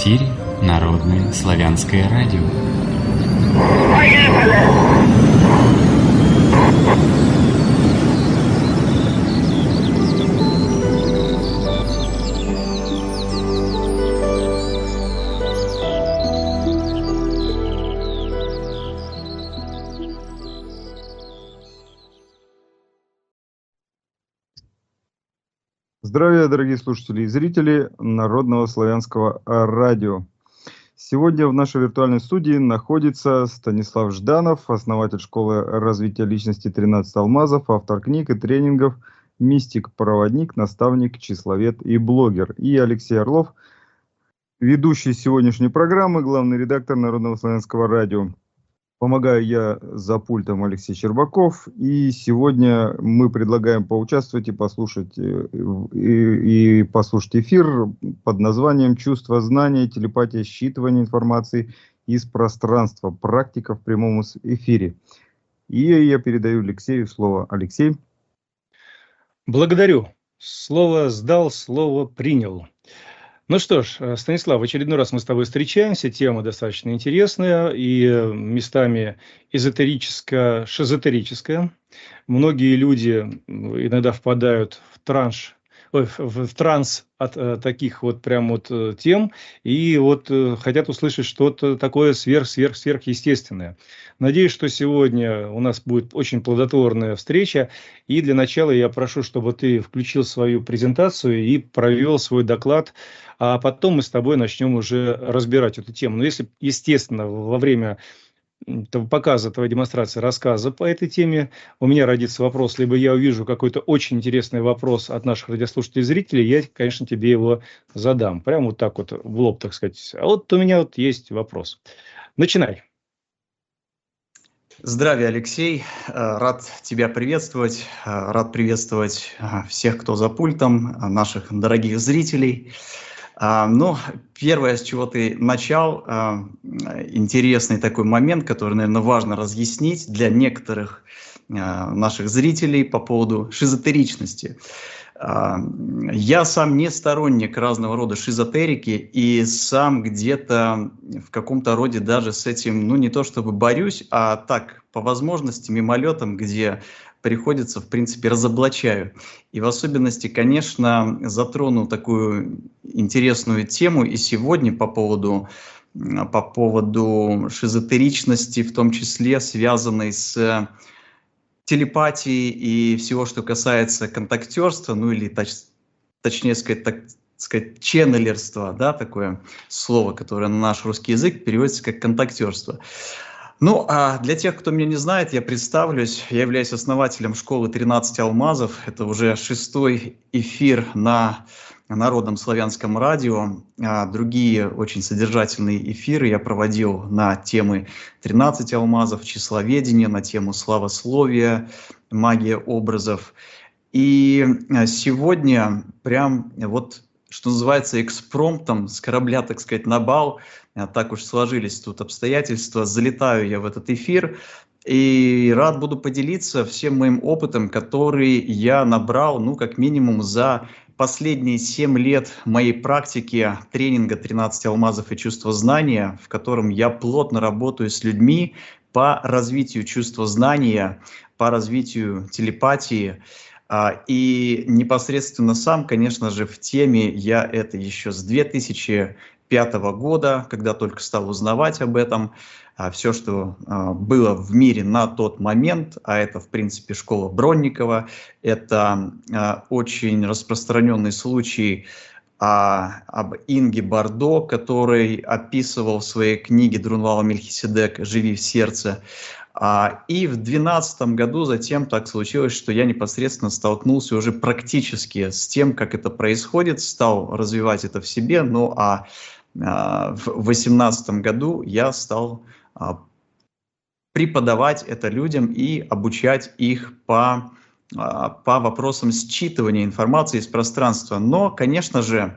эфире Народное славянское радио. Здравия, дорогие слушатели и зрители Народного славянского радио. Сегодня в нашей виртуальной студии находится Станислав Жданов, основатель школы развития личности 13 алмазов, автор книг и тренингов, мистик, проводник, наставник, числовед и блогер. И Алексей Орлов, ведущий сегодняшней программы, главный редактор Народного славянского радио. Помогаю я за пультом Алексей Щербаков, и сегодня мы предлагаем поучаствовать и послушать эфир под названием «Чувство знания, телепатия, считывание информации из пространства. Практика в прямом эфире». И я передаю Алексею слово. Алексей. Благодарю. Слово сдал, слово принял. Ну что ж, Станислав, в очередной раз мы с тобой встречаемся. Тема достаточно интересная и местами эзотерическая, шизотерическая. Многие люди иногда впадают в транс от таких вот прям вот тем и вот хотят услышать что-то такое сверхъестественное. Надеюсь, что сегодня у нас будет очень плодотворная встреча. И для начала я прошу, чтобы ты включил свою презентацию и провел свой доклад, а потом мы с тобой начнем уже разбирать эту тему. Но если, естественно, во время показа твоей демонстрации, рассказа по этой теме у меня родится вопрос, либо я увижу какой-то очень интересный вопрос от наших радиослушателей и зрителей, я, конечно, тебе его задам. Прямо вот так вот в лоб, так сказать. А вот у меня вот есть вопрос. Начинай. Здравия, Алексей. Рад тебя приветствовать. Рад приветствовать всех, кто за пультом, наших дорогих зрителей. Ну, первое, с чего ты начал, интересный такой момент, который, наверное, важно разъяснить для некоторых наших зрителей по поводу шизотеричности. Я сам не сторонник разного рода шизотерики и сам где-то в каком-то роде даже с этим, ну, не то чтобы борюсь, а так, по возможности, мимолетом, где приходится, в принципе, разоблачаю. И в особенности, конечно, затрону такую интересную тему и сегодня по поводу шизотеричности, в том числе связанной с телепатией и всего, что касается контактерства, ну или точнее сказать, ченнелерства, да, такое слово, которое на наш русский язык переводится как контактерство. Ну, а для тех, кто меня не знает, я представлюсь. Я являюсь основателем школы 13 алмазов. Это уже 6-й эфир на Народном славянском радио. Другие очень содержательные эфиры я проводил на темы 13 алмазов, числоведения, на тему славословия, магия образов. И сегодня прям вот, что называется, экспромтом с корабля, так сказать, на бал, так уж сложились тут обстоятельства, залетаю я в этот эфир и рад буду поделиться всем моим опытом, который я набрал, ну, как минимум за последние 7 лет моей практики тренинга 13 алмазов и чувства знания, в котором я плотно работаю с людьми по развитию чувства знания, по развитию телепатии. И непосредственно сам, конечно же, в теме я это еще с 2005 года, когда только стал узнавать об этом, все, что было в мире на тот момент, а это, в принципе, школа Бронникова, это очень распространенный случай об Инге Бордо, который описывал в своей книге Друнвала Мельхиседек «Живи в сердце». И в 2012 году затем так случилось, что я непосредственно столкнулся уже практически с тем, как это происходит, стал развивать это в себе, ну а в 2018 году я стал преподавать это людям и обучать их по вопросам считывания информации из пространства. Но, конечно же,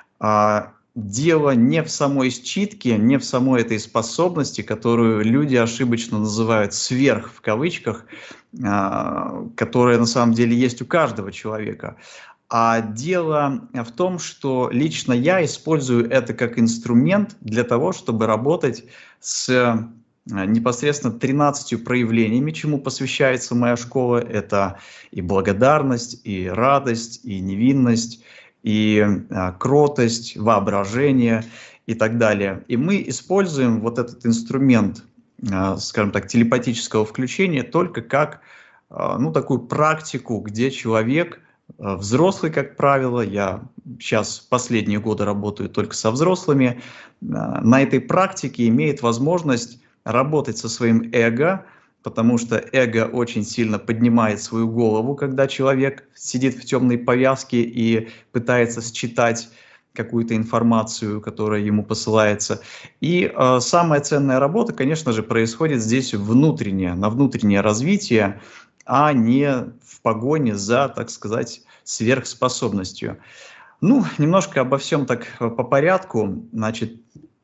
дело не в самой считке, не в самой этой способности, которую люди ошибочно называют «сверх» в кавычках, которая на самом деле есть у каждого человека, А дело в том, что лично я использую это как инструмент для того, чтобы работать с непосредственно 13 проявлениями, чему посвящается моя школа. Это и благодарность, и радость, и невинность, и кротость, воображение и так далее. И мы используем вот этот инструмент, скажем так, телепатического включения только как такую практику, где человек, взрослый, как правило, я сейчас последние годы работаю только со взрослыми, на этой практике имеет возможность работать со своим эго, потому что эго очень сильно поднимает свою голову, когда человек сидит в темной повязке и пытается считать какую-то информацию, которая ему посылается. И самая ценная работа, конечно же, происходит здесь внутренне, на внутреннее развитие, а не в погоне за, так сказать, сверхспособностью. Немножко обо всем так по порядку. Значит,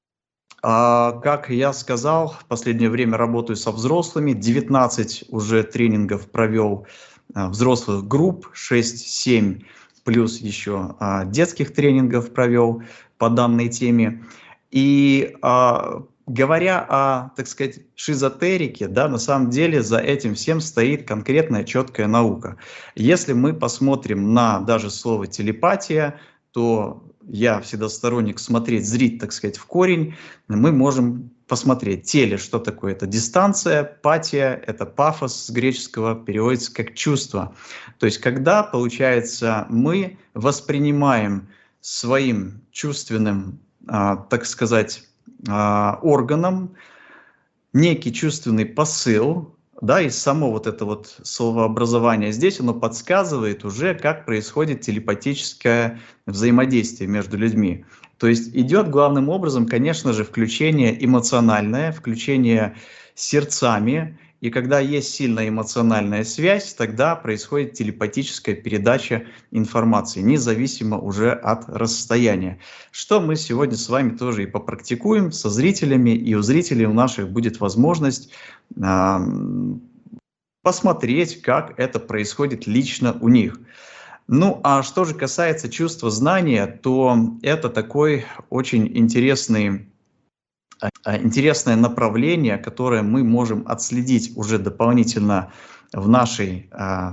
как я сказал, в последнее время работаю со взрослыми, 19 уже тренингов провел взрослых групп, 6-7, плюс еще детских тренингов провел по данной теме. И говоря о, так сказать, шизотерике, да, на самом деле за этим всем стоит конкретная четкая наука. Если мы посмотрим на даже слово телепатия, то я всегда сторонник смотреть, зрить, так сказать, в корень. Мы можем посмотреть теле, что такое. Это дистанция, патия, это пафос с греческого, переводится как чувство. То есть когда, получается, мы воспринимаем своим чувственным, так сказать, органом некий чувственный посыл, да, и само вот это вот словообразование здесь, оно подсказывает уже, как происходит телепатическое взаимодействие между людьми. То есть идет главным образом, конечно же, включение эмоциональное, включение сердцами, и когда есть сильная эмоциональная связь, тогда происходит телепатическая передача информации, независимо уже от расстояния. Что мы сегодня с вами тоже и попрактикуем со зрителями, и у зрителей у наших будет возможность посмотреть, как это происходит лично у них. А что же касается чувства знания, то это такой очень интересное направление, которое мы можем отследить уже дополнительно в нашей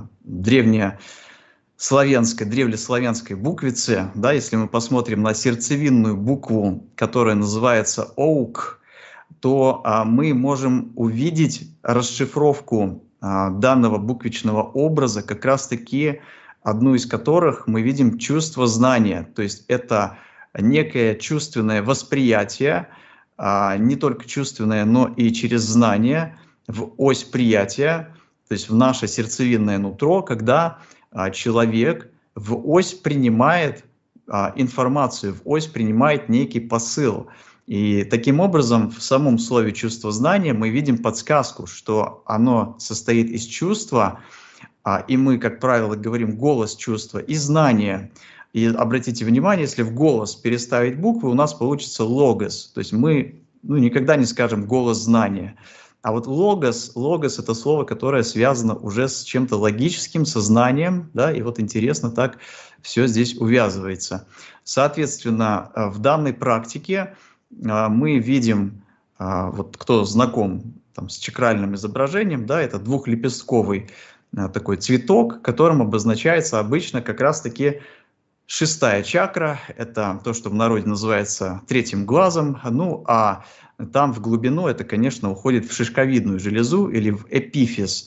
древнеславянской буквице. Да, если мы посмотрим на сердцевинную букву, которая называется «оук», то мы можем увидеть расшифровку данного буквичного образа, как раз-таки одну из которых мы видим чувство знания. То есть это некое чувственное восприятие, не только чувственное, но и через знание в ось приятия, то есть в наше сердцевинное нутро, когда человек в ось принимает информацию, в ось принимает некий посыл. И таким образом в самом слове «чувство знания» мы видим подсказку, что оно состоит из чувства, и мы, как правило, говорим «голос чувства» и «знание». И обратите внимание, если в голос переставить буквы, у нас получится логос. То есть мы никогда не скажем «голос знания». А вот логос – это слово, которое связано уже с чем-то логическим, со знанием, да, и вот интересно так все здесь увязывается. Соответственно, в данной практике мы видим, вот кто знаком там, с чакральным изображением, да, это двухлепестковый такой цветок, которым обозначается обычно как раз-таки 6-я чакра, это то, что в народе называется третьим глазом, а там в глубину это, конечно, уходит в шишковидную железу или в эпифиз,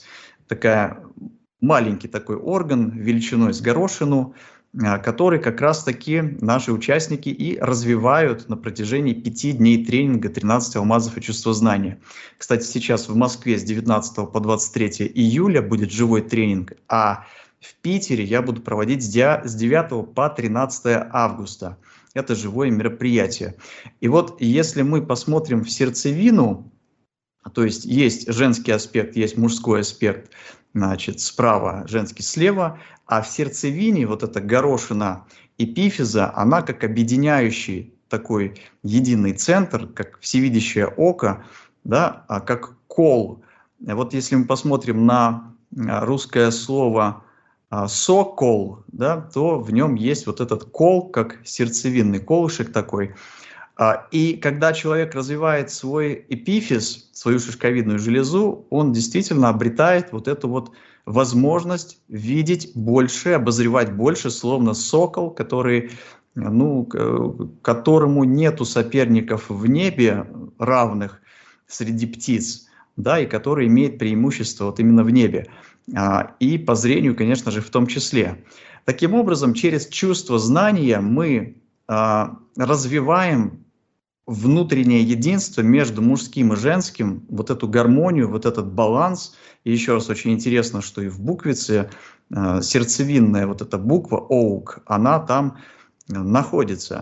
маленький такой орган величиной с горошину, который как раз-таки наши участники и развивают на протяжении 5 дней тренинга 13 алмазов и чувства знания. Кстати, сейчас в Москве с 19 по 23 июля будет живой тренинг, а в Питере я буду проводить с 9 по 13 августа. Это живое мероприятие. И вот если мы посмотрим в сердцевину, то есть есть женский аспект, есть мужской аспект, значит, справа, женский слева, а в сердцевине вот эта горошина эпифиза, она как объединяющий такой единый центр, как всевидящее око, да, как кол. Вот если мы посмотрим на русское слово сокол, да, то в нем есть вот этот кол, как сердцевинный колышек такой. И когда человек развивает свой эпифиз, свою шишковидную железу, он действительно обретает вот эту вот возможность видеть больше, обозревать больше, словно сокол, который, ну, которому нету соперников в небе равных среди птиц, да, и который имеет преимущество вот именно в небе. И по зрению, конечно же, в том числе. Таким образом, через чувство знания мы развиваем внутреннее единство между мужским и женским, вот эту гармонию, вот этот баланс. И еще раз, очень интересно, что и в буквице сердцевинная вот эта буква «оук», она там находится.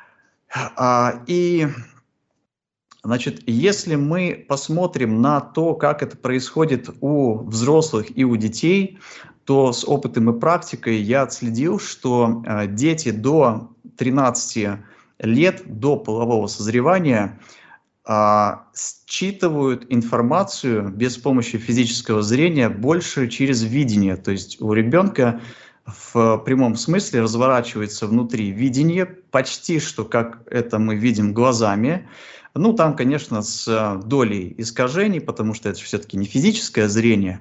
И, значит, если мы посмотрим на то, как это происходит у взрослых и у детей, то с опытом и практикой я отследил, что дети до 13 лет, до полового созревания, считывают информацию без помощи физического зрения больше через видение. То есть у ребенка в прямом смысле разворачивается внутри видение, почти что как это мы видим глазами. Ну, там, конечно, с долей искажений, потому что это все-таки не физическое зрение.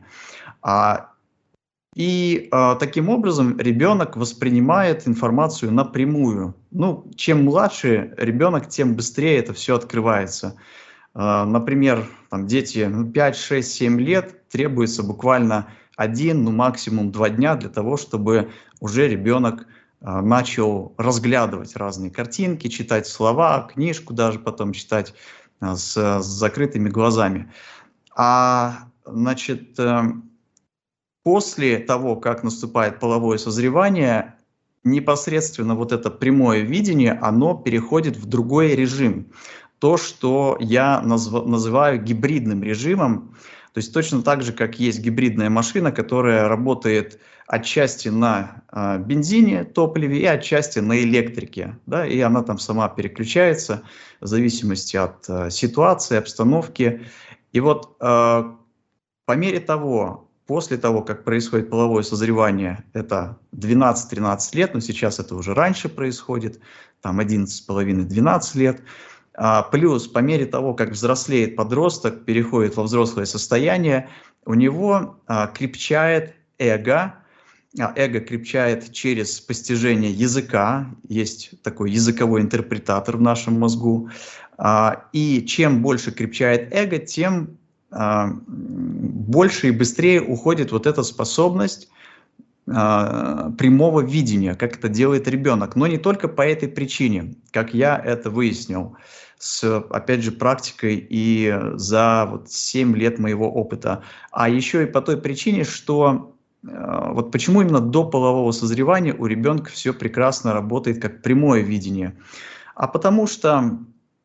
И таким образом ребенок воспринимает информацию напрямую. Ну, чем младше ребенок, тем быстрее это все открывается. Например, там, дети 5, 6, 7 лет требуется буквально 1, ну максимум 2 дня для того, чтобы уже ребенок начал разглядывать разные картинки, читать слова, книжку даже потом читать с закрытыми глазами. Значит, после того, как наступает половое созревание, непосредственно вот это прямое видение, оно переходит в другой режим. То, что я называю гибридным режимом. То есть точно так же, как есть гибридная машина, которая работает отчасти на бензине, топливе, и отчасти на электрике. Да, и она там сама переключается в зависимости от ситуации, обстановки. И вот по мере того, после того, как происходит половое созревание, это 12-13 лет, но сейчас это уже раньше происходит, там 11,5-12 лет, плюс по мере того, как взрослеет подросток, переходит во взрослое состояние, у него крепчает эго. Эго крепчает через постижение языка, есть такой языковой интерпретатор в нашем мозгу. И чем больше крепчает эго, тем больше и быстрее уходит вот эта способность прямого видения, как это делает ребенок. Но не только по этой причине, как я это выяснил, опять же, практикой и за вот 7 лет моего опыта, а еще и по той причине, что вот почему именно до полового созревания у ребенка все прекрасно работает как прямое видение. Потому что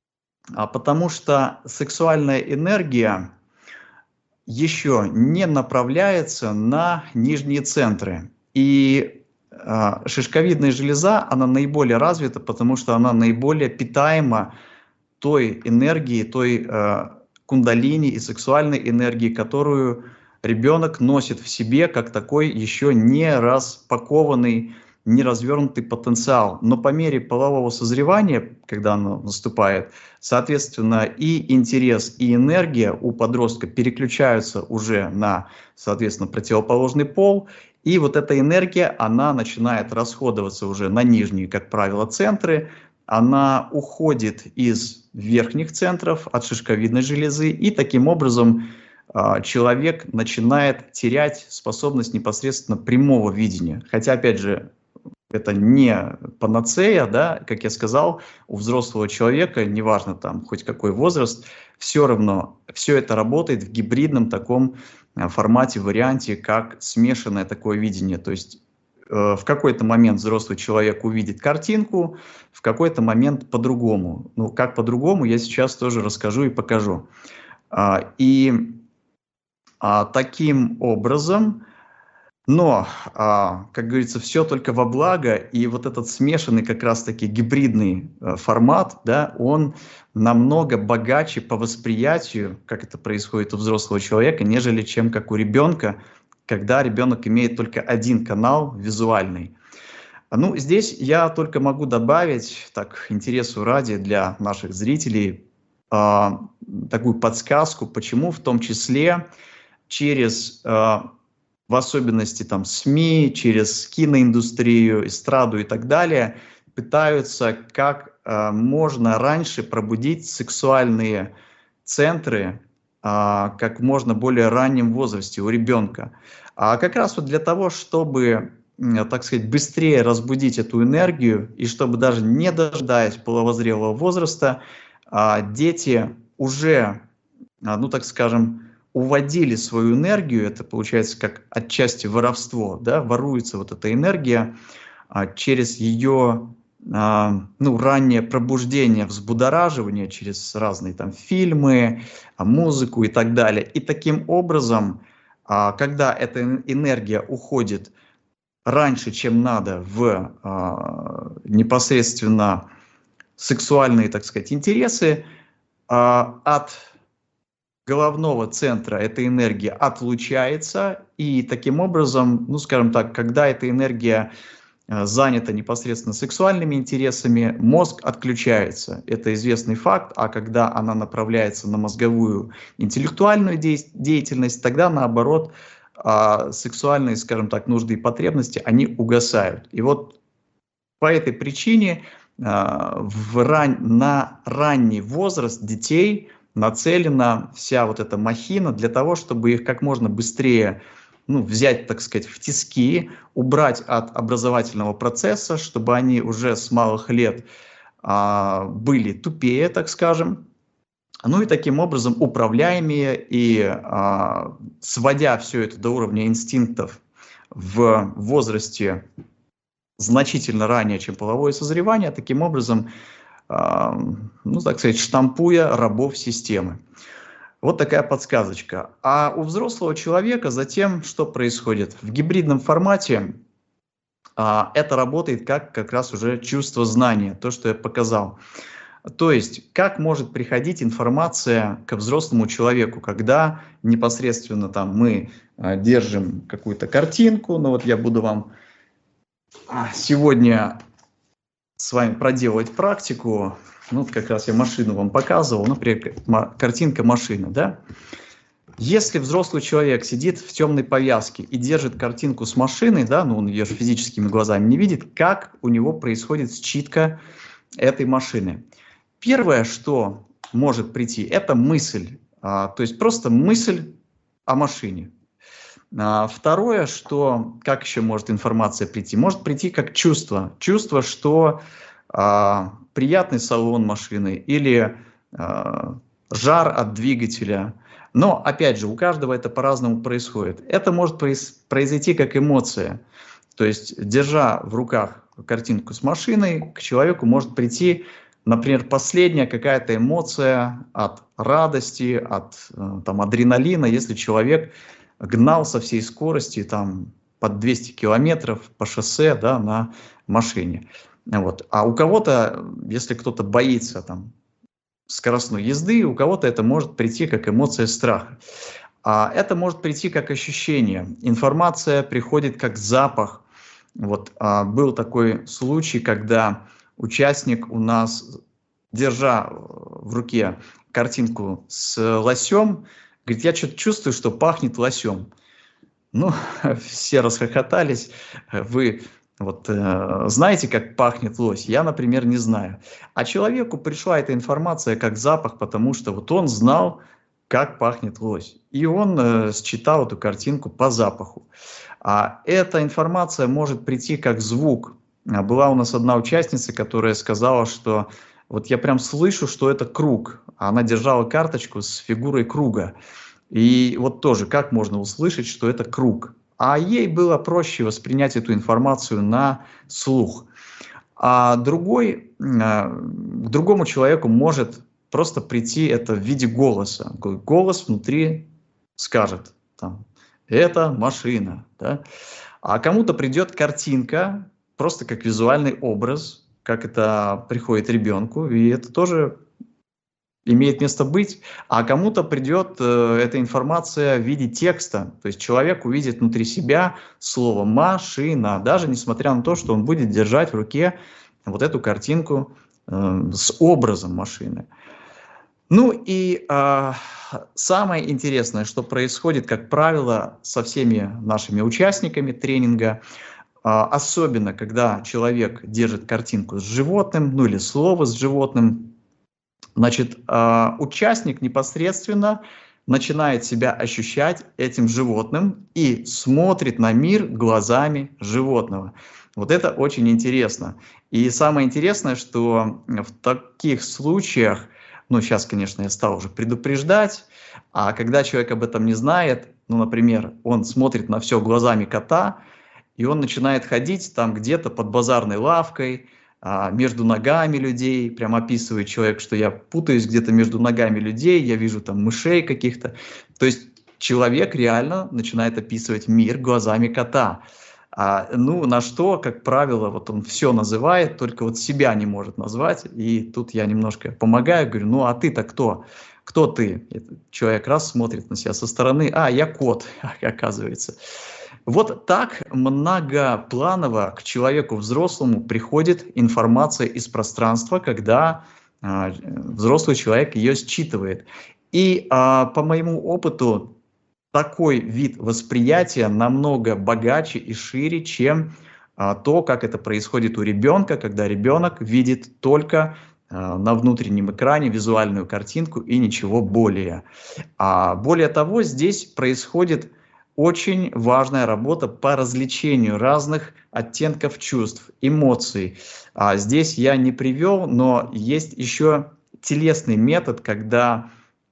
сексуальная энергия еще не направляется на нижние центры. И шишковидная железа, она наиболее развита, потому что она наиболее питаема той энергией, той кундалини и сексуальной энергии, которую ребенок носит в себе как такой еще не распакованный, не развернутый потенциал. Но по мере полового созревания, когда оно наступает, соответственно, и интерес, и энергия у подростка переключаются уже на, соответственно, противоположный пол. И вот эта энергия, она начинает расходоваться уже на нижние, как правило, центры. Она уходит из верхних центров, от шишковидной железы. И таким образом человек начинает терять способность непосредственно прямого видения. Хотя, опять же, это не панацея, да, как я сказал, у взрослого человека, неважно там хоть какой возраст, все равно все это работает в гибридном таком формате, варианте, как смешанное такое видение. То есть в какой-то момент взрослый человек увидит картинку, в какой-то момент по-другому. Ну, как по-другому, я сейчас тоже расскажу и покажу. Таким образом, но, как говорится, все только во благо, и вот этот смешанный как раз-таки гибридный формат, да, он намного богаче по восприятию, как это происходит у взрослого человека, нежели чем как у ребенка, когда ребенок имеет только один канал визуальный. Ну, здесь я только могу добавить, так, интересу ради для наших зрителей, такую подсказку, почему в том числе через, в особенности там СМИ, через киноиндустрию, эстраду и так далее, пытаются как можно раньше пробудить сексуальные центры как можно более раннем возрасте у ребенка. А как раз вот для того, чтобы, так сказать, быстрее разбудить эту энергию, и чтобы даже не дожидаясь половозрелого возраста, дети уже, ну так скажем, уводили свою энергию, это получается как отчасти воровство, да, воруется вот эта энергия через ее раннее пробуждение, взбудораживание, через разные там фильмы, музыку и так далее. И таким образом, когда эта энергия уходит раньше, чем надо, в непосредственно сексуальные, так сказать, интересы, от головного центра эта энергия отлучается, и таким образом, ну скажем так, когда эта энергия занята непосредственно сексуальными интересами, мозг отключается. Это известный факт, а когда она направляется на мозговую интеллектуальную деятельность, тогда наоборот сексуальные, скажем так, нужды и потребности, они угасают. И вот по этой причине на ранний возраст детей нацелена вся вот эта махина для того, чтобы их как можно быстрее взять, так сказать, в тиски, убрать от образовательного процесса, чтобы они уже с малых лет были тупее, так скажем, ну и таким образом управляемые и сводя все это до уровня инстинктов в возрасте значительно ранее, чем половое созревание, таким образом, ну так сказать, штампуя рабов системы. Вот такая подсказочка. А у взрослого человека затем что происходит? В гибридном формате это работает как раз уже чувство знания, то, что я показал. То есть, как может приходить информация к взрослому человеку, когда непосредственно там мы держим какую-то картинку, ну вот я буду вам сегодня с вами проделывать практику. Ну, как раз я машину вам показывал, например, картинка машины, да? Если взрослый человек сидит в темной повязке и держит картинку с машиной, да, ну он ее же физическими глазами не видит, как у него происходит считка этой машины. Первое, что может прийти, это мысль, то есть просто мысль о машине. Второе, что, как еще может информация прийти? Может прийти как чувство. Чувство, что приятный салон машины или жар от двигателя. Но, опять же, у каждого это по-разному происходит. Это может произойти как эмоция. То есть, держа в руках картинку с машиной, к человеку может прийти, например, последняя какая-то эмоция от радости, от адреналина, если человек гнал со всей скорости там, под 200 километров по шоссе, да, на машине. Вот. А у кого-то, если кто-то боится там, скоростной езды, у кого-то это может прийти как эмоция страха. А это может прийти как ощущение. Информация приходит как запах. Вот, был такой случай, когда участник у нас, держа в руке картинку с лосем, говорит, я что-то чувствую, что пахнет лосем. Ну, все расхохотались. Вы вот знаете, как пахнет лось? Я, например, не знаю. А человеку пришла эта информация как запах, потому что вот он знал, как пахнет лось. И он считал эту картинку по запаху. А эта информация может прийти как звук. Была у нас одна участница, которая сказала, что вот я прям слышу, что это круг. Она держала карточку с фигурой круга. И вот тоже, как можно услышать, что это круг? А ей было проще воспринять эту информацию на слух. А к другому человеку может просто прийти это в виде голоса. Голос внутри скажет, там, это машина. Да? А кому-то придет картинка, просто как визуальный образ, как это приходит ребенку, и это тоже имеет место быть, а кому-то придет эта информация в виде текста. То есть человек увидит внутри себя слово «машина», даже несмотря на то, что он будет держать в руке вот эту картинку с образом машины. Ну и самое интересное, что происходит, как правило, со всеми нашими участниками тренинга, особенно когда человек держит картинку с животным, ну или слово с животным, значит, участник непосредственно начинает себя ощущать этим животным и смотрит на мир глазами животного. Вот это очень интересно. И самое интересное, что в таких случаях, ну сейчас, конечно, я стал уже предупреждать, а когда человек об этом не знает, ну, например, он смотрит на все глазами кота, и он начинает ходить там где-то под базарной лавкой, между ногами людей, прям описывает человек, что я путаюсь где-то между ногами людей, я вижу там мышей каких-то. То есть человек реально начинает описывать мир глазами кота. Ну, на что, как правило, вот он все называет, только вот себя не может назвать. И тут я немножко помогаю, говорю, ну, а ты-то кто? Кто ты? Этот человек раз смотрит на себя со стороны, я кот, оказывается. Вот так многопланово к человеку взрослому приходит информация из пространства, когда взрослый человек ее считывает. И по моему опыту такой вид восприятия намного богаче и шире, чем то, как это происходит у ребенка, когда ребенок видит только на внутреннем экране визуальную картинку и ничего более. Более того, здесь происходит очень важная работа по развлечению разных оттенков чувств, эмоций. Здесь я не привел, но есть еще телесный метод, когда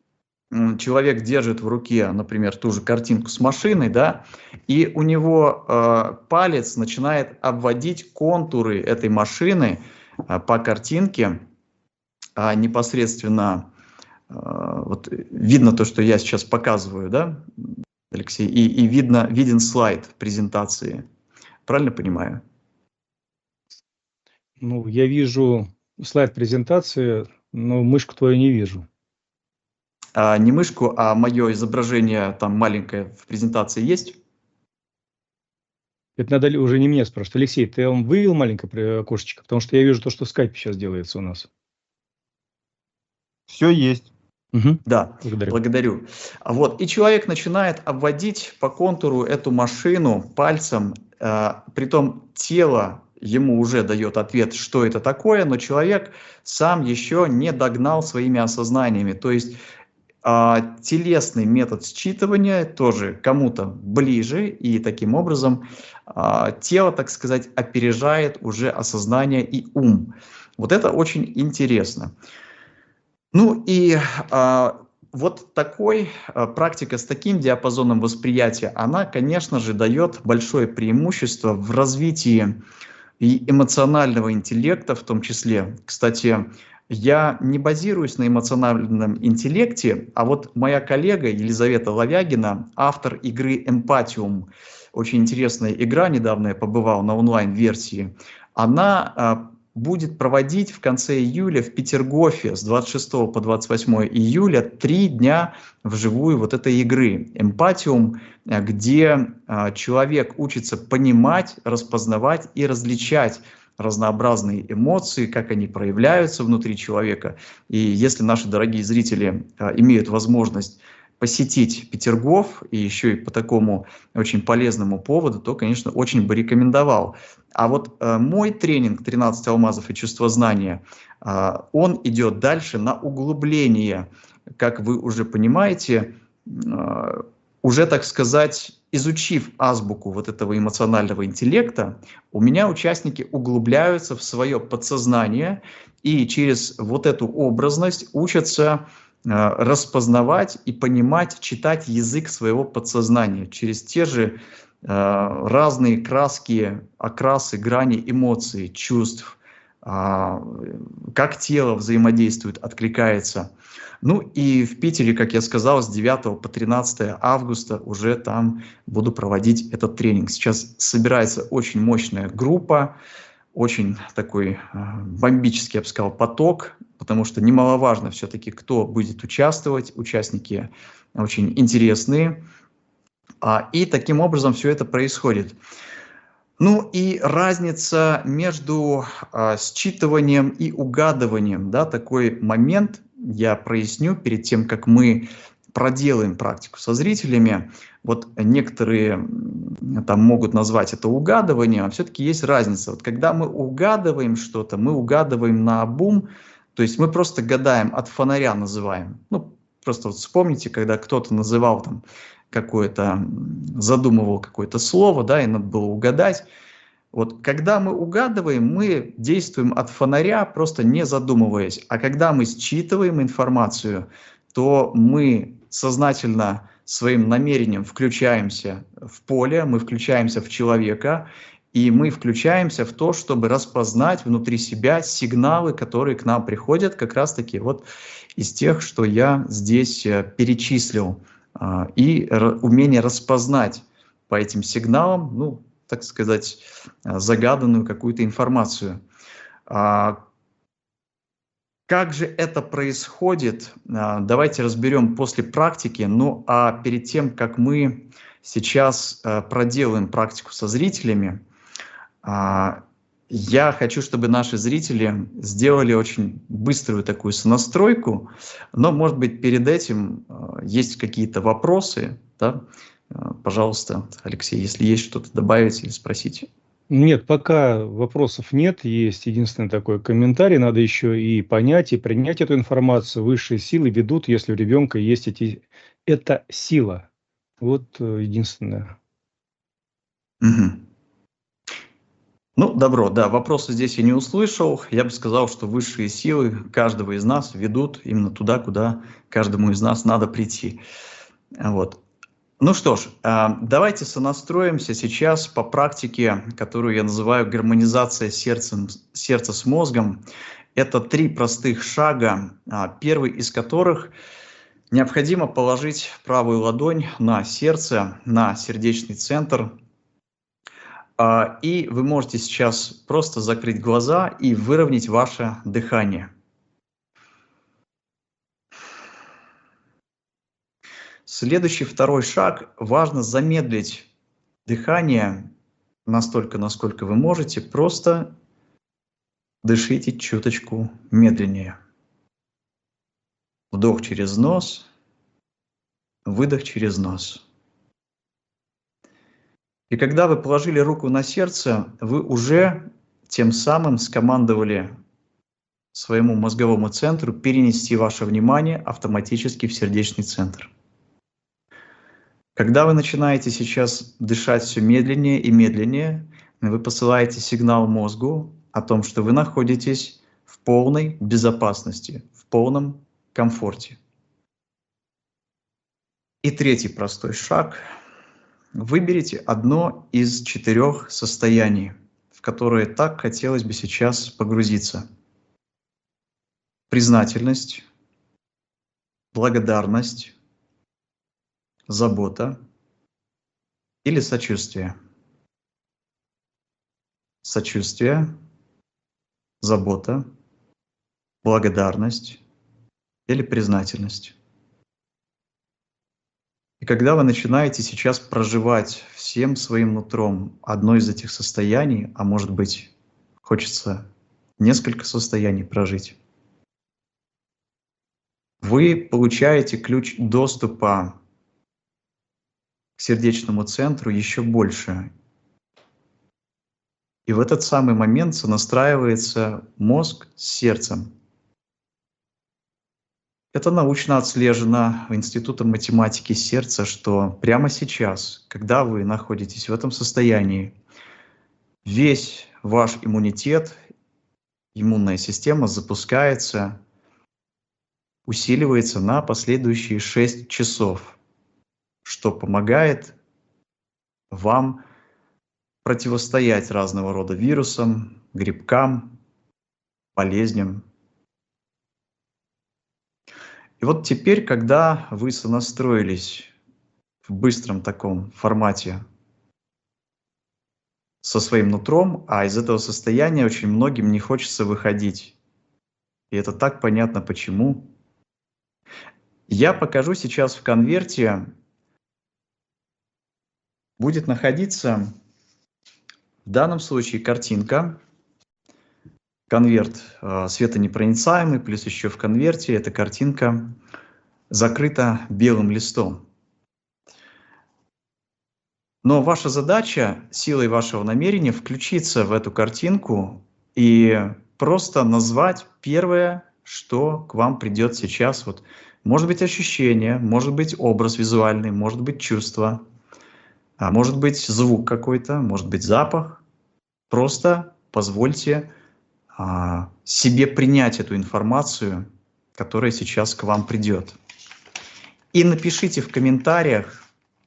человек держит в руке, например, ту же картинку с машиной, да, и у него палец начинает обводить контуры этой машины по картинке, непосредственно вот видно то, что я сейчас показываю, да, Алексей, и виден слайд презентации. Правильно понимаю? Ну, я вижу слайд презентации, но мышку твою не вижу. Не мышку, а мое изображение там маленькое в презентации есть? Это надо уже не мне спрашивать. Алексей, ты вывел маленькое окошечко? Потому что я вижу то, что в скайпе сейчас делается у нас. Все есть. Угу. Да, благодарю. Вот, и человек начинает обводить по контуру эту машину пальцем, притом тело ему уже дает ответ, что это такое, но человек сам еще не догнал своими осознаниями. То есть телесный метод считывания тоже кому-то ближе, и таким образом тело, так сказать, опережает уже осознание и ум. Вот это очень интересно. Ну и вот практика с таким диапазоном восприятия, она, конечно же, дает большое преимущество в развитии и эмоционального интеллекта в том числе. Кстати, я не базируюсь на эмоциональном интеллекте, а вот моя коллега Елизавета Ловягина, автор игры «Эмпатиум», очень интересная игра, недавно я побывал на онлайн-версии, она будет проводить в конце июля в Петергофе с 26 по 28 июля 3 дня вживую вот этой игры «Эмпатиум», где человек учится понимать, распознавать и различать разнообразные эмоции, как они проявляются внутри человека. И если наши дорогие зрители имеют возможность посетить Петергоф, и еще и по такому очень полезному поводу, то, конечно, очень бы рекомендовал. А вот мой тренинг «13 алмазов и чувство знания», он идет дальше на углубление. Как вы уже понимаете, уже, так сказать, изучив азбуку вот этого эмоционального интеллекта, у меня участники углубляются в свое подсознание и через вот эту образность учатся распознавать и понимать, читать язык своего подсознания через те же разные краски, окрасы, грани эмоций, чувств, как тело взаимодействует, откликается. Ну и в Питере, как я сказал, с 9 по 13 августа уже там буду проводить этот тренинг. Сейчас собирается очень мощная группа, очень такой бомбический, я бы сказал, поток. потому что немаловажно все-таки, кто будет участвовать, участники очень интересные, и таким образом все это происходит. Ну и разница между считыванием и угадыванием, да, такой момент я проясню перед тем, как мы проделаем практику со зрителями. Вот некоторые там могут назвать это угадыванием, а все-таки есть разница. Вот когда мы угадываем что-то, мы угадываем наобум, то есть мы просто гадаем, от фонаря называем. Ну, просто вот вспомните, когда кто-то называл там какое-то, задумывал какое-то слово, да, и надо было угадать. Вот когда мы угадываем, мы действуем от фонаря, просто не задумываясь. А когда мы считываем информацию, то мы сознательно своим намерением включаемся в поле, мы включаемся в человека, и мы включаемся в то, чтобы распознать внутри себя сигналы, которые к нам приходят, как раз-таки вот из тех, что я здесь перечислил. И умение распознать по этим сигналам, ну, так сказать, загаданную какую-то информацию. Как же это происходит, давайте разберем после практики. Ну, а перед тем, как мы сейчас проделаем практику со зрителями, я хочу, чтобы наши зрители сделали очень быструю такую сонастройку, но, может быть, перед этим есть какие-то вопросы, да? Пожалуйста, Алексей, если есть что-то добавить или спросить. Нет, пока вопросов нет. Есть единственный такой комментарий. Надо еще и понять, и принять эту информацию. Высшие силы ведут, если у ребенка есть эта сила. Вот единственное. Угу. Ну, добро, да, вопросы здесь я не услышал. Я бы сказал, что высшие силы каждого из нас ведут именно туда, куда каждому из нас надо прийти. Вот. Ну что ж, давайте сонастроимся сейчас по практике, которую я называю гармонизация сердца с мозгом. Это 3 простых шага, первый из которых необходимо положить правую ладонь на сердце, на сердечный центр. И вы можете сейчас просто закрыть глаза и выровнять ваше дыхание. Следующий, второй шаг. Важно замедлить дыхание настолько, насколько вы можете. Просто дышите чуточку медленнее. Вдох через нос, выдох через нос. И когда вы положили руку на сердце, вы уже тем самым скомандовали своему мозговому центру перенести ваше внимание автоматически в сердечный центр. Когда вы начинаете сейчас дышать все медленнее и медленнее, вы посылаете сигнал мозгу о том, что вы находитесь в полной безопасности, в полном комфорте. И третий простой шаг. Выберите одно из 4 состояний, в которые так хотелось бы сейчас погрузиться. Признательность, благодарность, забота или сочувствие. Сочувствие, забота, благодарность или признательность. И когда вы начинаете сейчас проживать всем своим нутром одно из этих состояний, а может быть, хочется несколько состояний прожить, вы получаете ключ доступа к сердечному центру еще больше. И в этот самый момент сонастраивается мозг с сердцем. Это научно отслежено Институтом математики сердца, что прямо сейчас, когда вы находитесь в этом состоянии, весь ваш иммунитет, иммунная система запускается, усиливается на последующие 6 часов, что помогает вам противостоять разного рода вирусам, грибкам, болезням. И вот теперь, когда вы сонастроились в быстром таком формате со своим нутром, а из этого состояния очень многим не хочется выходить. И это так понятно почему. Я покажу сейчас в конверте. Будет находиться в данном случае картинка. Конверт светонепроницаемый, плюс еще в конверте эта картинка закрыта белым листом. Но ваша задача, силой вашего намерения, включиться в эту картинку и просто назвать первое, что к вам придет сейчас. Вот, может быть ощущение, может быть образ визуальный, может быть чувство, а может быть звук какой-то, может быть запах. Просто позвольте себе принять эту информацию, которая сейчас к вам придет. И напишите в комментариях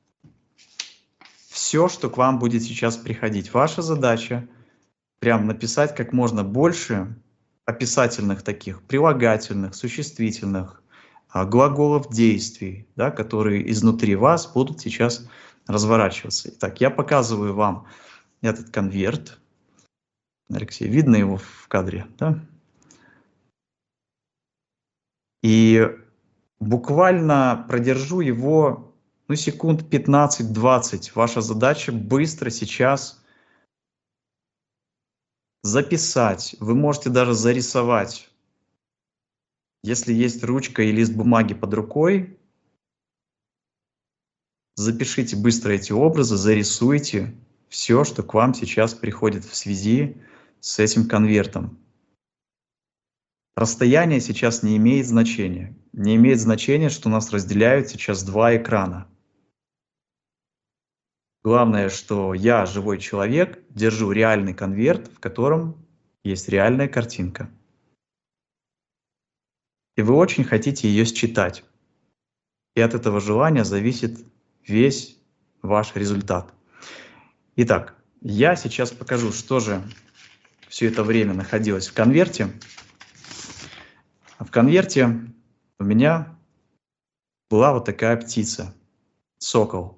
все, что к вам будет сейчас приходить. Ваша задача прям написать как можно больше описательных таких, прилагательных, существительных, глаголов действий, да, которые изнутри вас будут сейчас разворачиваться. Итак, я показываю вам этот конверт. Алексей, видно его в кадре, да? И буквально продержу его, ну, секунд 15-20. Ваша задача быстро сейчас записать. Вы можете даже зарисовать. Если есть ручка и лист бумаги под рукой, запишите быстро эти образы, зарисуйте все, что к вам сейчас приходит в связи с этим конвертом. Расстояние сейчас не имеет значения. Не имеет значения, что нас разделяют сейчас два экрана. Главное, что я, живой человек, держу реальный конверт, в котором есть реальная картинка. И вы очень хотите ее считать. И от этого желания зависит весь ваш результат. Итак, я сейчас покажу, что же все это время находилось в конверте. В конверте у меня была вот такая птица, сокол.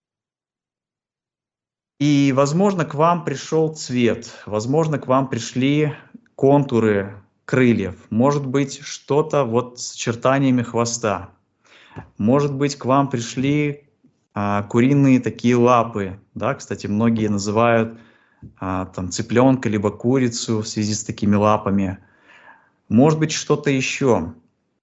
И, возможно, к вам пришел цвет, возможно, к вам пришли контуры крыльев, может быть, что-то вот с очертаниями хвоста, может быть, к вам пришли куриные такие лапы, да, кстати, многие называют там цыпленка либо курицу в связи с такими лапами, может быть, что-то еще.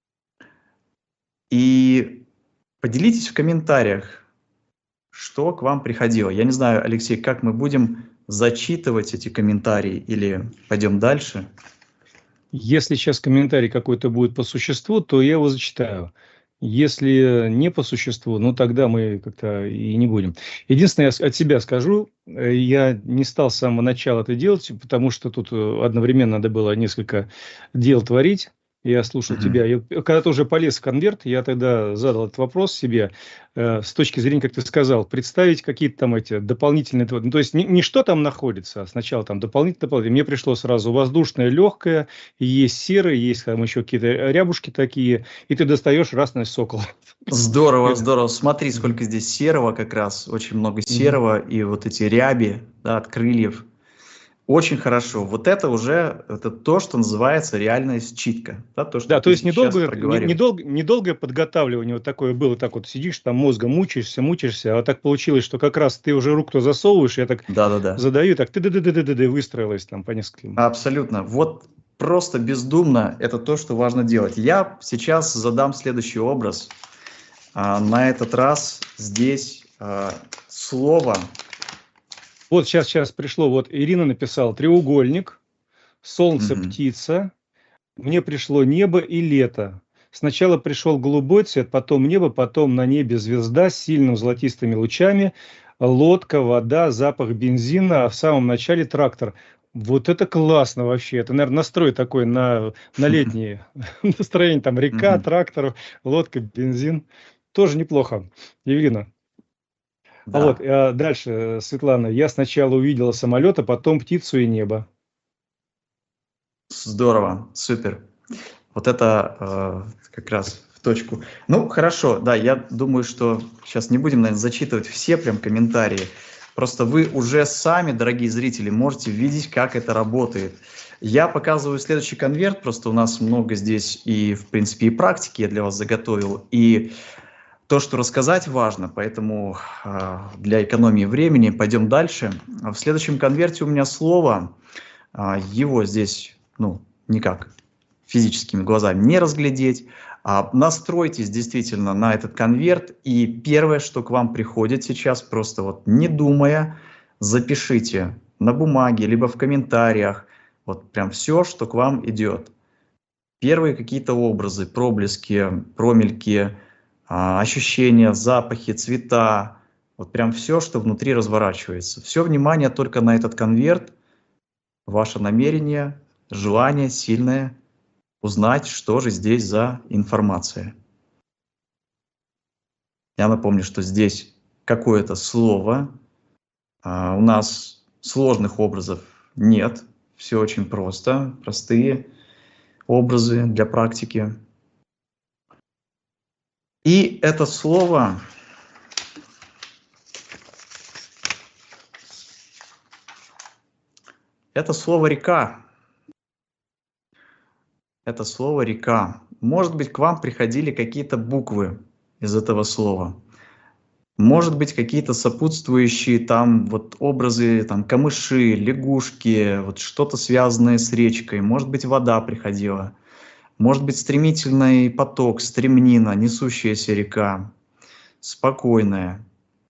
И поделитесь в комментариях, что к вам приходило. Я не знаю, Алексей, как мы будем зачитывать эти комментарии или пойдем дальше? Если сейчас комментарий какой-то будет по существу, то я его зачитаю. Если не по существу, ну тогда мы как-то и не будем. Единственное, я от себя скажу, я не стал с самого начала это делать, потому что тут одновременно надо было несколько дел творить. Я слушал тебя. Когда ты уже полез в конверт, я тогда задал этот вопрос себе с точки зрения, как ты сказал, представить какие-то там эти дополнительные... Ну, то есть не что там находится, а сначала там дополнительные. Мне пришло сразу воздушное, легкое, есть серое, есть там еще какие-то рябушки такие, и ты достаешь разный сокол. Здорово, здорово. Смотри, сколько здесь серого как раз, очень много серого, и вот эти ряби, да, от крыльев. Очень хорошо. Вот это уже то, что называется реальная считка. Да, то, что да, то есть недолгое подготавливание вот такое было. Так вот сидишь, там мозгом мучаешься, а так получилось, что как раз ты уже руку засовываешь, я так задаю, так ты выстроилась там по нескольким. Абсолютно. Вот просто бездумно это то, что важно делать. Я сейчас задам следующий образ. На этот раз здесь слово... Вот сейчас пришло, вот Ирина написала треугольник, солнце, птица, мне пришло небо и лето. Сначала пришел голубой цвет, потом небо, потом на небе звезда с сильными золотистыми лучами, лодка, вода, запах бензина, а в самом начале трактор. Вот это классно вообще, это, наверное, настрой такой на летнее настроение, там река, трактор, лодка, бензин, тоже неплохо. Евелина. Да. А вот дальше, Светлана, я сначала увидела самолет, а потом птицу и небо. Здорово, супер. Вот это как раз в точку. Ну, хорошо, да, я думаю, что сейчас не будем, наверное, зачитывать все прям комментарии. Просто вы уже сами, дорогие зрители, можете видеть, как это работает. Я показываю следующий конверт, просто у нас много здесь и, в принципе, и практики я для вас заготовил, и то, что рассказать важно, поэтому для экономии времени пойдем дальше. В следующем конверте у меня слово, его здесь, ну, никак физическими глазами не разглядеть. Настройтесь действительно на этот конверт, и первое, что к вам приходит сейчас, просто вот не думая, запишите на бумаге, либо в комментариях, вот прям все, что к вам идет. Первые какие-то образы, проблески, промельки, ощущения, запахи, цвета, вот прям все, что внутри разворачивается. Все внимание только на этот конверт, ваше намерение, желание сильное узнать, что же здесь за информация. Я напомню, что здесь какое-то слово, у нас сложных образов нет, все очень просто, простые образы для практики. И это слово «река». Это слово «река». Может быть, к вам приходили какие-то буквы из этого слова. Может быть, какие-то сопутствующие там вот образы, там камыши, лягушки, вот что-то связанное с речкой. Может быть, вода приходила. Может быть, стремительный поток, стремнина, несущаяся река, спокойная.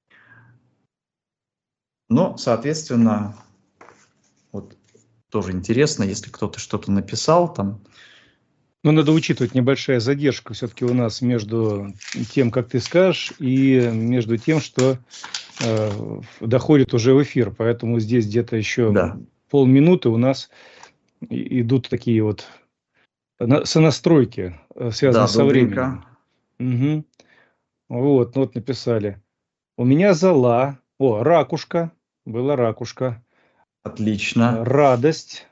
Но, соответственно, вот тоже интересно, если кто-то что-то написал там. Но надо учитывать небольшая задержка все-таки у нас между тем, как ты скажешь, и между тем, что доходит уже в эфир. Поэтому здесь где-то еще полминуты у нас идут такие вот сонастройки, связанные со временем. Угу. Вот написали. У меня зола. Ракушка. Была ракушка. Отлично. Радость.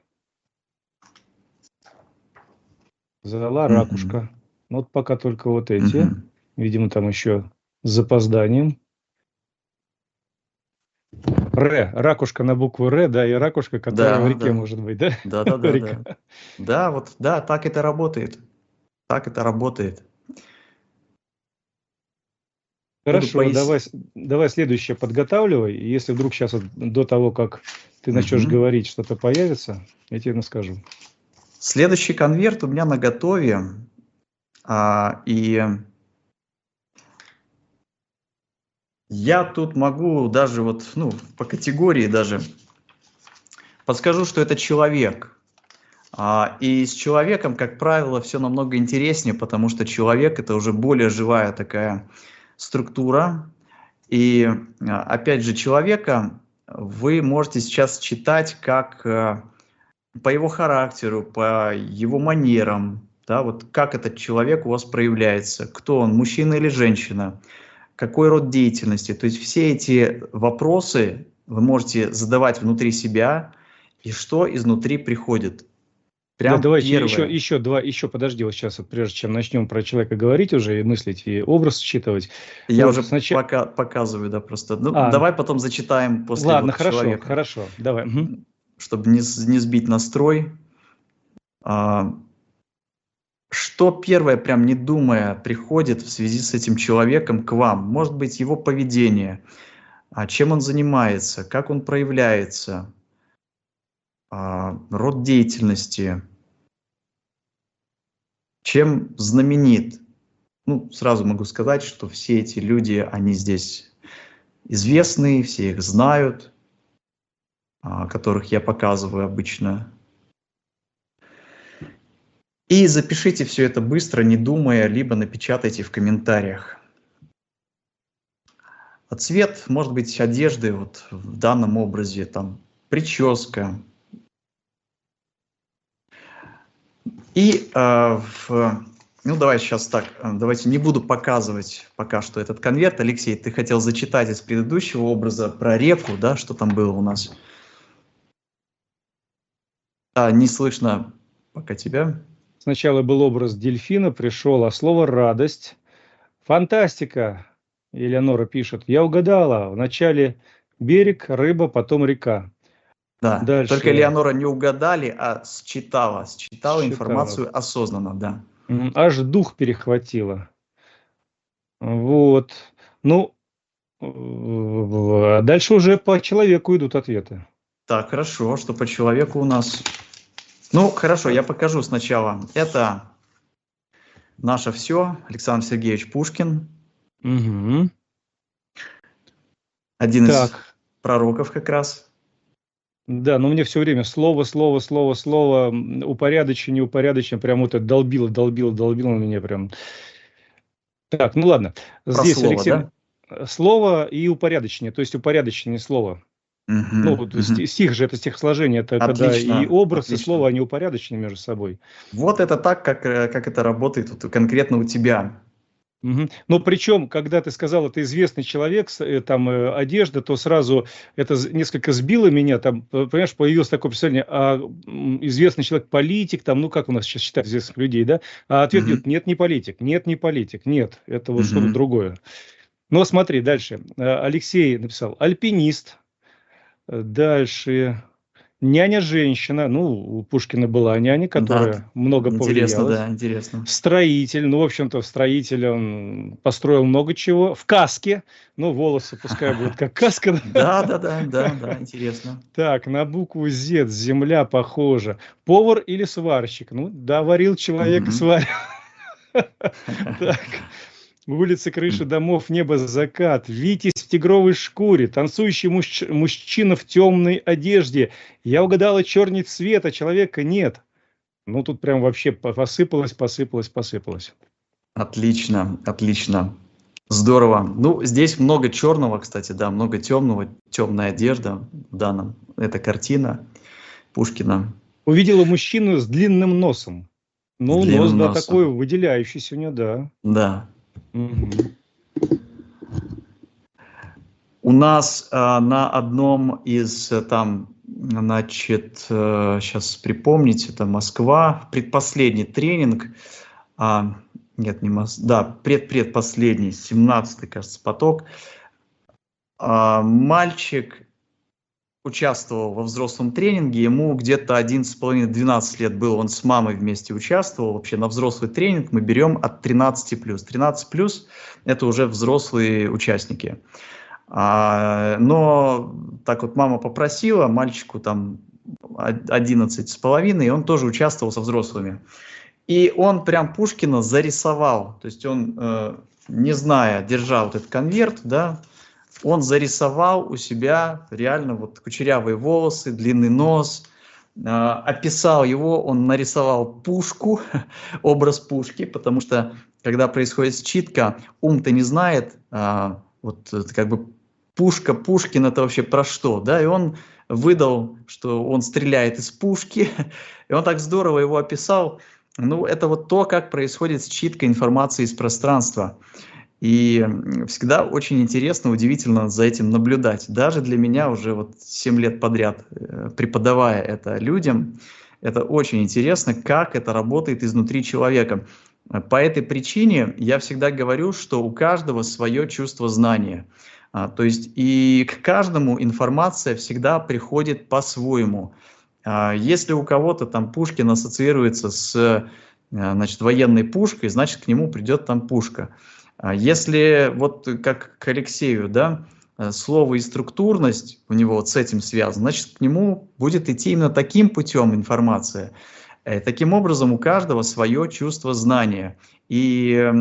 Зола, ракушка. Вот пока только вот эти. Видимо, там еще с запозданием. Ракушка на букву Р, да, и ракушка, которая в реке может быть, да? Да. Да, так это работает. Так это работает. Хорошо, давай следующее подготавливай. И если вдруг сейчас до того, как ты начнешь говорить, что-то появится, я тебе скажу. Следующий конверт у меня наготове. И я тут могу даже вот, по категории даже подскажу, что это человек. И с человеком, как правило, все намного интереснее, потому что человек – это уже более живая такая структура. И опять же, человека вы можете сейчас читать как по его характеру, по его манерам, да, вот как этот человек у вас проявляется, кто он, мужчина или женщина, какой род деятельности. То есть все эти вопросы вы можете задавать внутри себя, и что изнутри приходит. Прям давайте еще подожди, вот сейчас, прежде чем начнем про человека говорить уже и мыслить, и образ считывать. Я уже показываю, да, просто. Давай потом зачитаем после человека. Хорошо, давай. Чтобы не сбить настрой. Что первое, прям не думая, приходит в связи с этим человеком к вам? Может быть, его поведение, чем он занимается, как он проявляется, род деятельности, чем знаменит. Сразу могу сказать, что все эти люди, они здесь известные, все их знают, которых я показываю обычно. И запишите все это быстро, не думая, либо напечатайте в комментариях. Цвет, может быть, одежды вот в данном образе, там, прическа. И давай сейчас так, давайте не буду показывать пока что этот конверт. Алексей, ты хотел зачитать из предыдущего образа про реку, да, что там было у нас? Не слышно пока тебя. Сначала был образ дельфина, пришел, слово «радость». Фантастика, Элеонора пишет. Я угадала. Вначале Берег, рыба, потом река. Да, Дальше. только Элеонора не угадали, а считала Считала. информацию осознанно, да. Аж дух перехватило. Вот. Ну, дальше уже по человеку идут ответы. Так, хорошо, что по человеку у нас... Ну, хорошо, я покажу сначала. Это наше все, Александр Сергеевич Пушкин. Угу. Один из Так. пророков как раз. Да, но мне все время слово, упорядочение, прям вот это долбило на меня прям. Так, ну ладно. Про Здесь, слово, Алексей, да? слово и упорядочение, то есть упорядочение слова. Ну, вот стих же, это стихосложение, это когда и образ, и слово, они упорядочены между собой. Вот это так, как это работает вот конкретно у тебя. Но причем, когда ты сказал, это известный человек, там одежда, то сразу это несколько сбило меня, там, понимаешь, появилось такое представление, известный человек политик, там, ну как у нас сейчас считают известных людей, да? А ответ нет, не политик, нет, это вот что-то другое. Но смотри, дальше. Алексей написал, альпинист. Дальше. Няня-женщина. Ну, у Пушкина была няня, которая много повлияла. Да, интересно. Строитель. Ну, в общем-то, строитель, он построил много чего. В каске. Ну, волосы пускай будут как каска. Да, интересно. Так, на букву Z. Земля похожа. Повар или сварщик? Ну, да, варил человек и сварил. Так. Улицы, крыши домов, небо, закат. Витязь в тигровой шкуре. Танцующий мужчина в темной одежде. Я угадала черный цвет, а человека нет. Ну, тут прям вообще посыпалось. Отлично. Здорово. Ну, здесь много черного, кстати, да, много темного. Темная одежда в данном. Это картина Пушкина. Увидела мужчину с длинным носом. Ну, нос, да, такой выделяющийся у него, да. Да. У нас на одном из там, значит, сейчас припомните, это Москва, предпоследний тренинг, нет, не Москва, да, предпоследний, 17-й, кажется, поток, мальчик участвовал во взрослом тренинге, ему где-то 11,5-12 лет было, он с мамой вместе участвовал. Вообще на взрослый тренинг мы берем от 13+. 13+ это уже взрослые участники. Но так вот мама попросила, мальчику там 11,5, и он тоже участвовал со взрослыми. И он прям Пушкина зарисовал, то есть он, не зная, держал вот этот конверт, да, он зарисовал у себя реально вот кучерявые волосы, длинный нос, описал его, он нарисовал пушку, образ пушки, потому что когда происходит считка, ум-то не знает, вот как бы пушка, Пушкин это вообще про что, да, и он выдал, что он стреляет из пушки, и он так здорово его описал. Ну, это вот то, как происходит считка информации из пространства. И всегда очень интересно, удивительно за этим наблюдать. Даже для меня уже вот 7 лет подряд, преподавая это людям, это очень интересно, как это работает изнутри человека. По этой причине я всегда говорю, что у каждого свое чувство знания. То есть и к каждому информация всегда приходит по-своему. Если у кого-то там Пушкин ассоциируется с, значит, военной пушкой, значит, к нему придет там пушка. Если вот как к Алексею, да, слово и структурность у него вот с этим связано, значит, к нему будет идти именно таким путем информация. Таким образом, у каждого свое чувство знания. И,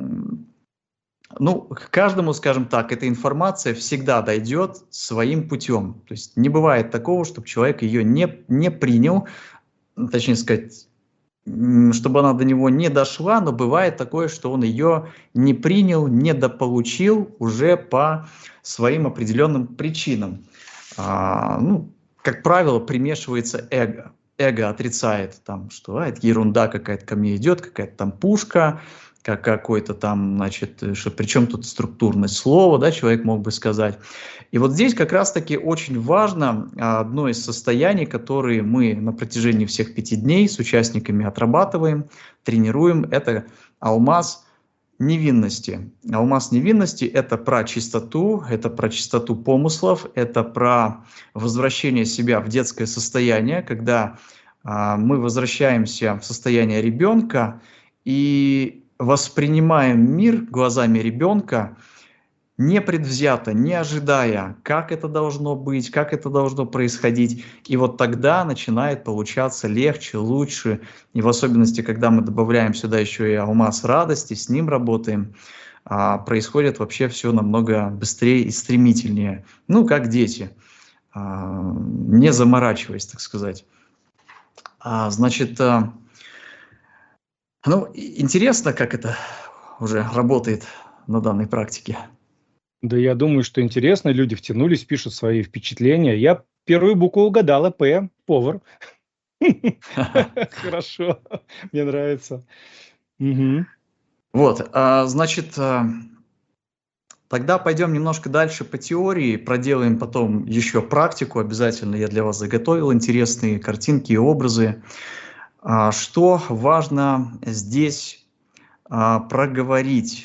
ну, к каждому, скажем так, эта информация всегда дойдет своим путем. То есть не бывает такого, чтобы человек ее не принял, точнее сказать, чтобы она до него не дошла, но бывает такое, что он ее не принял, недополучил уже по своим определенным причинам. Ну, как правило, примешивается эго. Эго отрицает, там, что это ерунда какая-то ко мне идет, какая-то там пушка, какой-то там, значит, что причем тут структурность слова, да, человек мог бы сказать. И вот здесь как раз-таки очень важно одно из состояний, которые мы на протяжении всех 5 дней с участниками отрабатываем, тренируем, это алмаз невинности. Алмаз невинности – это про чистоту помыслов, это про возвращение себя в детское состояние, когда мы возвращаемся в состояние ребенка и воспринимаем мир глазами ребенка, непредвзято, не ожидая, как это должно быть, как это должно происходить. И вот тогда начинает получаться легче, лучше. И в особенности, когда мы добавляем сюда еще и алмаз радости, с ним работаем, происходит вообще все намного быстрее и стремительнее. Ну, как дети, не заморачиваясь, так сказать. Значит, ну, интересно, как это уже работает на данной практике. Да, я думаю, что интересно, люди втянулись, пишут свои впечатления. Я первую букву угадала, П, повар. Хорошо, мне нравится. Вот, значит, тогда пойдем немножко дальше по теории, проделаем потом еще практику, обязательно я для вас заготовил интересные картинки и образы. Что важно здесь проговорить?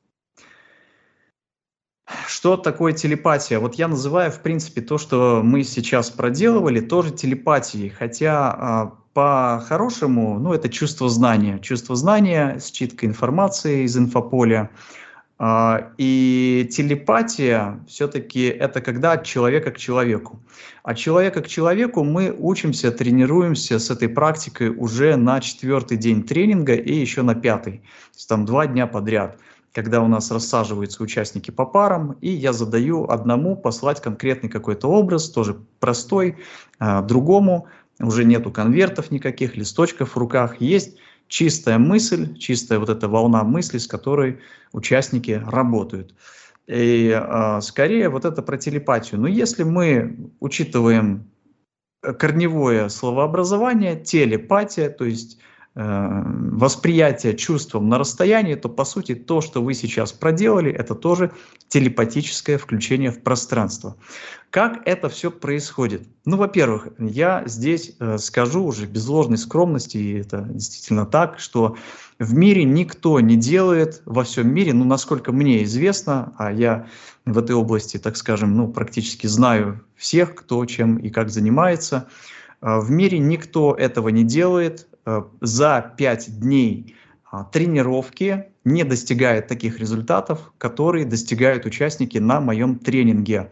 Что такое телепатия? Вот я называю, в принципе, то, что мы сейчас проделывали, тоже телепатией, хотя по-хорошему, ну, это чувство знания, считка информации из инфополя. И телепатия все-таки это когда от человека к человеку. От человека к человеку мы учимся, тренируемся с этой практикой уже на 4-й день тренинга и еще на 5-й. То есть там 2 дня подряд, когда у нас рассаживаются участники по парам, и я задаю одному послать конкретный какой-то образ, тоже простой, другому, уже нету конвертов никаких, листочков в руках, есть чистая мысль, чистая вот эта волна мысли, с которой участники работают. И скорее вот это про телепатию. Но если мы учитываем корневое словообразование, телепатия, то есть восприятие чувством на расстоянии, то по сути то, что вы сейчас проделали, это тоже телепатическое включение в пространство. Как это все происходит? Ну, во-первых, я здесь скажу уже без ложной скромности, и это действительно так, что в мире никто не делает, во всем мире, ну, насколько мне известно, а я в этой области, так скажем, ну, практически знаю всех, кто чем и как занимается, в мире никто этого не делает. За 5 дней тренировки не достигает таких результатов, которые достигают участники на моем тренинге.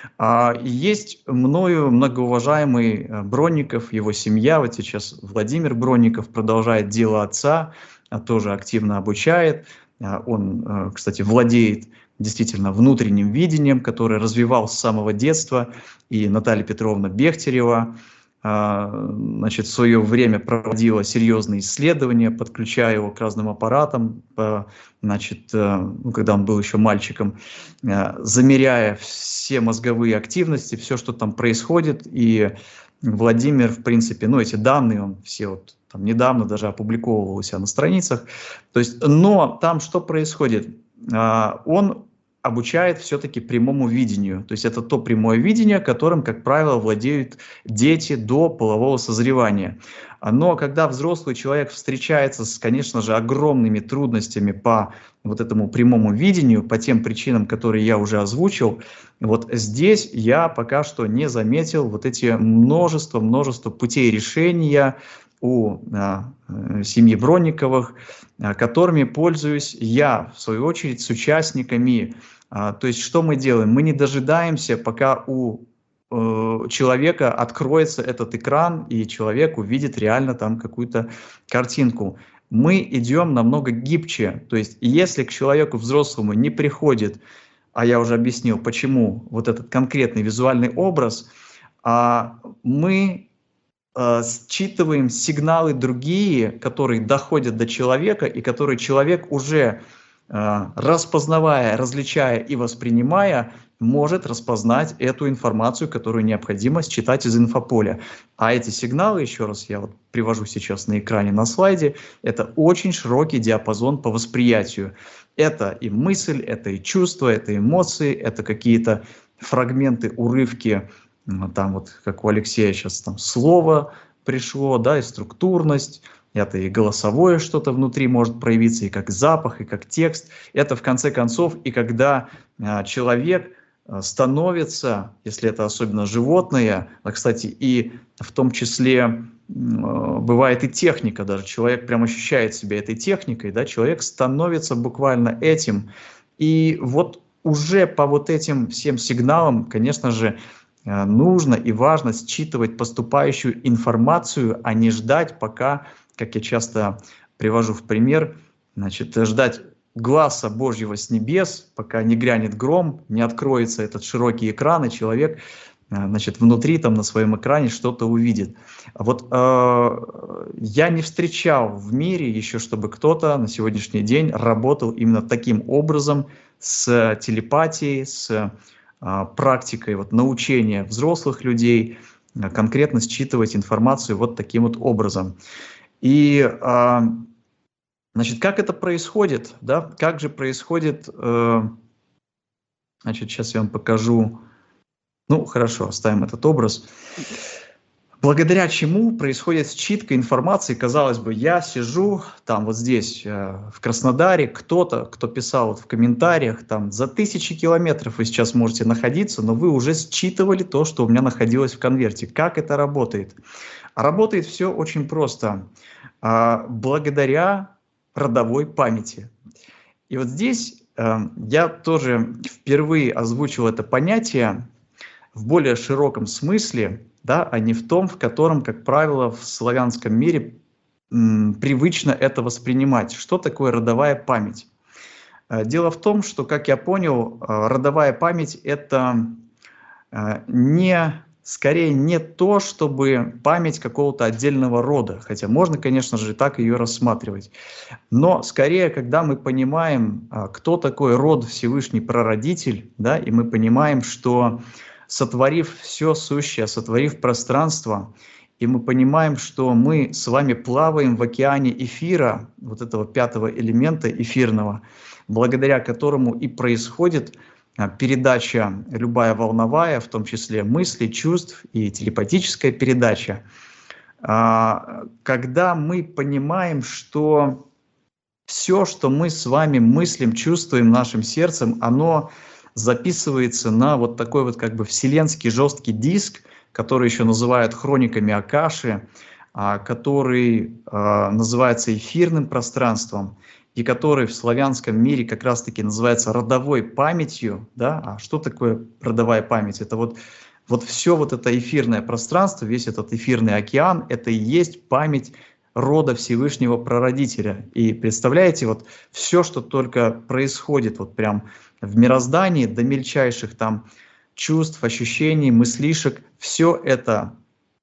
Есть мною многоуважаемый Бронников, его семья, вот сейчас Владимир Бронников продолжает дело отца, тоже активно обучает. Он, кстати, владеет действительно внутренним видением, которое развивал с самого детства, и Наталья Петровна Бехтерева, значит, в свое время проводила серьезные исследования, подключая его к разным аппаратам, значит, ну, когда он был еще мальчиком, замеряя все мозговые активности, все, что там происходит. И Владимир, в принципе, ну, эти данные, он все вот там недавно даже опубликовывал у себя на страницах. То есть, но там что происходит? Он обучает все-таки прямому видению. То есть это то прямое видение, которым, как правило, владеют дети до полового созревания. Но когда взрослый человек встречается с, конечно же, огромными трудностями по вот этому прямому видению, по тем причинам, которые я уже озвучил, вот здесь я пока что не заметил вот эти множество путей решения у семьи Бронниковых, которыми пользуюсь я, в свою очередь, с участниками. То есть что мы делаем? Мы не дожидаемся, пока у человека откроется этот экран, и человек увидит реально там какую-то картинку. Мы идем намного гибче. То есть если к человеку взрослому не приходит, а я уже объяснил, почему вот этот конкретный визуальный образ, мы считываем сигналы другие, которые доходят до человека, и которые человек уже распознавая, различая и воспринимая, может распознать эту информацию, которую необходимо считать из инфополя. А эти сигналы, еще раз я вот привожу сейчас на экране на слайде, это очень широкий диапазон по восприятию. Это и мысль, это и чувства, это эмоции, это какие-то фрагменты, урывки, там вот как у Алексея сейчас там слово пришло, да, и структурность, это и голосовое что-то внутри может проявиться, и как запах, и как текст. Это в конце концов и когда человек становится, если это особенно животное, кстати, и в том числе бывает и техника, даже человек прям ощущает себя этой техникой, да, человек становится буквально этим. И вот уже по вот этим всем сигналам, конечно же, нужно и важно считывать поступающую информацию, а не ждать, пока, как я часто привожу в пример, значит, ждать гласа Божьего с небес, пока не грянет гром, не откроется этот широкий экран, и человек, значит, внутри там на своем экране что-то увидит. Вот я не встречал в мире еще, чтобы кто-то на сегодняшний день работал именно таким образом с телепатией, с практикой вот, научения взрослых людей, конкретно считывать информацию вот таким вот образом. И значит, как это происходит? Да? Как же происходит? Значит, сейчас я вам покажу. Ну, хорошо, оставим этот образ. Благодаря чему происходит считка информации? Казалось бы, я сижу там вот здесь, в Краснодаре, кто-то, кто писал вот в комментариях, там за 1000 километров вы сейчас можете находиться, но вы уже считывали то, что у меня находилось в конверте. Как это работает? Работает все очень просто. Благодаря родовой памяти. И вот здесь я тоже впервые озвучил это понятие в более широком смысле, да, а не в том, в котором, как правило, в славянском мире привычно это воспринимать. Что такое родовая память? Дело в том, что, как я понял, родовая память – это скорее не то, чтобы память какого-то отдельного рода, хотя можно, конечно же, так ее рассматривать, но скорее, когда мы понимаем, кто такой род Всевышний Прародитель, да, и мы понимаем, что сотворив все сущее, сотворив пространство, и мы понимаем, что мы с вами плаваем в океане эфира, вот этого 5-го элемента эфирного, благодаря которому и происходит передача любая волновая, в том числе мыслей, чувств и телепатическая передача. Когда мы понимаем, что все, что мы с вами мыслим, чувствуем нашим сердцем, оно записывается на вот такой вот как бы вселенский жесткий диск, который еще называют хрониками Акаши, который называется эфирным пространством, и который в славянском мире как раз-таки называется родовой памятью. Да? А что такое родовая память? Это вот все вот это эфирное пространство, весь этот эфирный океан, это и есть память рода Всевышнего Прародителя. И представляете, вот все, что только происходит вот прям в мироздании, до мельчайших там чувств, ощущений, мыслишек, все это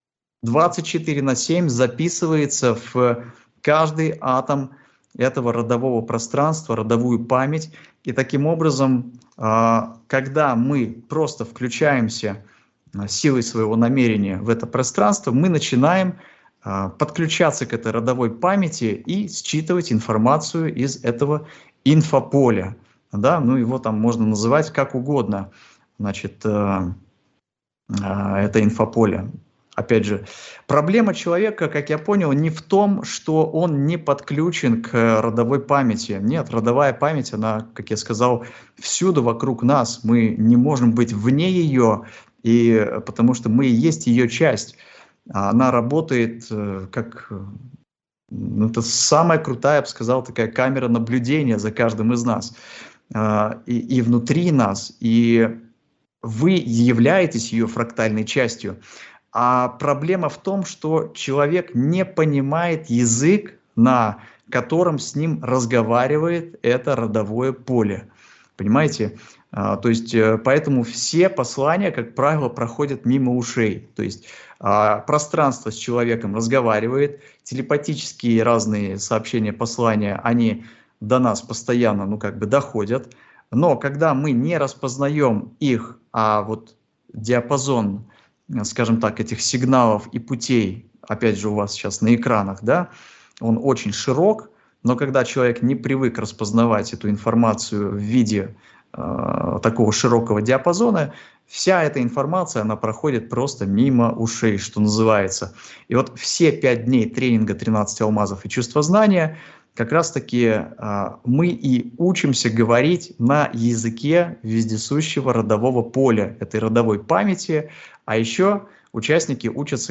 24/7 записывается в каждый атом этого родового пространства, родовую память. И таким образом, когда мы просто включаемся силой своего намерения в это пространство, мы начинаем подключаться к этой родовой памяти и считывать информацию из этого инфополя. Да? Ну, его там можно называть как угодно. Значит, это инфополе. Опять же, проблема человека, как я понял, не в том, что он не подключен к родовой памяти. Нет, родовая память, она, как я сказал, всюду вокруг нас. Мы не можем быть вне ее, потому что мы и есть ее часть. Она работает как... это самая крутая, я бы сказал, такая камера наблюдения за каждым из нас. И внутри нас. И вы являетесь ее фрактальной частью. А проблема в том, что человек не понимает язык, на котором с ним разговаривает это родовое поле. Понимаете? То есть, поэтому все послания, как правило, проходят мимо ушей. То есть, пространство с человеком разговаривает, телепатические разные сообщения, послания, они до нас постоянно, ну, как бы доходят. Но когда мы не распознаем их, а вот диапазон, скажем так, этих сигналов и путей, опять же, у вас сейчас на экранах, да, он очень широк, но когда человек не привык распознавать эту информацию в виде такого широкого диапазона, вся эта информация, она проходит просто мимо ушей, что называется. И вот все 5 дней тренинга «13 алмазов и чувство знания» как раз-таки мы и учимся говорить на языке вездесущего родового поля, этой родовой памяти, а еще участники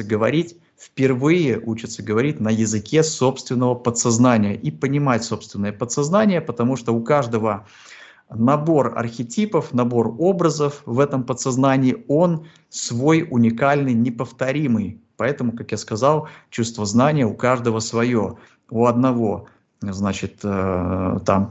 впервые учатся говорить на языке собственного подсознания и понимать собственное подсознание, потому что у каждого набор архетипов, набор образов в этом подсознании, он свой, уникальный, неповторимый. Поэтому, как я сказал, чувство знания у каждого свое. У одного, значит, там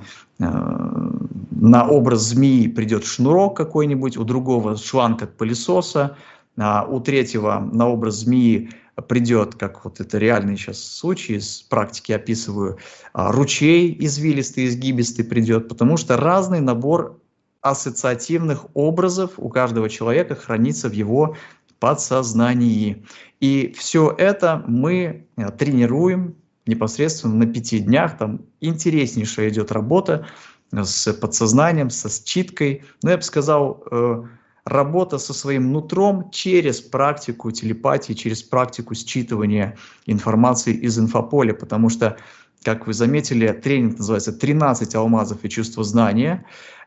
на образ змеи придет шнурок какой-нибудь, у другого шланг от пылесоса, у третьего на образ змеи придет, как вот это реальный сейчас случай, из практики описываю, ручей извилистый, изгибистый придет, потому что разный набор ассоциативных образов у каждого человека хранится в его подсознании. И все это мы тренируем непосредственно на 5 днях. Там интереснейшая идет работа с подсознанием, со считкой. Но я бы сказал, работа со своим нутром через практику телепатии, через практику считывания информации из инфополя, потому что, как вы заметили, тренинг называется «13 алмазов и чувство знания».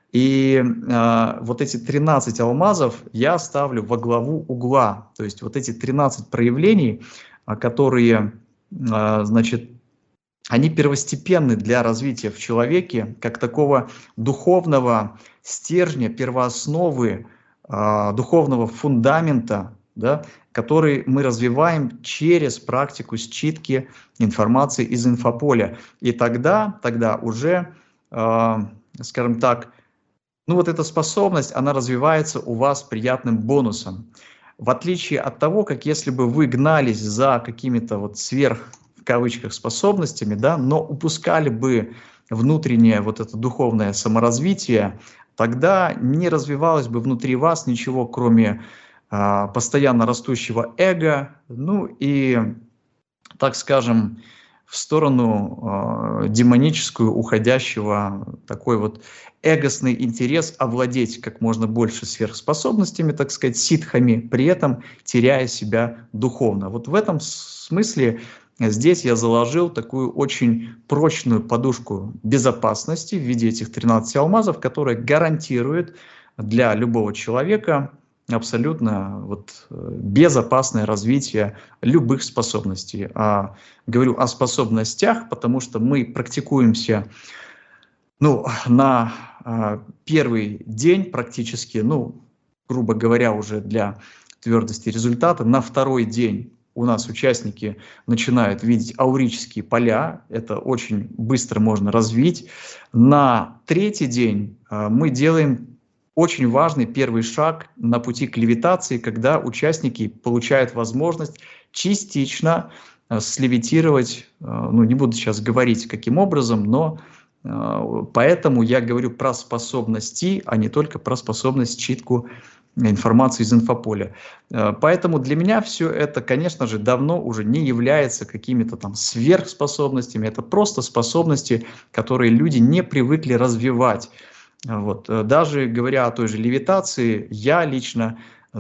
И вот эти 13 алмазов я ставлю во главу угла. То есть вот эти 13 проявлений, которые, значит, они первостепенны для развития в человеке, как такого духовного стержня, первоосновы, духовного фундамента, да, который мы развиваем через практику считки информации из инфополя. И тогда уже, скажем так, ну вот эта способность, она развивается у вас приятным бонусом. В отличие от того, как если бы вы гнались за какими-то вот сверх, в кавычках, способностями, да, но упускали бы внутреннее вот это духовное саморазвитие, тогда не развивалось бы внутри вас ничего, кроме постоянно растущего эго, ну и, так скажем, в сторону демоническую уходящего такой вот эгосный интерес овладеть как можно больше сверхспособностями, так сказать, ситхами, при этом теряя себя духовно. Вот в этом смысле здесь я заложил такую очень прочную подушку безопасности в виде этих 13 алмазов, которая гарантирует для любого человека абсолютно вот безопасное развитие любых способностей. Говорю о способностях, потому что мы практикуемся, ну, на первый день практически, ну, грубо говоря, уже для твердости результата. На второй день у нас участники начинают видеть аурические поля, это очень быстро можно развить. На третий день мы делаем очень важный первый шаг на пути к левитации, когда участники получают возможность частично слевитировать, ну не буду сейчас говорить каким образом, но поэтому я говорю про способности, а не только про способность считку информации из инфополя. Поэтому для меня все это, конечно же, давно уже не является какими-то там сверхспособностями, это просто способности, которые люди не привыкли развивать. Вот. Даже говоря о той же левитации, я лично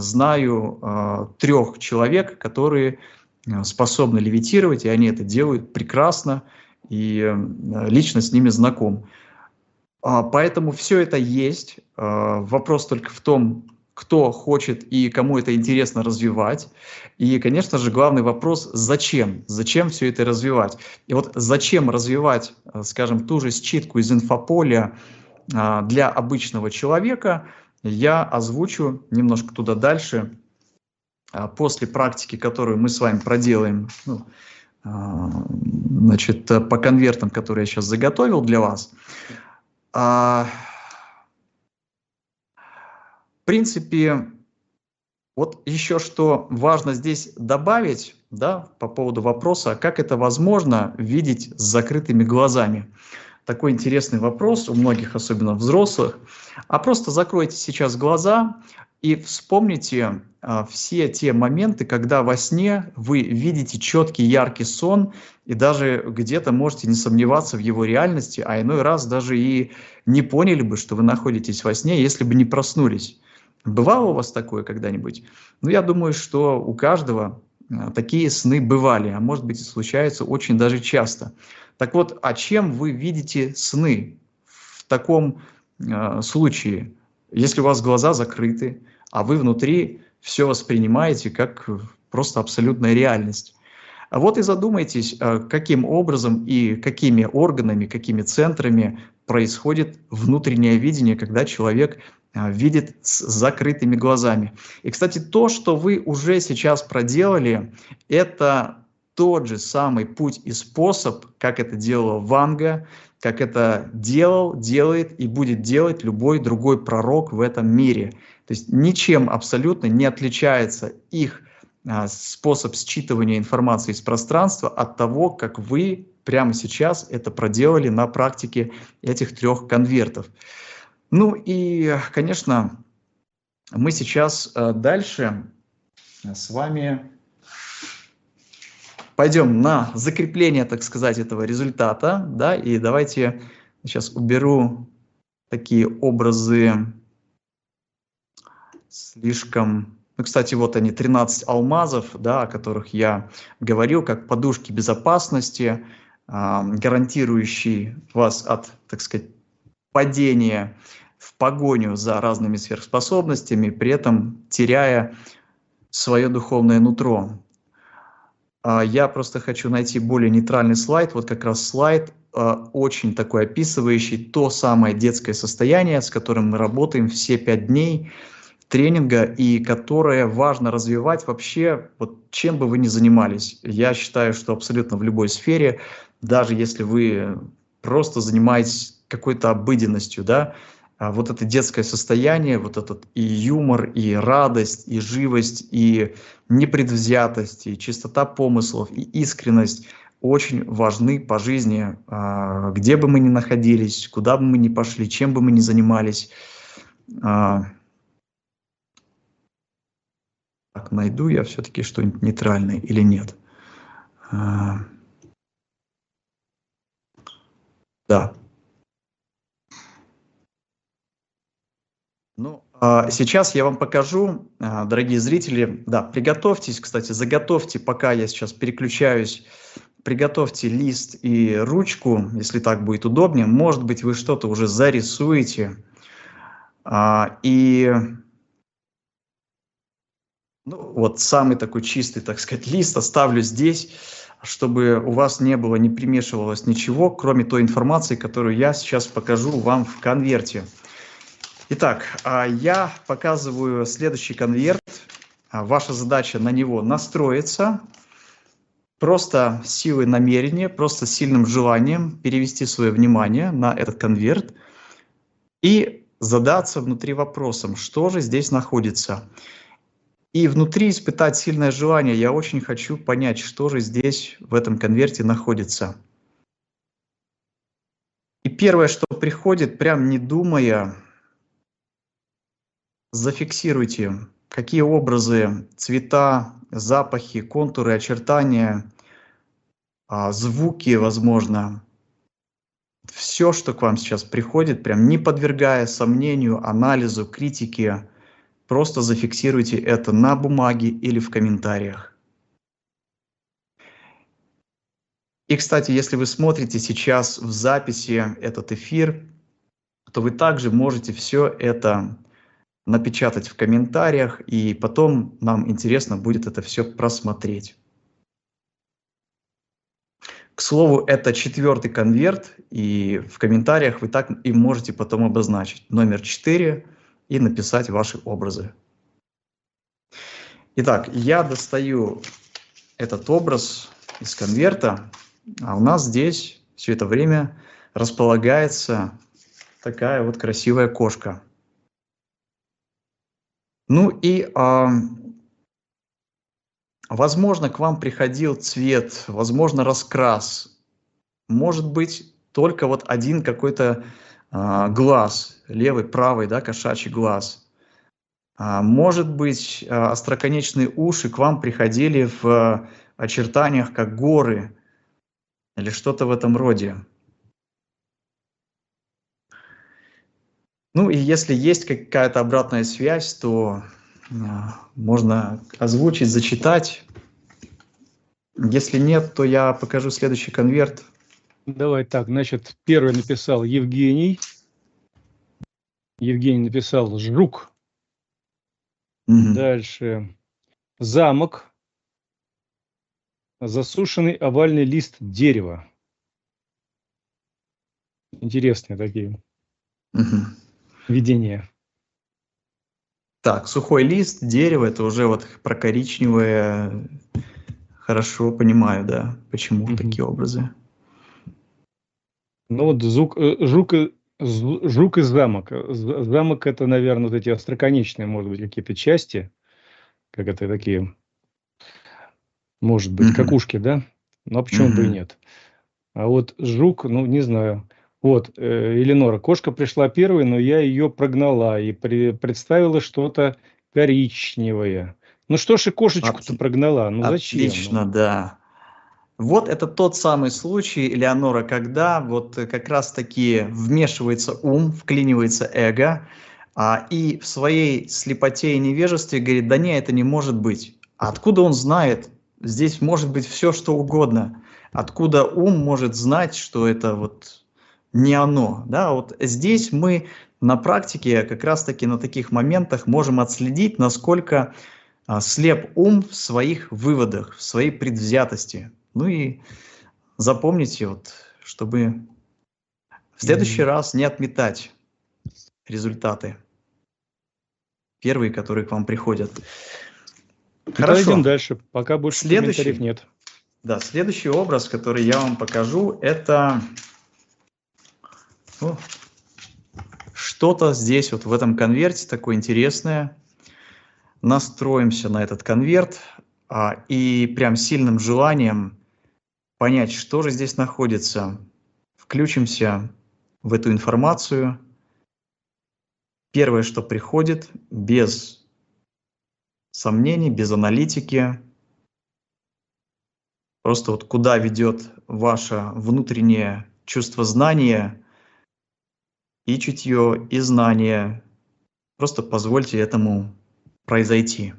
знаю 3 человек, которые способны левитировать, и они это делают прекрасно, и лично с ними знаком. Поэтому все это есть. Вопрос только в том, кто хочет и кому это интересно развивать. И, конечно же, главный вопрос – зачем? Зачем все это развивать? И вот зачем развивать, скажем, ту же считку из инфополя для обычного человека, я озвучу немножко туда дальше, после практики, которую мы с вами проделаем, ну, значит, по конвертам, которые я сейчас заготовил для вас. В принципе, вот еще что важно здесь добавить, да, по поводу вопроса, как это возможно видеть с закрытыми глазами. такой интересный вопрос у многих, особенно взрослых. А просто закройте сейчас глаза и вспомните все те моменты, когда во сне вы видите четкий, яркий сон, и даже где-то можете не сомневаться в его реальности, а иной раз даже и не поняли бы, что вы находитесь во сне, если бы не проснулись. Бывало у вас такое когда-нибудь? Ну, я думаю, что у каждого такие сны бывали, а может быть и случаются очень даже часто. Так вот, а чем вы видите сны в таком случае, если у вас глаза закрыты, а вы внутри все воспринимаете как просто абсолютная реальность? А вот и задумайтесь, каким образом и какими органами, какими центрами происходит внутреннее видение, когда человек видит с закрытыми глазами. И, кстати, то, что вы уже сейчас проделали, это тот же самый путь и способ, как это делала Ванга, как это делал, делает и будет делать любой другой пророк в этом мире. То есть ничем абсолютно не отличается их способ считывания информации из пространства от того, как вы прямо сейчас это проделали на практике этих 3 конвертов. Ну и, конечно, мы сейчас дальше с вами пойдем на закрепление, так сказать, этого результата, да, и давайте сейчас уберу такие образы слишком... Ну, кстати, вот они, 13 алмазов, да, о которых я говорил, как подушки безопасности, гарантирующие вас от, так сказать, падения в погоню за разными сверхспособностями, при этом теряя свое духовное нутро. Я просто хочу найти более нейтральный слайд. Вот как раз слайд, очень такой описывающий то самое детское состояние, с которым мы работаем все 5 дней тренинга, и которое важно развивать вообще, вот чем бы вы ни занимались. Я считаю, что абсолютно в любой сфере, даже если вы просто занимаетесь какой-то обыденностью, да, вот это детское состояние, вот этот и юмор, и радость, и живость, и непредвзятость, и чистота помыслов, и искренность очень важны по жизни, где бы мы ни находились, куда бы мы ни пошли, чем бы мы ни занимались. Так, найду я все-таки что-нибудь нейтральное или нет? Да. Ну, сейчас я вам покажу, дорогие зрители, да, приготовьтесь, кстати, заготовьте, пока я сейчас переключаюсь, приготовьте лист и ручку, если так будет удобнее. Может быть, вы что-то уже зарисуете. И ну, вот самый такой чистый, так сказать, лист оставлю здесь, чтобы у вас не было, не примешивалось ничего, кроме той информации, которую я сейчас покажу вам в конверте. Итак, я показываю следующий конверт. Ваша задача на него настроиться. Просто силой намерения, просто сильным желанием перевести свое внимание на этот конверт и задаться внутри вопросом, что же здесь находится. И внутри испытать сильное желание. Я очень хочу понять, что же здесь в этом конверте находится. И первое, что приходит, прям не думая, зафиксируйте, какие образы, цвета, запахи, контуры, очертания, звуки, возможно. Все, что к вам сейчас приходит, прям не подвергая сомнению, анализу, критике, просто зафиксируйте это на бумаге или в комментариях. И, кстати, если вы смотрите сейчас в записи этот эфир, то вы также можете все это напечатать в комментариях, и потом нам интересно будет это все просмотреть. К слову, это 4-й конверт, и в комментариях вы так и можете потом обозначить номер 4 и написать ваши образы. Итак, я достаю этот образ из конверта, а у нас здесь все это время располагается такая вот красивая кошка. Ну и, возможно, к вам приходил цвет, возможно, раскрас. Может быть, только вот один какой-то глаз, левый, правый, да, кошачий глаз. Может быть, остроконечные уши к вам приходили в очертаниях, как горы, или что-то в этом роде. Ну и если есть какая-то обратная связь, то можно озвучить, зачитать. Если нет, то я покажу следующий конверт. Давай так, значит, первый написал Евгений. Евгений написал жук. Дальше замок. Засушенный овальный лист дерева. Интересные такие видения. Так, сухой лист, дерево, это уже вот про коричневое. Хорошо понимаю, да, почему такие образы. Ну вот жук и замок. Замок — это, наверное, вот эти остроконечные, может быть, какие-то части, как это такие, может быть, какушки, да? Но почему бы и нет? А вот жук, ну, не знаю. Вот, Эленора, кошка пришла первой, но я ее прогнала и представила что-то коричневое. Ну что ж и кошечку-то прогнала? Ну зачем? Отлично, да. Вот это тот самый случай, Элеонора, когда вот как раз-таки вмешивается ум, вклинивается эго, и в своей слепоте и невежестве говорит: да не, это не может быть. А откуда он знает? Здесь может быть все, что угодно. Откуда ум может знать, что это вот не оно? Да, вот здесь мы на практике как раз-таки на таких моментах можем отследить, насколько слеп ум в своих выводах, в своей предвзятости. Ну и запомните, вот, чтобы в следующий раз не отметать результаты, первые, которые к вам приходят. Хорошо. Идем дальше, пока больше комментариев нет. Да, следующий образ, который я вам покажу, это что-то здесь вот в этом конверте такое интересное. Настроимся на этот конверт и прям сильным желанием понять, что же здесь находится. Включимся в эту информацию. Первое, что приходит, без сомнений, без аналитики. Просто вот куда ведет ваше внутреннее чувство знания и чутье, и знание. Просто позвольте этому произойти.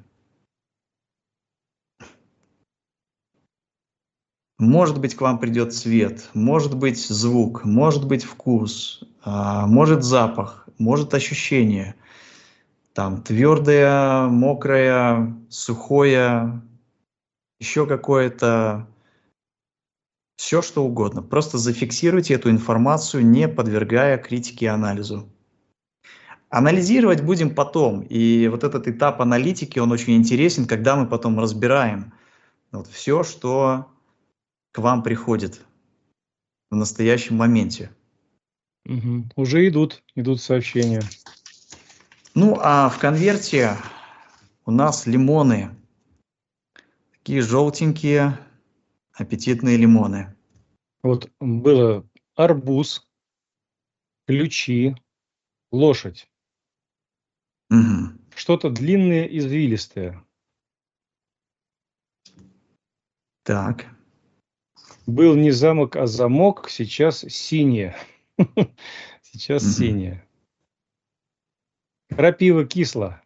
Может быть, к вам придет цвет, может быть, звук, может быть, вкус, может, запах, может, ощущение. Там твердое, мокрое, сухое, еще какое-то, все что угодно. Просто зафиксируйте эту информацию, не подвергая критике и анализу. Анализировать будем потом, и вот этот этап аналитики, он очень интересен, когда мы потом разбираем вот все, что к вам приходит в настоящем моменте. Уже идут сообщения. Ну, а в конверте у нас лимоны. Такие желтенькие, аппетитные лимоны. Вот было арбуз, ключи, лошадь. Что-то длинное, извилистое. Так. Был не замок, а замок, сейчас синее. Сейчас синее. Крапива кисло.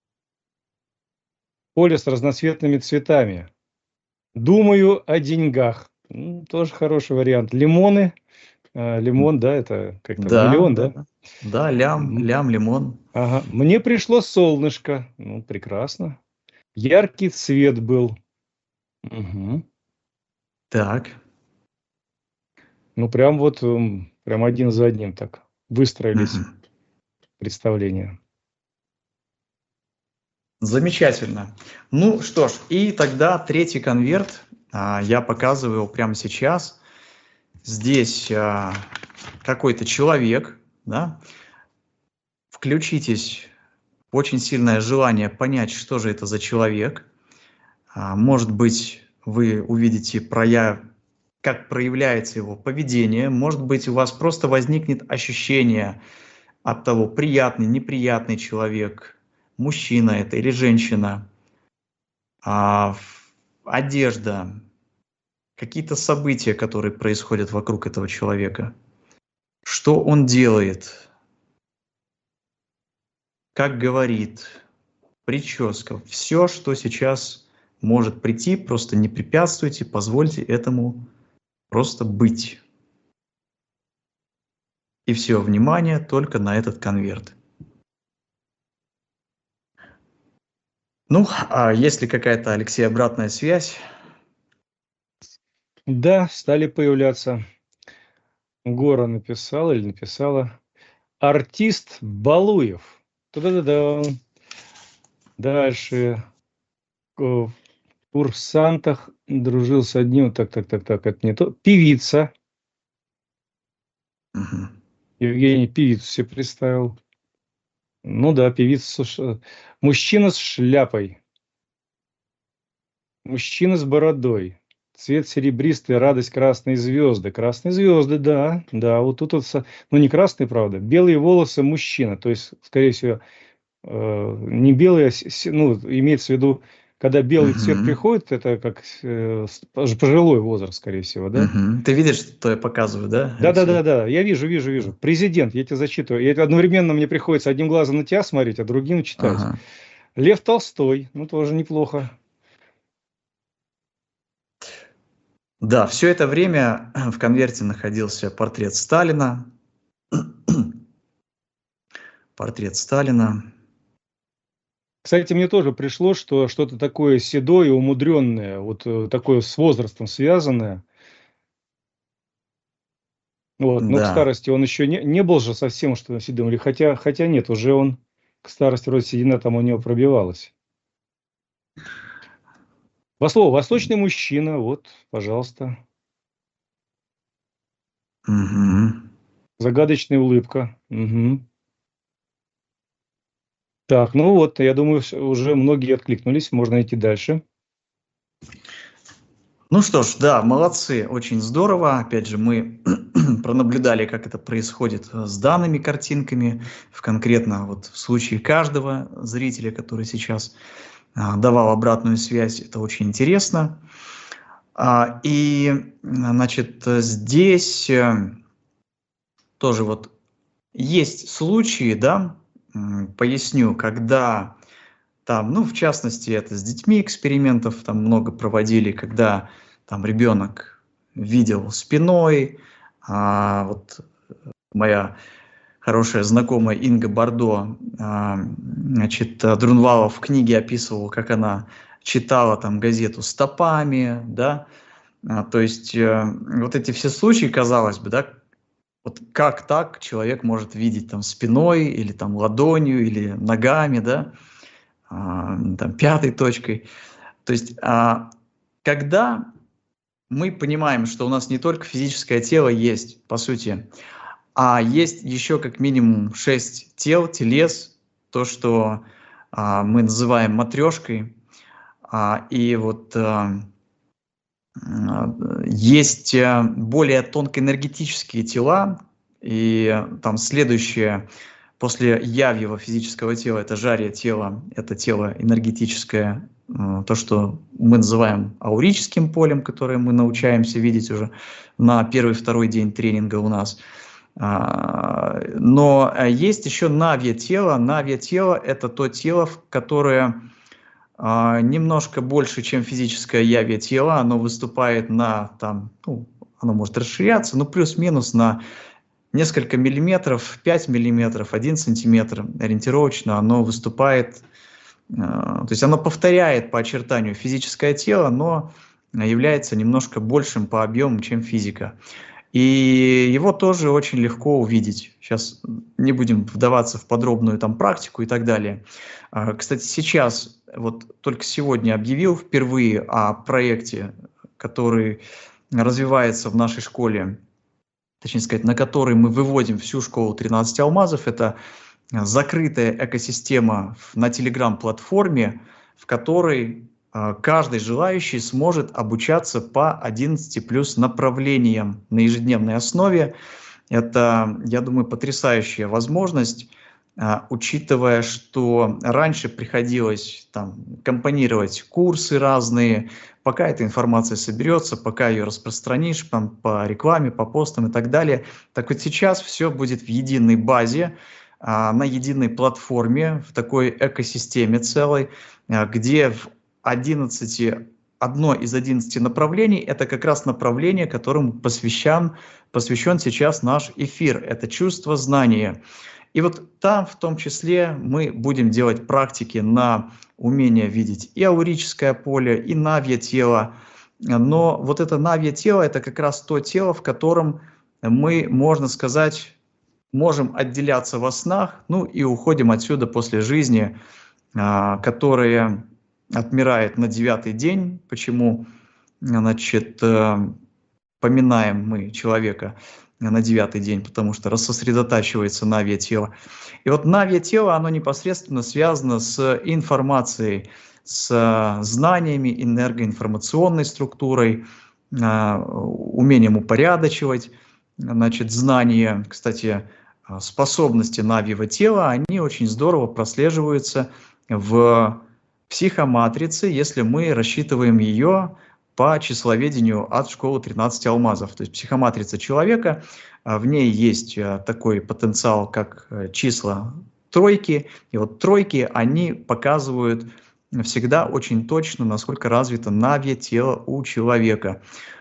Поле с разноцветными цветами. Думаю о деньгах. Тоже хороший вариант. Лимоны. Лимон, да, это как-то миллион, да? Да, лям, лимон. Ага. Мне пришло солнышко. Ну, прекрасно. Яркий цвет был. Так. Ну, прям вот, прям один за одним так выстроились представления. Замечательно. Ну что ж, и тогда третий конверт я показываю прямо сейчас. Здесь какой-то человек, да? Включитесь в очень сильное желание понять, что же это за человек. Может быть, вы увидите как проявляется его поведение. Может быть, у вас просто возникнет ощущение от того, приятный, неприятный человек, мужчина это или женщина, одежда, какие-то события, которые происходят вокруг этого человека, что он делает, как говорит, прическа, все, что сейчас может прийти, просто не препятствуйте, позвольте этому просто быть. И все, внимание только на этот конверт. Ну, а есть ли какая-то, Алексей, обратная связь? Да, стали появляться. Гора написала или написала. Артист Балуев. Туда-да-да. Дальше. В курсантах дружил с одним. Так, это не то. Певица. Угу. Евгений певицу себе представил. Ну да, певица. Мужчина с шляпой. Мужчина с бородой. Цвет серебристый, радость красные звезды. Красные звезды, да. Да, вот тут вот, ну не красные, правда. Белые волосы мужчина. То есть, скорее всего, не белые, ну, имеется в виду, когда белый цвет приходит, это как пожилой возраст, скорее всего, да? Ты видишь, что я показываю, да? Да, я вижу. Президент, я тебе зачитываю. Одновременно мне приходится одним глазом на тебя смотреть, а другим читать. Ага. Лев Толстой, ну тоже неплохо. Да, все это время в конверте находился портрет Сталина. Портрет Сталина. Кстати, мне тоже пришло, что что-то такое седое, умудренное, вот такое с возрастом связанное. Вот, но к Да. старости он еще не был же совсем что седым, или хотя нет, уже он к старости вроде седина там у него пробивалась. Восточный мужчина, вот, пожалуйста. Угу. Загадочная улыбка. Угу. Так, ну вот, я думаю, уже многие откликнулись, можно идти дальше. Ну что ж, да, молодцы, очень здорово. Опять же, мы пронаблюдали, как это происходит с данными картинками, конкретно вот в случае каждого зрителя, который сейчас давал обратную связь. Это очень интересно. И, значит, здесь тоже вот есть случаи, да, поясню, когда там, ну, в частности, это с детьми экспериментов там много проводили, когда там ребенок видел спиной, вот моя хорошая знакомая Инга Бордо, значит, Друнвалова в книге описывала, как она читала там газету стопами, да, то есть вот эти все случаи, казалось бы, да, вот как так человек может видеть там спиной или там ладонью или ногами, да, там, пятой точкой. То есть, когда мы понимаем, что у нас не только физическое тело есть, по сути, а есть еще как минимум 6 тел, телес, то, что мы называем матрешкой, и вот есть более тонкоэнергетические тела, и там следующее после явьего физического тела, это жарие тела, это тело энергетическое, то, что мы называем аурическим полем, которое мы научаемся видеть уже на первый-второй день тренинга у нас. Но есть еще навья-тело. Навья-тело – это то тело, которое немножко больше, чем физическое явья-тело. Оно выступает на, там, ну, оно может расширяться, но плюс-минус на несколько миллиметров, 5 миллиметров, 1 сантиметр ориентировочно оно выступает, то есть оно повторяет по очертанию физическое тело, но является немножко большим по объему, чем физика. И его тоже очень легко увидеть. Сейчас не будем вдаваться в подробную там практику и так далее. Кстати, сейчас, вот только сегодня объявил впервые о проекте, который развивается в нашей школе, точнее сказать, на который мы выводим всю школу 13 алмазов. Это закрытая экосистема на Telegram-платформе, в которой каждый желающий сможет обучаться по 11+ направлениям на ежедневной основе. Это, я думаю, потрясающая возможность, учитывая, что раньше приходилось там компонировать курсы разные, пока эта информация соберется, пока ее распространишь там, по рекламе, по постам и так далее. Так вот сейчас все будет в единой базе, на единой платформе, в такой экосистеме целой, где в одно из 11 направлений – это как раз направление, которому посвящен сейчас наш эфир. Это чувство знания. И вот там в том числе мы будем делать практики на умение видеть и аурическое поле, и навье-тело. Но вот это навье-тело – это как раз то тело, в котором мы, можно сказать, можем отделяться во снах, ну и уходим отсюда после жизни, которая отмирает на 9-й день. Почему, значит, поминаем мы человека на 9-й день? Потому что рассосредотачивается навье-тело. И вот навье-тело, оно непосредственно связано с информацией, с знаниями, энергоинформационной структурой, умением упорядочивать, значит, знания. Кстати, способности навьего тела, они очень здорово прослеживаются в психоматрице, если мы рассчитываем ее по числоведению от школы 13 алмазов. То есть психоматрица человека, в ней есть такой потенциал, как числа тройки. И вот тройки, они показывают всегда очень точно, насколько развито навье тело у человека.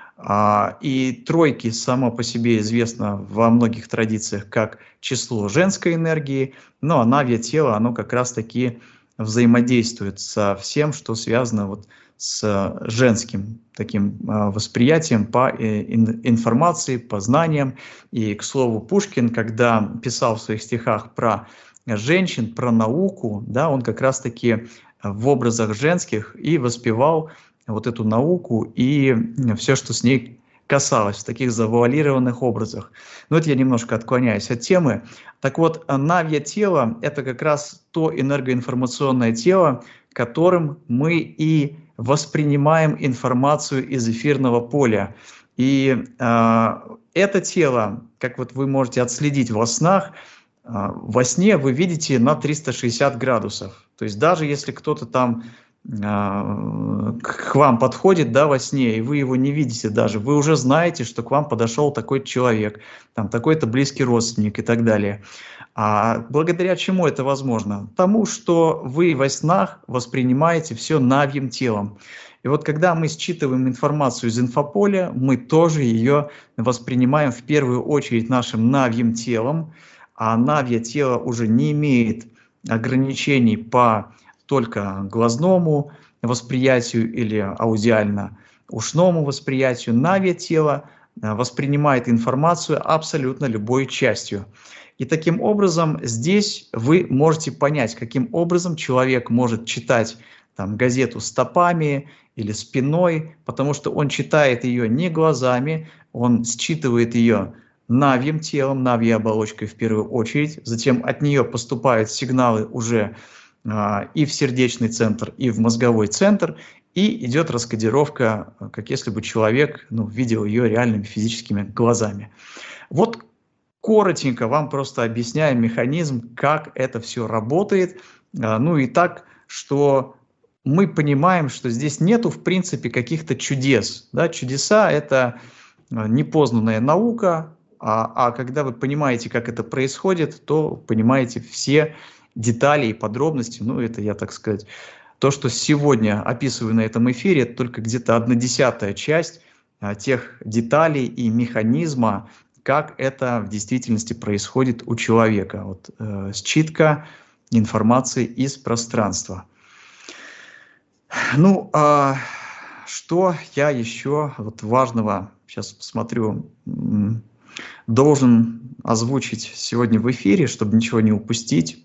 И тройки само по себе известно во многих традициях как число женской энергии, но а навье тело, оно как раз-таки взаимодействует со всем, что связано вот с женским таким восприятием по информации, по знаниям. И, к слову, Пушкин, когда писал в своих стихах про женщин, про науку, да, он как раз-таки в образах женских и воспевал вот эту науку и все, что с ней касалось, в таких завуалированных образах. Но это я немножко отклоняюсь от темы. Так вот, навье тело – это как раз то энергоинформационное тело, которым мы и воспринимаем информацию из эфирного поля. И это тело, как вот вы можете отследить во снах, во сне вы видите на 360 градусов. То есть даже если кто-то там к вам подходит, да, во сне, и вы его не видите даже, вы уже знаете, что к вам подошел такой человек, там такой-то близкий родственник и так далее. А благодаря чему это возможно? Тому, что вы во снах воспринимаете все навьим телом. И вот когда мы считываем информацию из инфополя, мы тоже ее воспринимаем в первую очередь нашим навьим телом, а навье тело уже не имеет ограничений по только глазному восприятию или аудиально-ушному восприятию. Навье тело воспринимает информацию абсолютно любой частью. И таким образом здесь вы можете понять, каким образом человек может читать там, газету стопами или спиной, потому что он читает ее не глазами, он считывает ее навьим телом, навьей оболочкой в первую очередь, затем от нее поступают сигналы уже и в сердечный центр, и в мозговой центр, и идет раскодировка, как если бы человек видел ее реальными физическими глазами. Вот коротенько вам просто объясняю механизм, как это все работает. Ну и так, что мы понимаем, что здесь нету в принципе каких-то чудес. Да? Чудеса – это непознанная наука, а когда вы понимаете, как это происходит, то понимаете все детали и подробности. Ну, это, я так сказать, то, что сегодня описываю на этом эфире, это только где-то 1/10 часть тех деталей и механизма, как это в действительности происходит у человека. Вот, считка информации из пространства. Ну, что я еще вот важного, сейчас посмотрю, должен озвучить сегодня в эфире, чтобы ничего не упустить.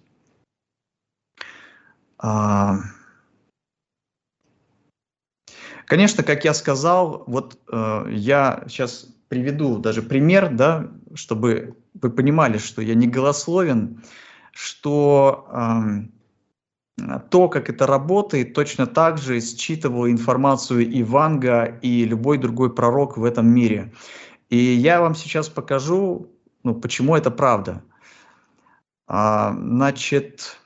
Конечно, как я сказал, вот я сейчас приведу даже пример, да, чтобы вы понимали, что я не голословен, что то, как это работает, точно так же считывал информацию и Ванга, и любой другой пророк в этом мире. И я вам сейчас покажу, ну, почему это правда. Значит,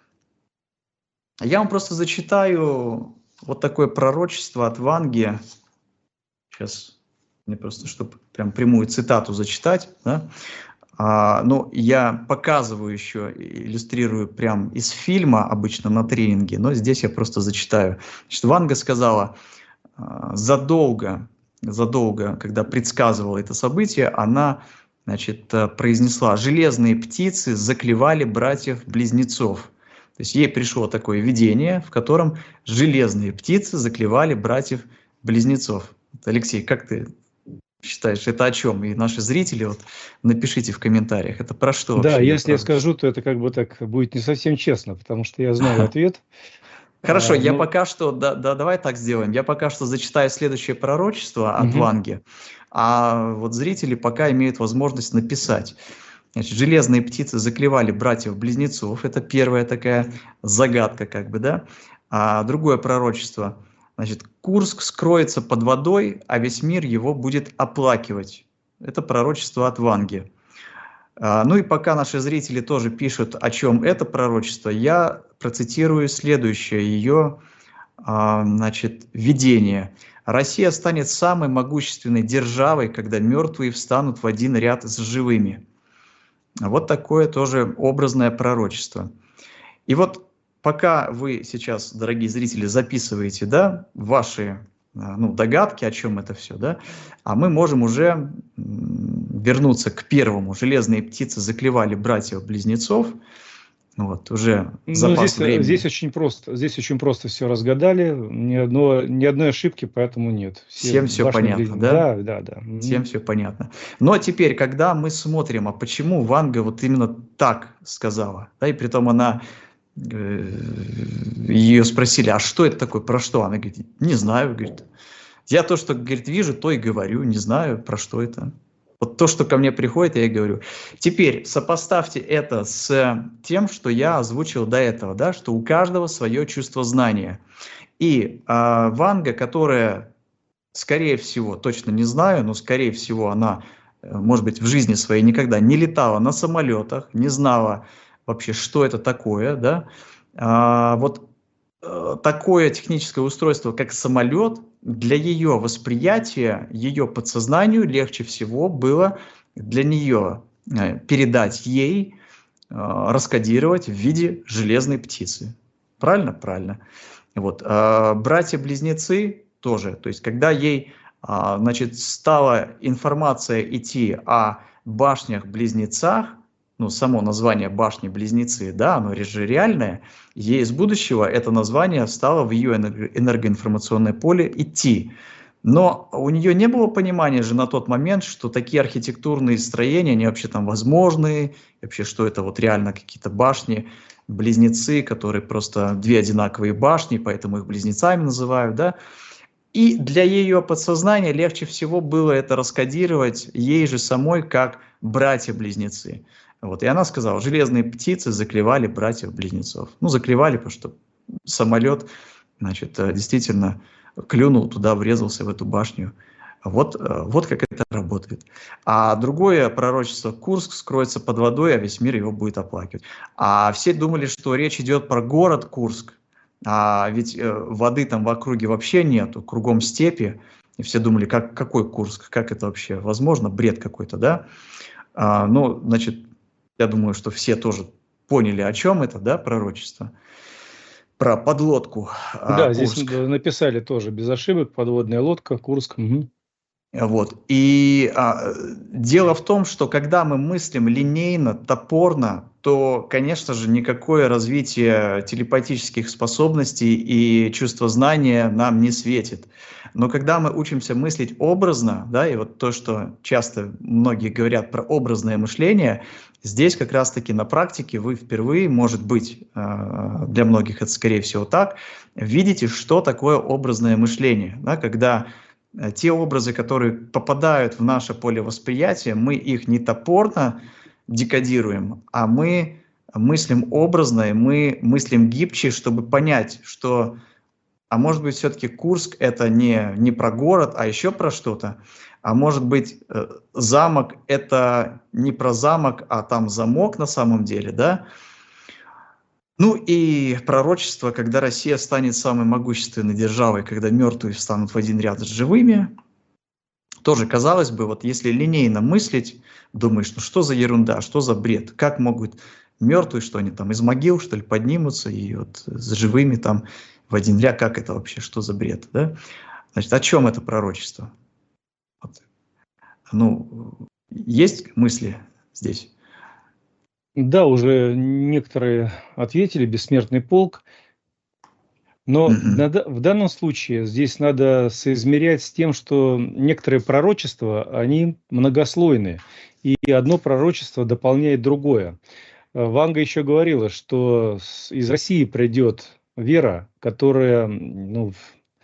я вам просто зачитаю вот такое пророчество от Ванги. Сейчас мне просто, чтобы прям прямую цитату зачитать, да? Ну, я показываю еще, иллюстрирую прям из фильма, обычно на тренинге, но здесь я просто зачитаю. Значит, Ванга сказала, задолго, когда предсказывала это событие, она, значит, произнесла: «Железные птицы заклевали братьев-близнецов». То есть ей пришло такое видение, в котором железные птицы заклевали братьев-близнецов. Алексей, как ты считаешь, это о чем? И наши зрители, вот, напишите в комментариях, это про что вообще? Да, если я скажу, то это как бы так будет не совсем честно, потому что я знаю ответ. Хорошо, я пока что, давай так сделаем, я пока что зачитаю следующее пророчество от Ванги, а вот зрители пока имеют возможность написать. Значит, железные птицы заклевали братьев-близнецов, это первая такая загадка, как бы, да. А другое пророчество, значит, Курск скроется под водой, а весь мир его будет оплакивать. Это пророчество от Ванги. Ну и пока наши зрители тоже пишут, о чем это пророчество, я процитирую следующее ее, значит, видение. «Россия станет самой могущественной державой, когда мертвые встанут в один ряд с живыми». Вот такое тоже образное пророчество. И вот пока вы сейчас, дорогие зрители, записываете, да, ваши догадки, о чем это все, да, а мы можем уже вернуться к первому. Железные птицы заклевали братьев-близнецов. Вот, уже запас времени. Здесь очень просто все разгадали, ни одной ошибки, поэтому нет. Всем все понятно, да? Да. Всем все понятно. Но теперь, когда мы смотрим, а почему Ванга вот именно так сказала, да, и притом она, ее спросили, а что это такое, про что? Она говорит, не знаю, говорит, я то, что, говорит, вижу, то и говорю, не знаю, про что это. Вот то, что ко мне приходит, я и говорю. Теперь сопоставьте это с тем, что я озвучил до этого, да, что у каждого свое чувство знания. И Ванга, которая, скорее всего, точно не знаю, но скорее всего она, может быть, в жизни своей никогда не летала на самолетах, не знала вообще, что это такое, да, вот такое техническое устройство, как самолет, для ее восприятия, ее подсознанию легче всего было для нее передать ей, раскодировать в виде железной птицы. Правильно? Правильно. Вот. Братья-близнецы тоже. То есть, когда ей, значит, стала информация идти о башнях-близнецах, ну, само название башни-близнецы, да, оно же реальное, ей из будущего это название стало в ее энергоинформационное поле идти. Но у нее не было понимания же на тот момент, что такие архитектурные строения, они вообще там возможны, вообще, что это вот реально какие-то башни-близнецы, которые просто две одинаковые башни, поэтому их близнецами называют, да. И для ее подсознания легче всего было это раскодировать ей же самой как братья-близнецы. Вот, и она сказала, железные птицы заклевали братьев-близнецов. Ну, заклевали, потому что самолет, значит, действительно клюнул туда, врезался в эту башню. Вот как это работает. А другое пророчество, Курск скроется под водой, а весь мир его будет оплакивать. А все думали, что речь идет про город Курск, а ведь воды там в округе вообще нету, кругом степи. И все думали, какой Курск, как это вообще возможно, бред какой-то, да? Ну, значит, я думаю, что все тоже поняли, о чем это, да, пророчество. Про подлодку. Да, Курск. здесь написали тоже без ошибок, подводная лодка, Курск. Угу. Вот. И дело в том, что когда мы мыслим линейно, топорно, то, конечно же, никакое развитие телепатических способностей и чувства знания нам не светит. Но когда мы учимся мыслить образно, да, и вот то, что часто многие говорят про образное мышление, здесь как раз-таки на практике вы впервые, может быть, для многих это скорее всего так, видите, что такое образное мышление, да, когда те образы, которые попадают в наше поле восприятия, мы их не топорно декодируем, а мы мыслим образно, и мы мыслим гибче, чтобы понять, что, а может быть, все-таки Курск это не про город, а еще про что-то. А может быть, замок это не про замок, а там замок на самом деле, да? Ну и пророчество, когда Россия станет самой могущественной державой, когда мертвые встанут в один ряд с живыми, тоже, казалось бы, вот если линейно мыслить, думаешь, ну что за ерунда, что за бред, как могут мертвые, что они там из могил, что ли, поднимутся и вот с живыми там в один ряд, как это вообще, что за бред, да? Значит, о чем это пророчество? Вот. Ну, есть мысли здесь? Да, уже некоторые ответили, бессмертный полк. Но в данном случае здесь надо соизмерять с тем, что некоторые пророчества, они многослойные, и одно пророчество дополняет другое. Ванга еще говорила, что из России придет вера, которая, ну,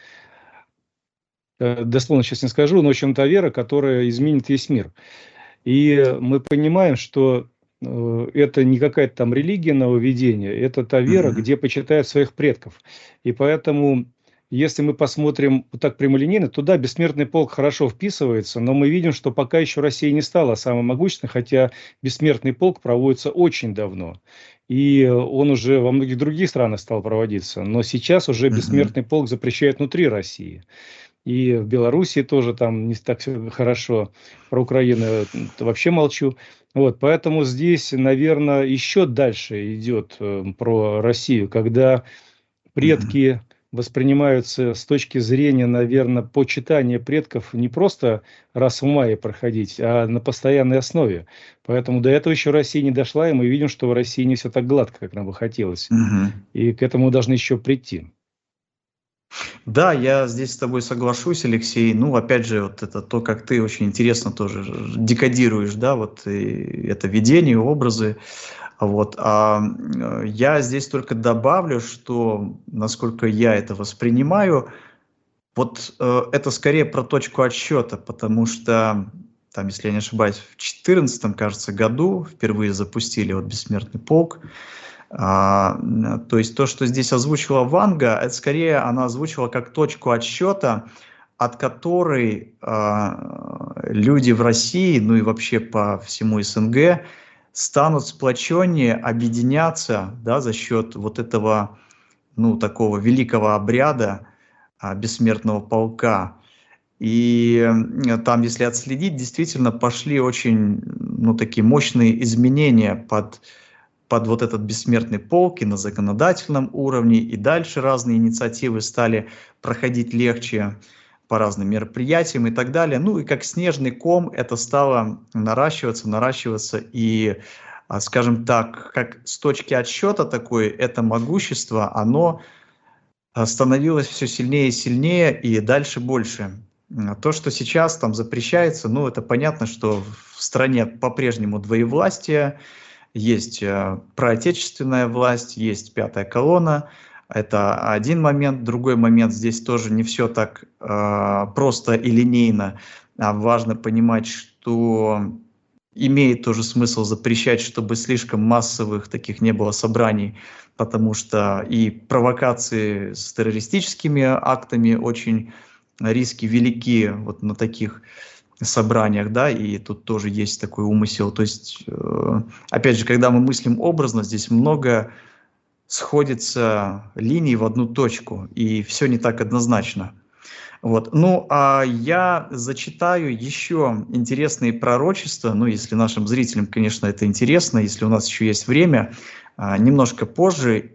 дословно сейчас не скажу, но, в общем, та вера, которая изменит весь мир. И мы понимаем, что это не какая-то там религия нововведения, это та вера, где почитают своих предков. И поэтому, если мы посмотрим вот так прямолинейно, то да, бессмертный полк хорошо вписывается, но мы видим, что пока еще Россия не стала самой могущественной, хотя бессмертный полк проводится очень давно. И он уже во многих других странах стал проводиться. Но сейчас уже бессмертный полк запрещают внутри России. И в Белоруссии тоже там не так все хорошо. Про Украину вообще молчу. Вот, поэтому здесь, наверное, еще дальше идет про Россию, когда предки воспринимаются с точки зрения, наверное, почитания предков не просто раз в мае проходить, а на постоянной основе. Поэтому до этого еще Россия не дошла, и мы видим, что в России не все так гладко, как нам бы хотелось. И к этому должны еще прийти. Да, я здесь с тобой соглашусь, Алексей. Ну, опять же, вот это то, как ты очень интересно тоже декодируешь, да, вот это видение, образы. Вот. Я здесь только добавлю, что, насколько я это воспринимаю, вот это скорее про точку отсчета, потому что, там, если я не ошибаюсь, в 2014, кажется, году впервые запустили вот «Бессмертный полк». То есть то, что здесь озвучила Ванга, это скорее она озвучила как точку отсчета, от которой люди в России, ну и вообще по всему СНГ, станут сплоченнее, объединяться, да, за счет вот этого, ну, такого великого обряда бессмертного полка. И там, если отследить, действительно пошли очень, ну, такие мощные изменения под вот этот бессмертный полк и на законодательном уровне, и дальше разные инициативы стали проходить легче по разным мероприятиям и так далее. Ну и как снежный ком это стало наращиваться, и, скажем так, как с точки отсчета такой, это могущество, оно становилось все сильнее и сильнее, и дальше больше. То, что сейчас там запрещается, ну это понятно, что в стране по-прежнему двоевластие, есть проотечественная власть, есть пятая колонна. Это один момент. Другой момент, здесь тоже не все так просто и линейно. Важно понимать, что имеет тоже смысл запрещать, чтобы слишком массовых таких не было собраний, потому что и провокации с террористическими актами очень риски велики вот на таких собраниях, да, и тут тоже есть такой умысел. То есть, опять же, когда мы мыслим образно, здесь много сходится линий в одну точку, и все не так однозначно. Вот. Ну, а я зачитаю еще интересные пророчества, ну, если нашим зрителям, конечно, это интересно, если у нас еще есть время, немножко позже,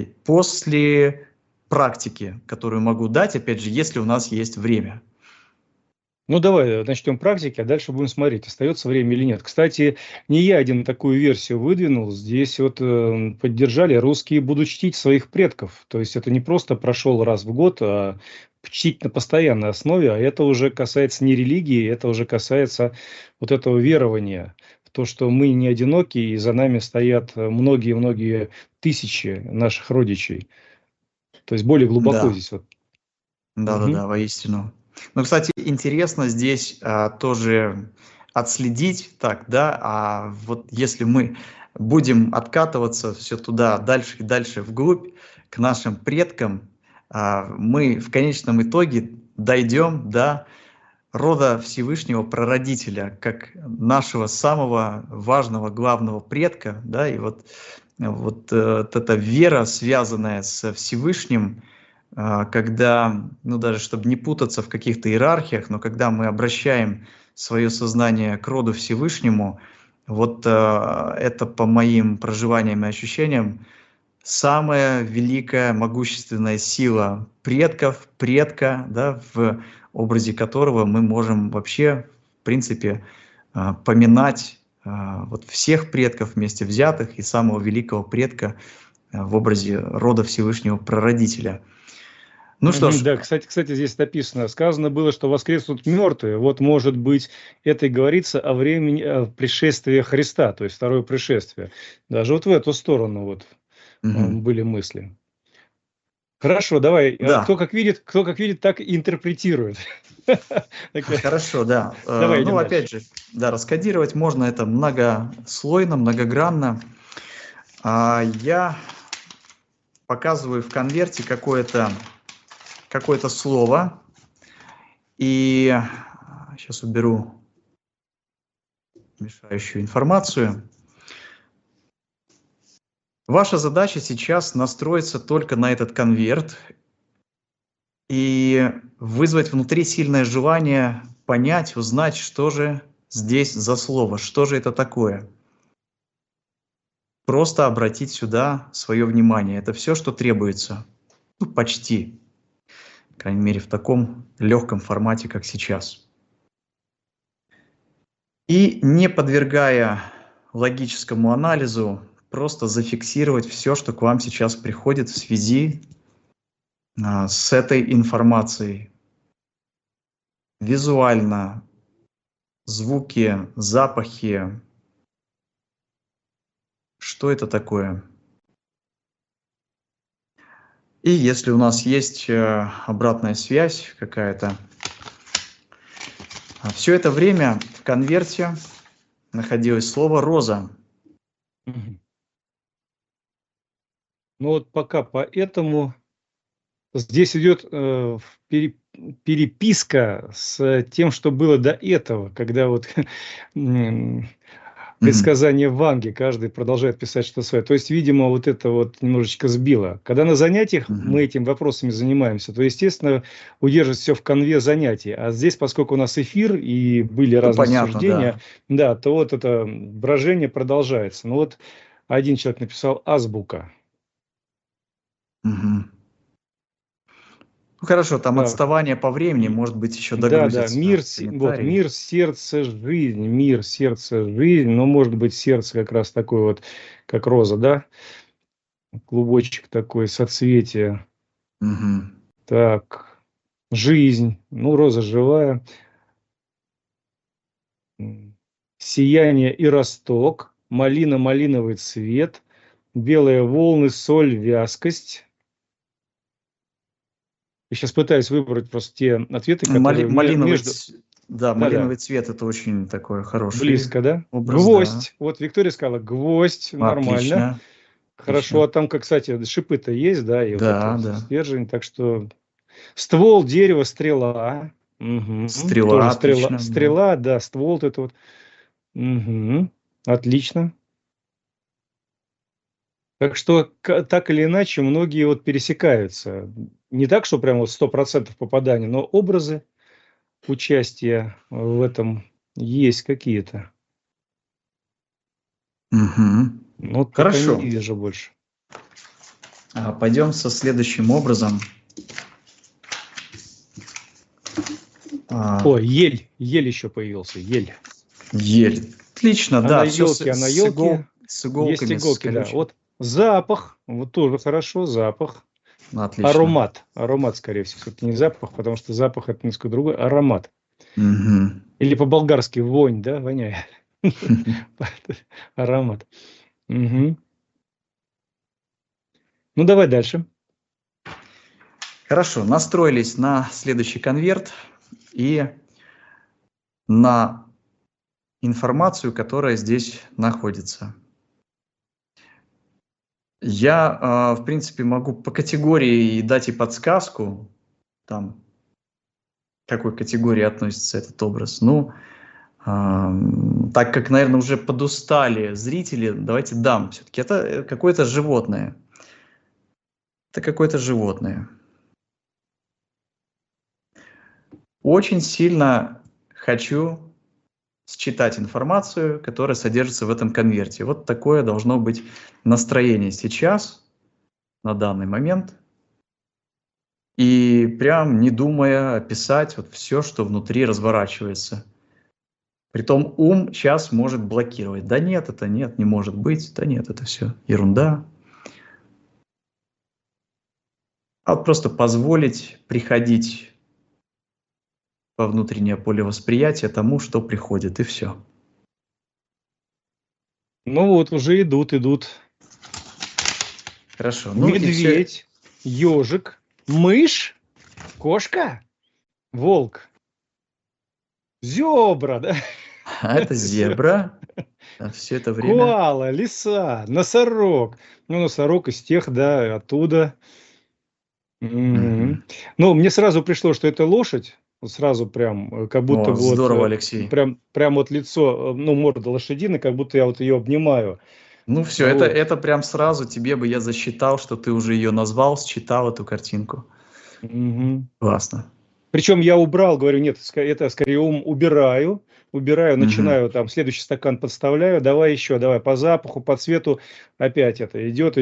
после практики, которую могу дать, опять же, если у нас есть время. Ну, давай начнем практики, а дальше будем смотреть, остается время или нет. Кстати, не я один такую версию выдвинул. Здесь вот поддержали, русские будут чтить своих предков. То есть это не просто прошел раз в год, а чтить на постоянной основе. А это уже касается не религии, это уже касается вот этого верования. В то, что мы не одиноки, и за нами стоят многие-многие тысячи наших родичей. То есть более глубоко здесь вот. Да, воистину. Ну, кстати, интересно здесь тоже отследить, так, да, вот если мы будем откатываться все туда, дальше и дальше вглубь, к нашим предкам, мы в конечном итоге дойдем до рода Всевышнего Прародителя, как нашего самого важного, главного предка, да, и вот эта вера, связанная со Всевышним, когда, ну даже чтобы не путаться в каких-то иерархиях, но когда мы обращаем свое сознание к роду Всевышнему, вот это по моим проживаниям и ощущениям самая великая, могущественная сила предков, предка, да, в образе которого мы можем вообще, в принципе, поминать вот всех предков вместе взятых и самого великого предка в образе рода Всевышнего Прародителя. Ну что ж. Да, кстати, здесь написано, сказано было, что воскреснут мертвые. Вот, может быть, это и говорится о времени пришествия Христа, то есть второе пришествие. Даже вот в эту сторону вот были мысли. Хорошо, давай. Да. Кто как видит, так и интерпретирует. Хорошо, да. Давай ну, опять же, да, раскодировать можно это многослойно, многогранно. Я показываю в конверте какое-то слово. И сейчас уберу мешающую информацию. Ваша задача сейчас настроиться только на этот конверт и вызвать внутри сильное желание понять, узнать, что же здесь за слово, что же это такое. Просто обратить сюда свое внимание. Это все, что требуется. Ну, почти. По крайней мере, в таком легком формате, как сейчас. И не подвергая логическому анализу, просто зафиксировать все, что к вам сейчас приходит в связи с этой информацией. Визуально, звуки, запахи. Что это такое? И если у нас есть обратная связь какая-то, все это время в конверте находилось слово «роза». Ну вот пока поэтому здесь идет переписка с тем, что было до этого, когда вот предсказание Ванги, каждый продолжает писать что свое. То есть, видимо, вот это вот немножечко сбило. Когда на занятиях мы этими вопросами занимаемся, то, естественно, удерживать все в конве занятий. А здесь, поскольку у нас эфир и были разные суждения, да, то вот это брожение продолжается. Ну вот один человек написал азбука. Ну, хорошо, там отставание по времени, может быть, еще догрузится. Да, мир, сердце, жизнь, но может быть сердце как раз такое вот, как роза, да? Клубочек такой, соцветие. Так, жизнь, ну, роза живая. Сияние и росток, малина, малиновый цвет, белые волны, соль, вязкость. Я сейчас пытаюсь выбрать просто те ответы, которые малиновый цвет, это очень такое хорошее. Близко, да? Образ, гвоздь. Да. Вот Виктория сказала, гвоздь, нормально. Хорошо, а там, как, кстати, шипы-то есть, да? И да, вот стержень, так что ствол, дерево, стрела. Стрела, отлично. Стрела, да, ствол, это вот. Отлично. Так что, так или иначе, многие вот пересекаются. Не так, что прямо вот 100% попадания, но образы участия в этом есть какие-то. Ну, хорошо. Не вижу больше. Пойдем со следующим образом. О, ель еще появился, ель. Ель. Отлично, да. На елке. С иголками. Есть иголки, да. Вот запах, вот тоже хорошо, запах. Отлично. Аромат, скорее всего. Это не запах, потому что запах это несколько другой. Аромат. Или по-болгарски вонь, да, воняет. Аромат. Ну, давай дальше. Хорошо, настроились на следующий конверт и на информацию, которая здесь находится. Я, в принципе, могу по категории дать и подсказку, там, к какой категории относится этот образ. Ну, так как, наверное, уже подустали зрители, давайте дам все-таки. Это какое-то животное. Это какое-то животное. Очень сильно хочу считать информацию, которая содержится в этом конверте. Вот такое должно быть настроение сейчас, на данный момент. И прям не думая описать вот все, что внутри разворачивается. Притом ум сейчас может блокировать. Да нет, это нет, не может быть. Да нет, это все ерунда. А вот просто позволить приходить во внутреннее поле восприятия тому, что приходит, и все. Ну вот, уже идут. Хорошо. Ну, и всё- Медведь, ежик, мышь, кошка, волк, зебра, да? А это зебра. Все это время. Коала, лиса, носорог. Ну, носорог из тех, да, оттуда. Мгм. Ну, мне сразу пришло, что это лошадь. Вот сразу прям, как будто О, бы вот, здорово, Алексей. прям вот лицо, ну, морда лошадиной, как будто я вот ее обнимаю. Ну все, Вот. это прям сразу тебе бы я засчитал, что ты уже ее назвал, считал эту картинку. Мгм. Классно. Причем я убрал, говорю, нет, это скорее убираю, Мгм. начинаю там, следующий стакан подставляю, давай еще, давай по запаху, по цвету, опять это идет,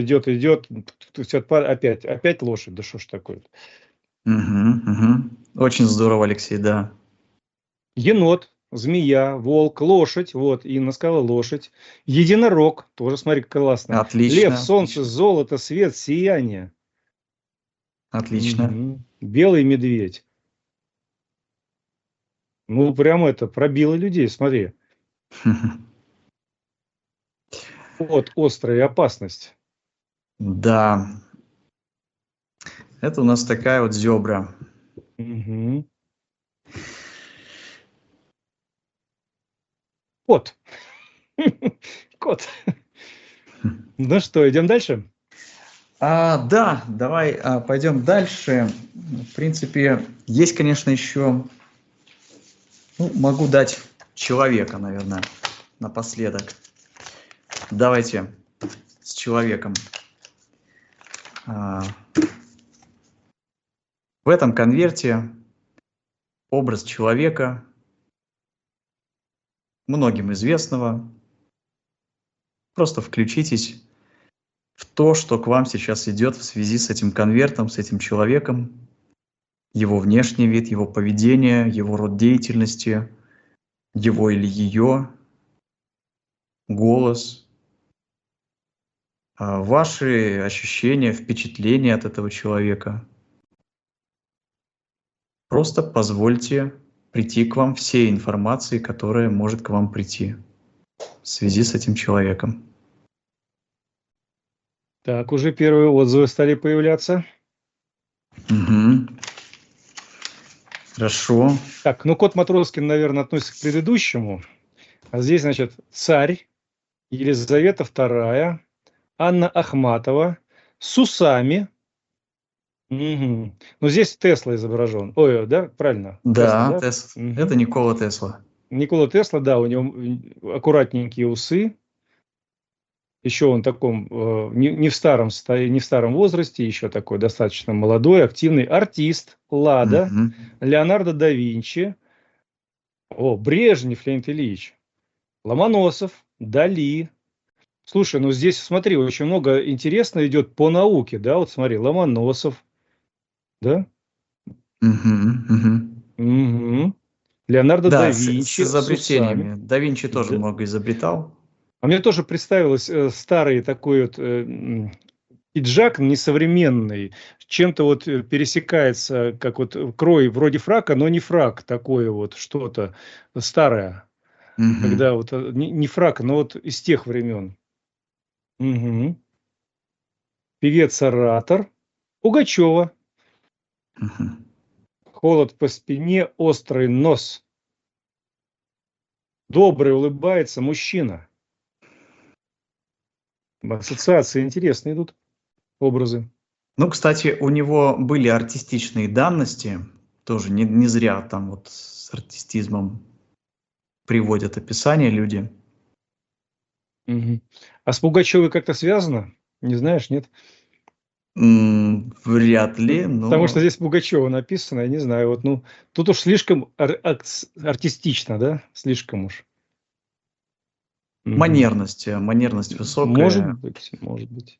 опять лошадь, да что ж такое? Мгм. Очень здорово, Алексей, да. Енот, змея, волк, лошадь, вот, Инна сказала лошадь, единорог, тоже смотри, как классно, Отлично. лев, солнце, Отлично. золото, свет, сияние, Отлично. белый медведь. Ну, прямо это, пробило людей, смотри. Вот острая опасность. Да. Это у нас такая вот зебра. Мгм. Кот. Кот. Ну что, идем дальше? Да, давай пойдем дальше. В принципе, есть, конечно, еще... Ну, могу дать человека, наверное, напоследок. Давайте с человеком. В этом конверте образ человека, многим известного. Просто включитесь в то, что к вам сейчас идет в связи с этим конвертом, с этим человеком, его внешний вид, его поведение, его род деятельности, его или ее, голос, ваши ощущения, впечатления от этого человека. Просто позвольте прийти к вам всей информации, которая может к вам прийти в связи с этим человеком. Так, уже первые отзывы стали появляться. Мгм. Хорошо. Так, ну кот Матроскин, наверное, относится к предыдущему. А здесь, значит, царь, Елизавета II, Анна Ахматова, с усами. Мгм. Ну, здесь Тесла изображен. Ой, да, правильно? Да, Тесла, да? это Никола Тесла. Никола Тесла, да, у него аккуратненькие усы. Еще он таком не в старом возрасте, еще такой достаточно молодой, активный артист. Лада, Мгм. Леонардо да Винчи, Брежнев Леонид Ильич, Ломоносов, Дали. Слушай, ну здесь, смотри, очень много интересно идет по науке, да, вот смотри, Ломоносов, да? Мгм. Угу. Леонардо да Да, с Винчи с усами. изобретениями. Да Винчи тоже Да. много изобретал. А мне тоже представилось старый такой вот пиджак несовременный, чем-то вот пересекается, как вот крой вроде фрака, но не фрак, такое вот что-то старое, Мгм. когда вот не фрак, но вот из тех времен. Мгм. Певец-оратор, Пугачева, Мгм. холод по спине, острый нос, добрый улыбается мужчина. Ассоциации интересные идут, образы. Ну, кстати, у него были артистичные данности, тоже не зря там вот с артистизмом приводят описание люди. Мгм. А с Пугачевой как-то связано? Не знаешь, нет? Вряд ли, Потому что но здесь Пугачева написано, я не знаю, вот, ну, тут уж слишком артистично, да? Слишком уж. Мгм. манерность Может высокая. быть, может быть.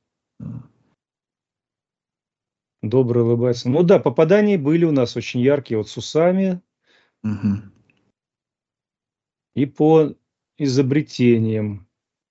Добрый улыбается. Ну да, попадания были у нас очень яркие, вот с усами Мгм. и по изобретениям.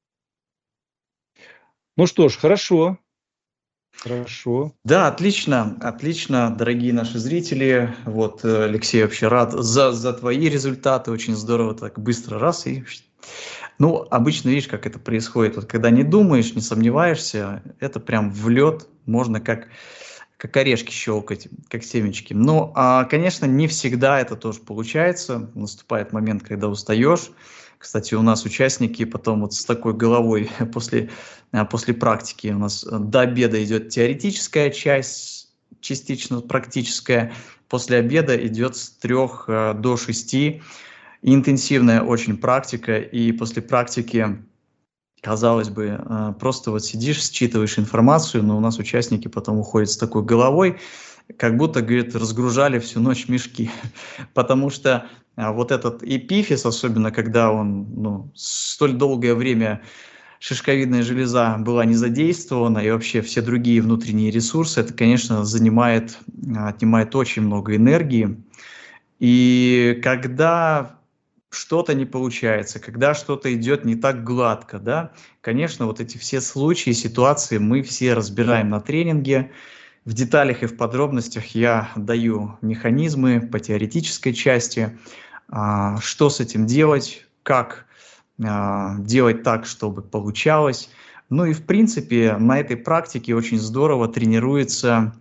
Ну что ж, хорошо, хорошо. Да, отлично, дорогие наши зрители. Вот, Алексей, вообще рад за твои результаты. Очень здорово так быстро раз и... Ну, обычно видишь, как это происходит. Вот когда не думаешь, не сомневаешься, это прям в лед, можно как орешки щелкать, как семечки. Ну, конечно, не всегда это тоже получается. Наступает момент, когда устаешь. Кстати, у нас участники потом вот с такой головой после практики у нас до обеда идет теоретическая часть, частично практическая. После обеда идет с 3 до 6 интенсивная очень практика. И после практики, казалось бы, просто вот сидишь, считываешь информацию, но у нас участники потом уходят с такой головой, как будто, говорит, разгружали всю ночь мешки. Потому что вот этот эпифиз, особенно когда он столь долгое время шишковидная железа была не задействована, и вообще все другие внутренние ресурсы, это, конечно, отнимает очень много энергии. И когда что-то не получается, когда что-то идет не так гладко, да, конечно, вот эти все случаи, ситуации мы все разбираем на тренинге. В деталях и в подробностях я даю механизмы по теоретической части, что с этим делать, как делать так, чтобы получалось. Ну и в принципе на этой практике очень здорово тренируется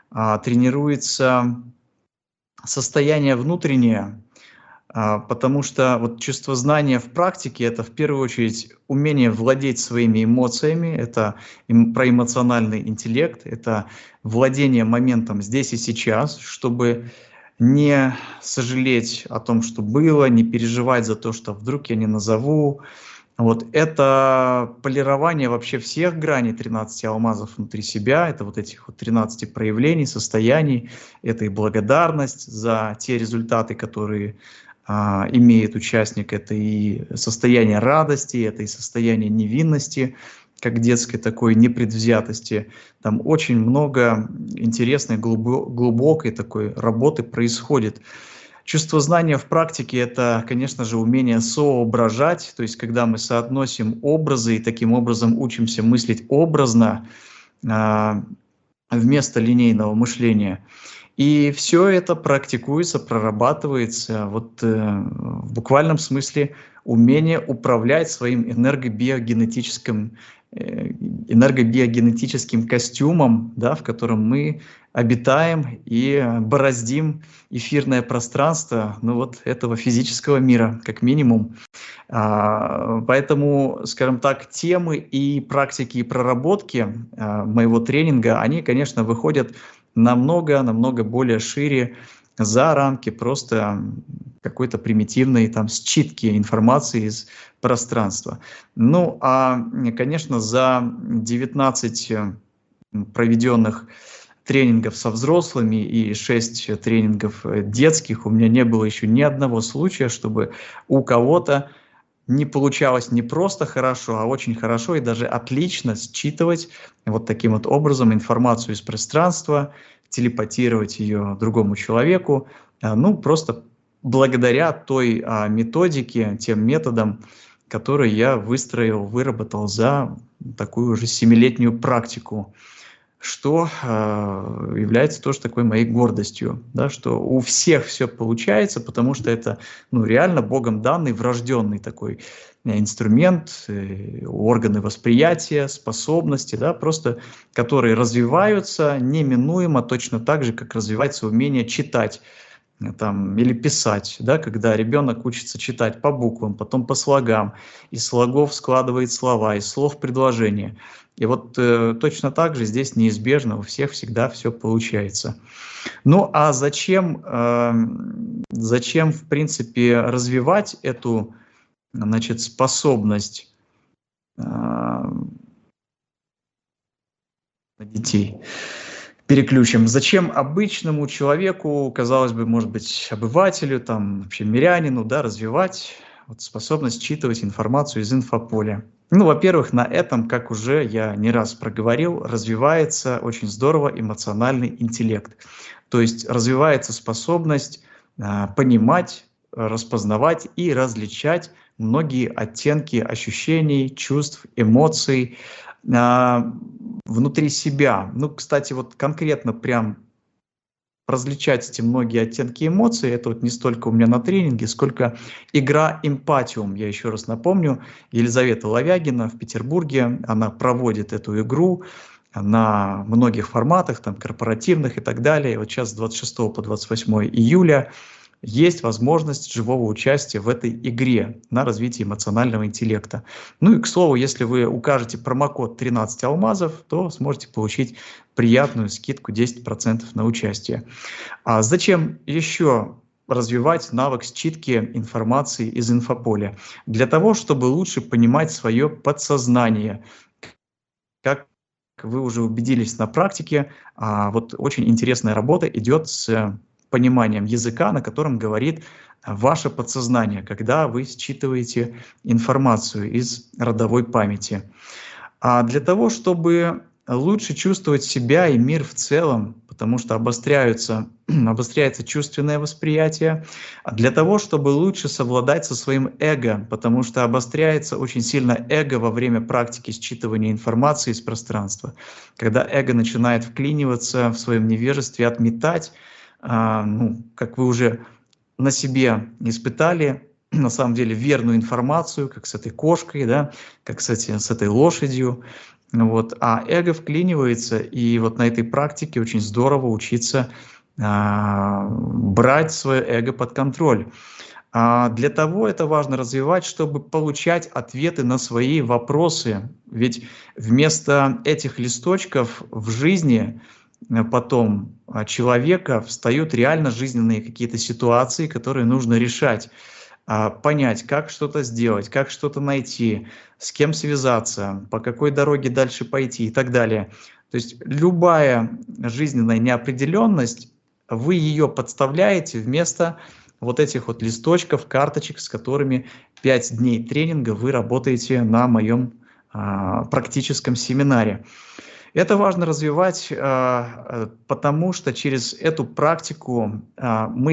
состояние внутреннее, потому что вот чувство знания в практике – это в первую очередь умение владеть своими эмоциями, это про эмоциональный интеллект, это владение моментом здесь и сейчас, чтобы не сожалеть о том, что было, не переживать за то, что вдруг я не назову. Вот это полирование вообще всех граней 13 алмазов внутри себя, это вот этих вот 13 проявлений, состояний, это и благодарность за те результаты, которые имеет участник, это и состояние радости, это и состояние невинности, как детской такой непредвзятости. Там очень много интересной, глубокой такой работы происходит. Чувство знания в практике – это, конечно же, умение соображать, то есть когда мы соотносим образы и таким образом учимся мыслить образно вместо линейного мышления. И все это практикуется, прорабатывается вот в буквальном смысле умение управлять своим энергобиогенетическим костюмом, да, в котором мы обитаем и бороздим эфирное пространство, ну вот этого физического мира, как минимум. Поэтому, скажем так, темы и практики и проработки моего тренинга, они, конечно, выходят намного более шире за рамки просто какой-то примитивной там считки информации из пространства. Ну, конечно, за 19 проведенных тренингов со взрослыми и 6 тренингов детских у меня не было еще ни одного случая, чтобы у кого-то не получалось не просто хорошо, а очень хорошо и даже отлично считывать вот таким вот образом информацию из пространства, телепатировать ее другому человеку, ну, просто благодаря той методике, тем методам, которые я выработал за такую уже 7-летнюю практику, что является тоже такой моей гордостью, да, что у всех все получается, потому что это реально Богом данный, врожденный такой инструмент, органы восприятия, способности, да, просто которые развиваются неминуемо точно так же, как развивается умение читать там, или писать, да, когда ребенок учится читать по буквам, потом по слогам, из слогов складывает слова, из слов предложения. И вот точно так же здесь неизбежно у всех всегда все получается. Ну а зачем, в принципе, развивать эту, значит, способность детей? Переключим. Зачем обычному человеку, казалось бы, может быть, обывателю, там, вообще мирянину, да, развивать вот способность считывать информацию из инфополя? Ну, во-первых, на этом, как уже я не раз проговорил, развивается очень здорово эмоциональный интеллект. То есть развивается способность понимать, распознавать и различать многие оттенки ощущений, чувств, эмоций внутри себя. Ну, кстати, вот конкретно прям различать эти многие оттенки эмоций, это вот не столько у меня на тренинге, сколько игра «Эмпатиум». Я еще раз напомню, Елизавета Ловягина в Петербурге, она проводит эту игру на многих форматах, там, корпоративных и так далее. И вот сейчас с 26 по 28 июля есть возможность живого участия в этой игре на развитие эмоционального интеллекта. Ну и, к слову, если вы укажете промокод 13 алмазов, то сможете получить приятную скидку 10% на участие. А зачем еще развивать навык считки информации из инфополя? Для того, чтобы лучше понимать свое подсознание. Как вы уже убедились на практике, вот очень интересная работа идет с пониманием языка, на котором говорит ваше подсознание, когда вы считываете информацию из родовой памяти. А для того, чтобы лучше чувствовать себя и мир в целом, потому что обостряется чувственное восприятие, а для того, чтобы лучше совладать со своим эго, потому что обостряется очень сильно эго во время практики считывания информации из пространства, когда эго начинает вклиниваться в своем невежестве, отметать, как вы уже на себе испытали, на самом деле, верную информацию, как с этой кошкой, да, как с этой лошадью. Вот. А эго вклинивается, и вот на этой практике очень здорово учиться брать свое эго под контроль. Для того это важно развивать, чтобы получать ответы на свои вопросы. Ведь вместо этих листочков в жизни потом человека встают реально жизненные какие-то ситуации, которые нужно решать, понять, как что-то сделать, как что-то найти, с кем связаться, по какой дороге дальше пойти и так далее. То есть любая жизненная неопределенность, вы ее подставляете вместо вот этих вот листочков, карточек, с которыми 5 дней тренинга вы работаете на моем практическом семинаре. Это важно развивать, потому что через эту практику мы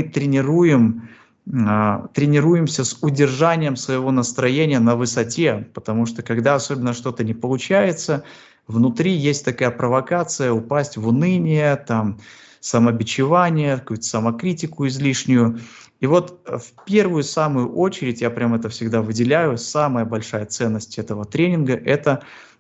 тренируемся с удержанием своего настроения на высоте, потому что когда особенно что-то не получается, внутри есть такая провокация упасть в уныние, там, самобичевание, какую-то самокритику излишнюю. И вот в первую самую очередь, я прям это всегда выделяю, самая большая ценность этого тренинга – это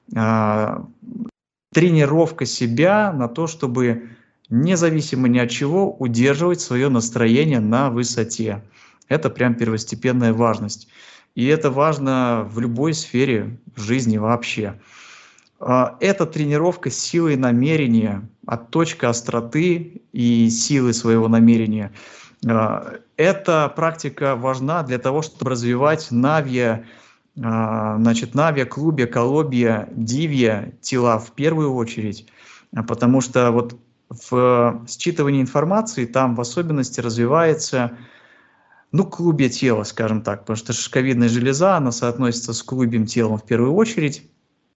тренировка себя на то, чтобы независимо ни от чего удерживать свое настроение на высоте. Это прям первостепенная важность. И это важно в любой сфере жизни вообще. Это тренировка силой намерения, отточка остроты и силы своего намерения. Эта практика важна для того, чтобы развивать навья, клубья, колобья, дивья тела в первую очередь, потому что вот в считывании информации там в особенности развивается, клубья тела, скажем так, потому что шишковидная железа, она соотносится с клубьем телом в первую очередь.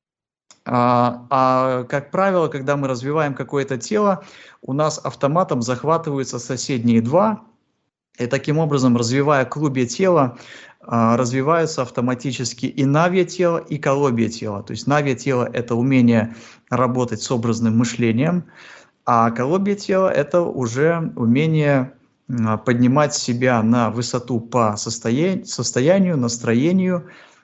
Как правило, когда мы развиваем какое-то тело, у нас автоматом захватываются соседние два, и таким образом, развивая клубья тела, развиваются автоматически и навья тело, и колобья тело. То есть навья тело – это умение работать с образным мышлением, а колобье тело – это уже умение поднимать себя на высоту по состоянию, настроению.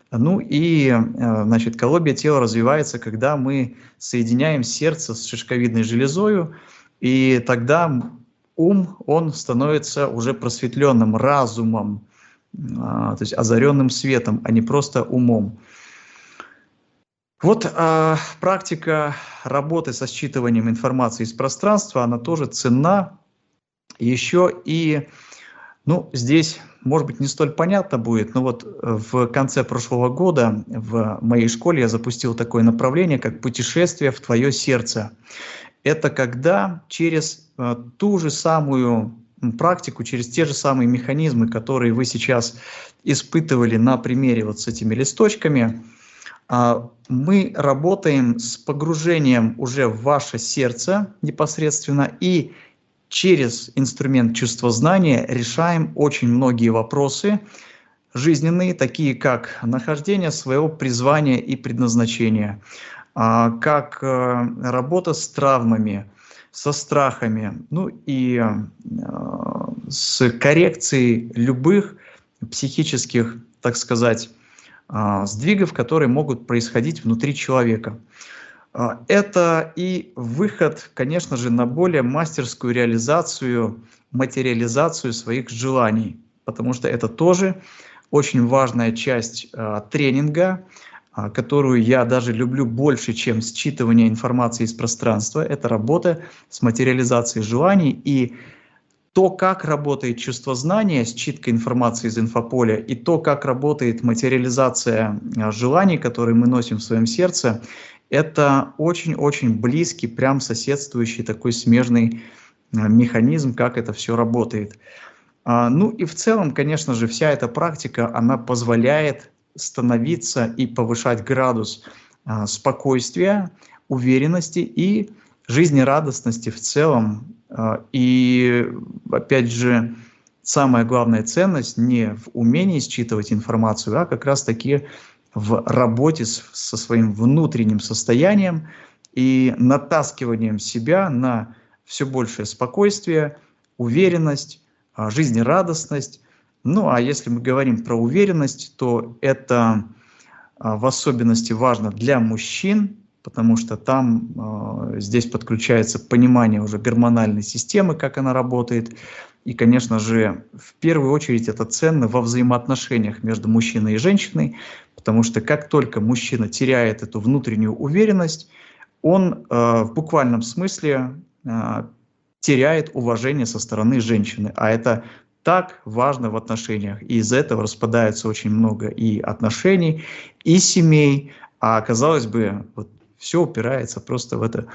Колобье тело развивается, когда мы соединяем сердце с шишковидной железой, и тогда ум, он становится уже просветленным разумом, то есть озаренным светом, а не просто умом. Вот практика работы со считыванием информации из пространства, она тоже ценна. Еще и, ну, здесь, может быть, не столь понятно будет, но вот в конце прошлого года в моей школе я запустил такое направление, как «Путешествие в твое сердце». Это когда через ту же самую практику, через те же самые механизмы, которые вы сейчас испытывали на примере вот с этими листочками, мы работаем с погружением уже в ваше сердце непосредственно и через инструмент чувствознания решаем очень многие вопросы жизненные, такие как нахождение своего призвания и предназначения, как работа с травмами, со страхами, ну и с коррекцией любых психических, так сказать, сдвигов, которые могут происходить внутри человека. Это и выход, конечно же, на более мастерскую реализацию, материализацию своих желаний, потому что это тоже очень важная часть тренинга, которую я даже люблю больше, чем считывание информации из пространства. Это работа с материализацией желаний, и то, как работает чувствознание, считка информации из инфополя, и то, как работает материализация желаний, которые мы носим в своем сердце, это очень-очень близкий, прям соседствующий такой смежный механизм, как это все работает. Ну и в целом, конечно же, вся эта практика, она позволяет становиться и повышать градус спокойствия, уверенности и жизнерадостности в целом. И, опять же, самая главная ценность не в умении считывать информацию, а как раз-таки в работе со своим внутренним состоянием и натаскиванием себя на все большее спокойствие, уверенность, жизнерадостность. Ну, а если мы говорим про уверенность, то это в особенности важно для мужчин, потому что там здесь подключается понимание уже гормональной системы, как она работает. И, конечно же, в первую очередь это ценно во взаимоотношениях между мужчиной и женщиной, потому что как только мужчина теряет эту внутреннюю уверенность, он в буквальном смысле теряет уважение со стороны женщины. А это так важно в отношениях. И из-за этого распадается очень много и отношений, и семей. А казалось бы, вот все упирается просто в это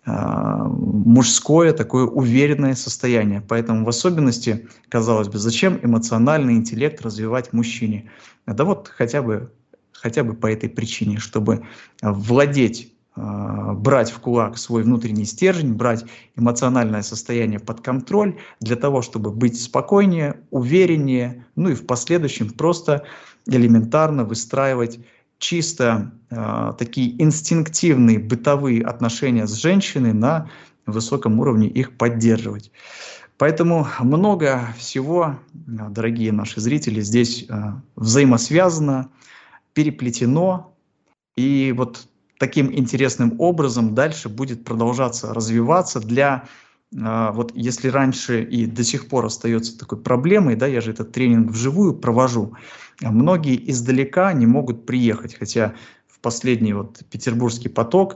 мужское такое уверенное состояние. Поэтому в особенности, казалось бы, зачем эмоциональный интеллект развивать мужчине? Да вот хотя бы по этой причине, чтобы владеть, брать в кулак свой внутренний стержень, брать эмоциональное состояние под контроль для того, чтобы быть спокойнее, увереннее, ну и в последующем просто элементарно выстраивать чисто такие инстинктивные бытовые отношения с женщиной, на высоком уровне их поддерживать. Поэтому много всего, дорогие наши зрители, здесь взаимосвязано, переплетено, и вот таким интересным образом дальше будет продолжаться развиваться для, вот если раньше и до сих пор остается такой проблемой, да, я же этот тренинг вживую провожу, многие издалека не могут приехать, хотя в последний вот петербургский поток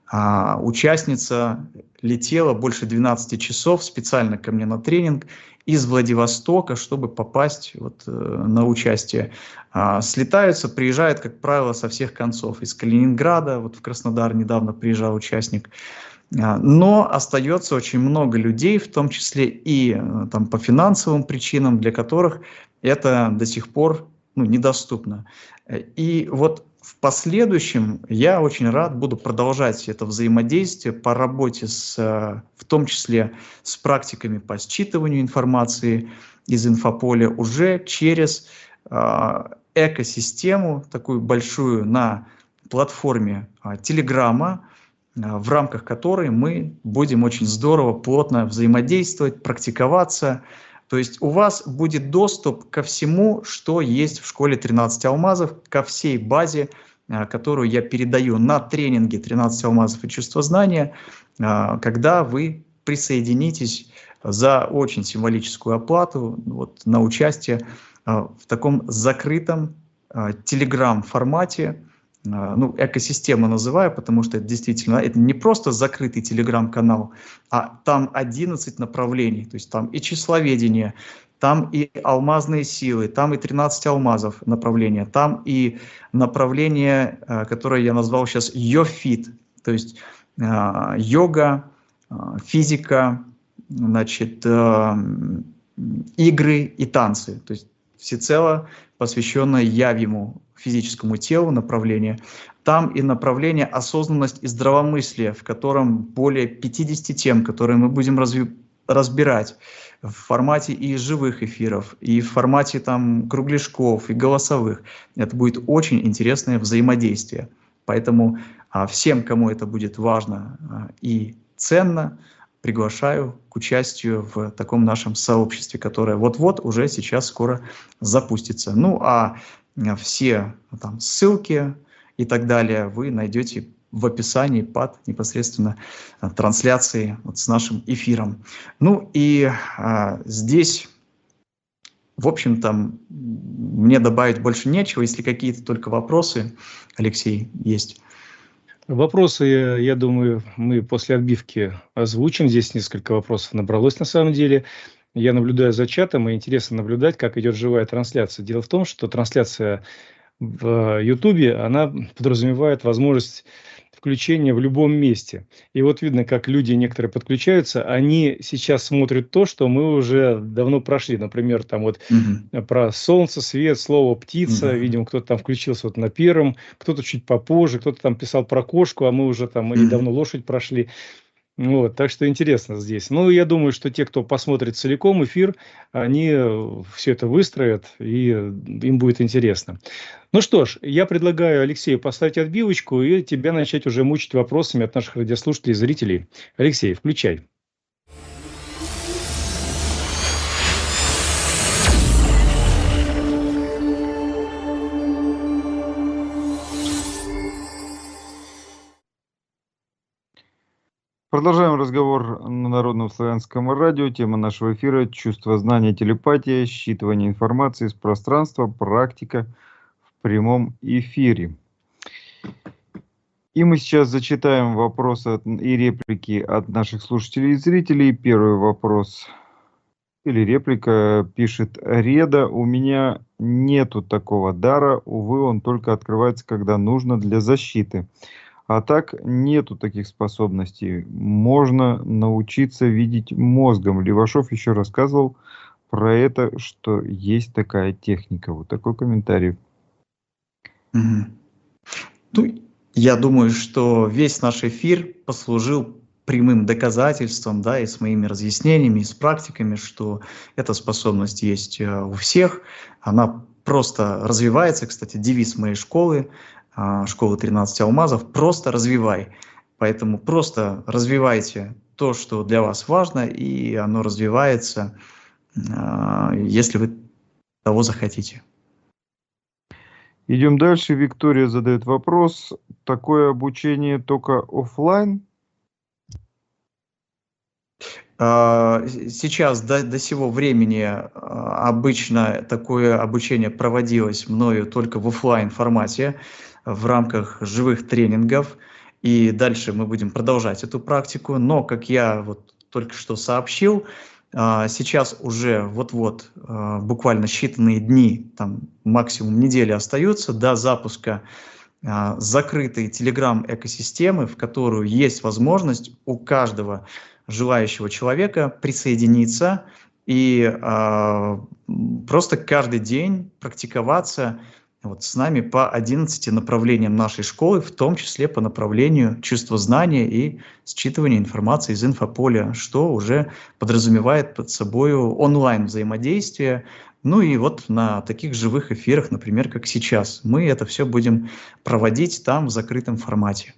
участница летела больше 12 часов специально ко мне на тренинг из Владивостока, чтобы попасть вот на участие. Слетаются, приезжают, как правило, со всех концов. Из Калининграда, вот в Краснодар недавно приезжал участник. Но остается очень много людей, в том числе и там, по финансовым причинам, для которых это до сих пор недоступно. И вот в последующем я очень рад буду продолжать это взаимодействие по работе в том числе с практиками по считыванию информации из инфополя уже через экосистему, такую большую на платформе Телеграма, в рамках которой мы будем очень здорово, плотно взаимодействовать, практиковаться. То есть у вас будет доступ ко всему, что есть в школе 13 алмазов, ко всей базе, которую я передаю на тренинге 13 алмазов и чувство знания, когда вы присоединитесь за очень символическую оплату вот, на участие в таком закрытом телеграм-формате. Ну, экосистема называю, потому что это действительно, это не просто закрытый телеграм-канал, а там 11 направлений, то есть там и числоведение, там и алмазные силы, там и 13 алмазов направления, там и направление, которое я назвал сейчас йофит, то есть йога, физика, значит, игры и танцы, то есть всецело посвященное явьему физическому телу направление. Там и направление осознанность и здравомыслие, в котором более 50 тем, которые мы будем разбирать в формате и живых эфиров, и в формате там кругляшков, и голосовых. Это будет очень интересное взаимодействие. Поэтому всем, кому это будет важно и ценно, приглашаю к участию в таком нашем сообществе, которое вот-вот уже сейчас скоро запустится. Ну а все там ссылки и так далее вы найдете в описании под непосредственно трансляцией вот с нашим эфиром. Ну и здесь, в общем-то, мне добавить больше нечего, если какие-то только вопросы, Алексей, есть. Вопросы, я думаю, мы после отбивки озвучим. Здесь несколько вопросов набралось на самом деле. Я наблюдаю за чатом, и интересно наблюдать, как идет живая трансляция. Дело в том, что трансляция в Ютубе, она подразумевает возможность включения в любом месте. И вот видно, как люди некоторые подключаются, они сейчас смотрят то, что мы уже давно прошли. Например, там вот про солнце, свет, слово птица. Видимо, кто-то там включился вот на первом, кто-то чуть попозже, кто-то там писал про кошку, а мы уже там и давно лошадь прошли. Вот, так что интересно здесь. Ну, я думаю, что те, кто посмотрит целиком эфир, они все это выстроят, и им будет интересно. Ну что ж, я предлагаю Алексею поставить отбивочку и тебя начать уже мучить вопросами от наших радиослушателей и зрителей. Алексей, включай. Продолжаем разговор на Народном славянском радио. Тема нашего эфира — чувство знания, телепатия, считывание информации из пространства, практика в прямом эфире. И мы сейчас зачитаем вопросы и реплики от наших слушателей и зрителей. Первый вопрос или реплика пишет Реда: «У меня нету такого дара, увы, он только открывается, когда нужно для защиты. А так нету таких способностей. Можно научиться видеть мозгом». Левашов еще рассказывал про это, что есть такая техника. Вот такой комментарий. Ну, я думаю, что весь наш эфир послужил прямым доказательством, да, и с моими разъяснениями, и с практиками, что эта способность есть у всех. Она просто развивается. Кстати, девиз моей школы, школы 13 алмазов: просто развивай. Поэтому просто развивайте то, что для вас важно, и оно развивается, если вы того захотите. Идем дальше. Виктория задает вопрос: такое обучение только офлайн? Сейчас до сего времени обычно такое обучение проводилось мною только в офлайн формате, в рамках живых тренингов, и дальше мы будем продолжать эту практику. Но, как я вот только что сообщил, сейчас уже вот-вот, буквально считанные дни, там максимум недели остаются до запуска закрытой телеграм-экосистемы, в которую есть возможность у каждого желающего человека присоединиться и просто каждый день практиковаться вот с нами по 11 направлениям нашей школы, в том числе по направлению чувства знания и считывания информации из инфополя, что уже подразумевает под собой онлайн взаимодействие. Ну и вот на таких живых эфирах, например, как сейчас, мы это все будем проводить там в закрытом формате.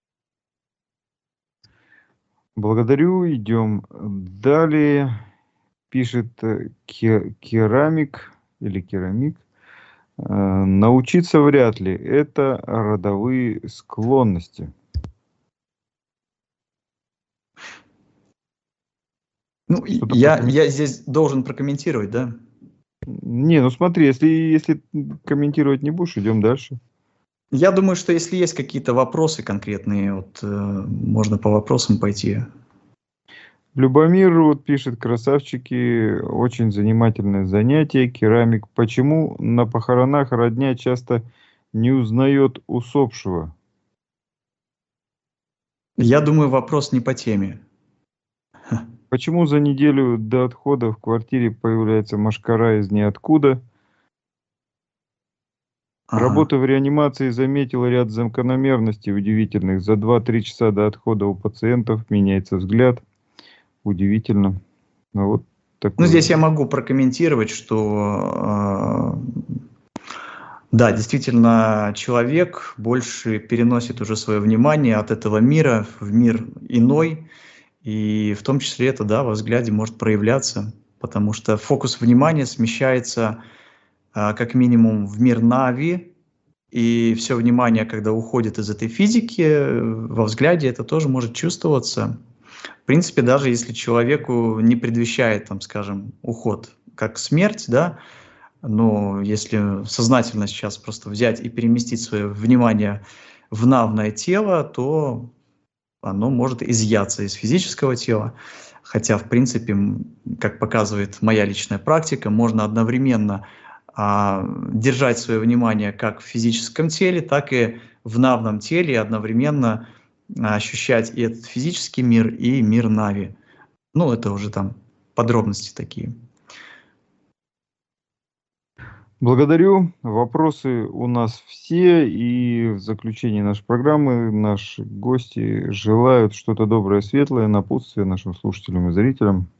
Благодарю. Идем далее. Пишет керамик или керамик: научиться вряд ли, это родовые склонности. Ну, Что-то я здесь должен прокомментировать, да? Не, ну смотри, если комментировать не будешь, идем дальше. Я думаю, что если есть какие-то вопросы конкретные, вот, можно по вопросам пойти. Любомир вот пишет: красавчики, очень занимательное занятие, керамик. Почему на похоронах родня часто не узнает усопшего? Я думаю, вопрос не по теме. Почему за неделю до отхода в квартире появляется мошкара из ниоткуда? Ага. Работа в реанимации заметила ряд закономерностей удивительных. За 2-3 часа до отхода у пациентов меняется взгляд. Удивительно. Ну, вот Ну, такое. здесь я могу прокомментировать, что да, действительно, человек больше переносит уже свое внимание от этого мира в мир иной, и в том числе это, да, во взгляде может проявляться, потому что фокус внимания смещается как минимум в мир Нави, и все внимание, когда уходит из этой физики, во взгляде это тоже может чувствоваться. В принципе, даже если человеку не предвещает, там, скажем, уход как смерть, да, но если сознательно сейчас просто взять и переместить свое внимание в навное тело, то оно может изъяться из физического тела. Хотя, в принципе, как показывает моя личная практика, можно одновременно держать свое внимание как в физическом теле, так и в навном теле, и одновременно ощущать и этот физический мир, и мир Нави. Ну, это уже там подробности такие. Благодарю. Вопросы у нас все. И в заключении нашей программы наши гости желают что-то доброе, светлое, напутствие нашим слушателям и зрителям.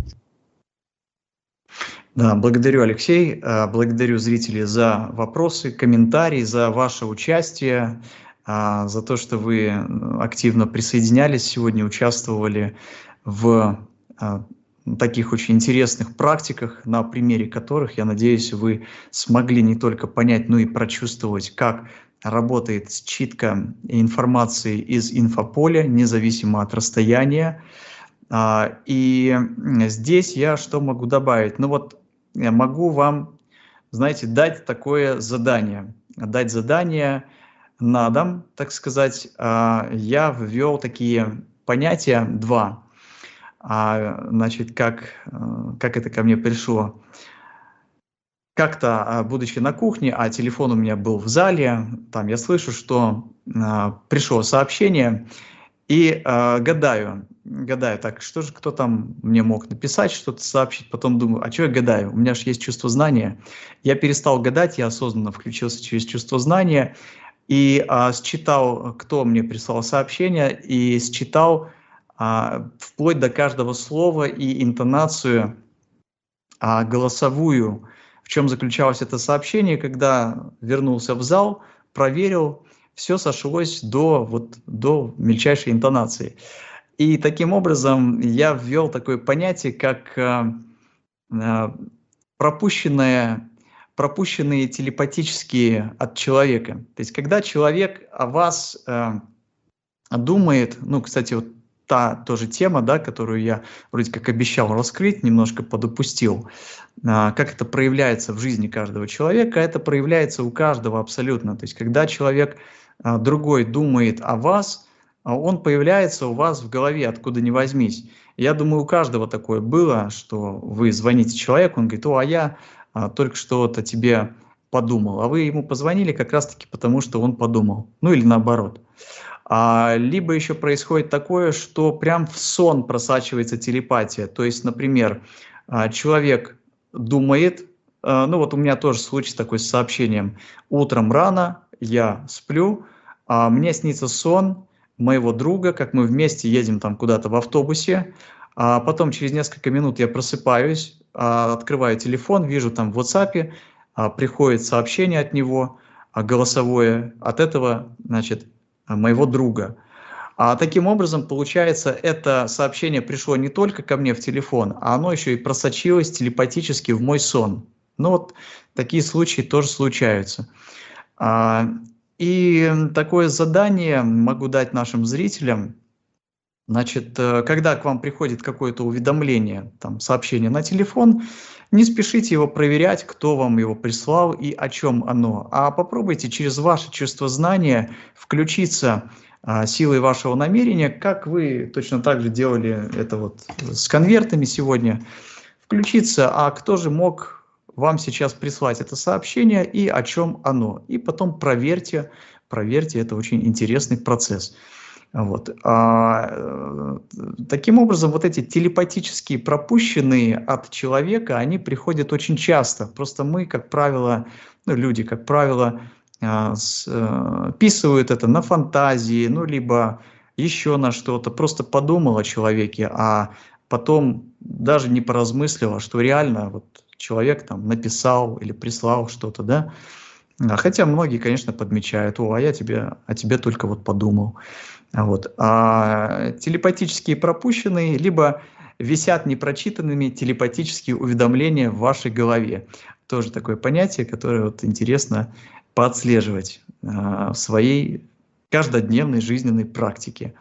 Да, благодарю, Алексей. Благодарю зрителей за вопросы, комментарии, за ваше участие, за то, что вы активно присоединялись сегодня, участвовали в таких очень интересных практиках, на примере которых, я надеюсь, вы смогли не только понять, но и прочувствовать, как работает считка информации из инфополя, независимо от расстояния. И здесь я что могу добавить? Ну вот я могу вам, знаете, дать такое задание. Дать задание на дом, так сказать. Я ввел такие понятия два. Значит, как это ко мне пришло? Как-то, будучи на кухне, а телефон у меня был в зале, там я слышу, что пришло сообщение, и гадаю, так, что же, кто там мне мог написать, что-то сообщить, потом думаю, а что я гадаю, у меня же есть чувство знания. Я перестал гадать, я осознанно включился через чувство знания и считал, кто мне прислал сообщение, и считал вплоть до каждого слова и интонацию голосовую, в чем заключалось это сообщение. Когда вернулся в зал, проверил, все сошлось до мельчайшей интонации. И таким образом я ввел такое понятие, как пропущенные телепатические от человека. То есть когда человек о вас думает, ну, кстати, вот та тоже тема, да, которую я вроде как обещал раскрыть, немножко подупустил. Как это проявляется в жизни каждого человека? Это проявляется у каждого абсолютно. То есть когда человек другой думает о вас, он появляется у вас в голове, откуда ни возьмись. Я думаю, у каждого такое было, что вы звоните человеку, он говорит, а я только что-то тебе подумал. А вы ему позвонили как раз-таки потому, что он подумал. Ну или наоборот. Либо еще происходит такое, что прям в сон просачивается телепатия. То есть, например, человек думает, ну вот у меня тоже случай такой с сообщением. Утром рано, я сплю, мне снится сон моего друга, как мы вместе едем там куда-то в автобусе. Потом через несколько минут я просыпаюсь, открываю телефон, вижу там в WhatsApp, приходит сообщение от него, голосовое, от этого, значит, моего друга. Таким образом, получается, это сообщение пришло не только ко мне в телефон, а оно еще и просочилось телепатически в мой сон. Ну вот такие случаи тоже случаются. И такое задание могу дать нашим зрителям. Значит, когда к вам приходит какое-то уведомление, там, сообщение на телефон, не спешите его проверять, кто вам его прислал и о чем оно, а попробуйте через ваше чувство знания включиться силой вашего намерения, как вы точно так же делали это вот с конвертами сегодня, включиться, а кто же мог вам сейчас прислать это сообщение и о чем оно, и потом проверьте, это очень интересный процесс. Вот. Таким образом, вот эти телепатические пропущенные от человека, они приходят очень часто. Просто мы, как правило, люди, как правило, списывают это на фантазии, либо еще на что-то. Просто подумал о человеке, а потом даже не поразмыслил, что реально вот человек там написал или прислал что-то, да. Хотя многие, конечно, подмечают: о, я о тебе только вот подумал. Вот. А телепатические пропущенные, либо висят непрочитанными телепатические уведомления в вашей голове. Тоже такое понятие, которое вот интересно поотслеживать в своей каждодневной жизненной практике.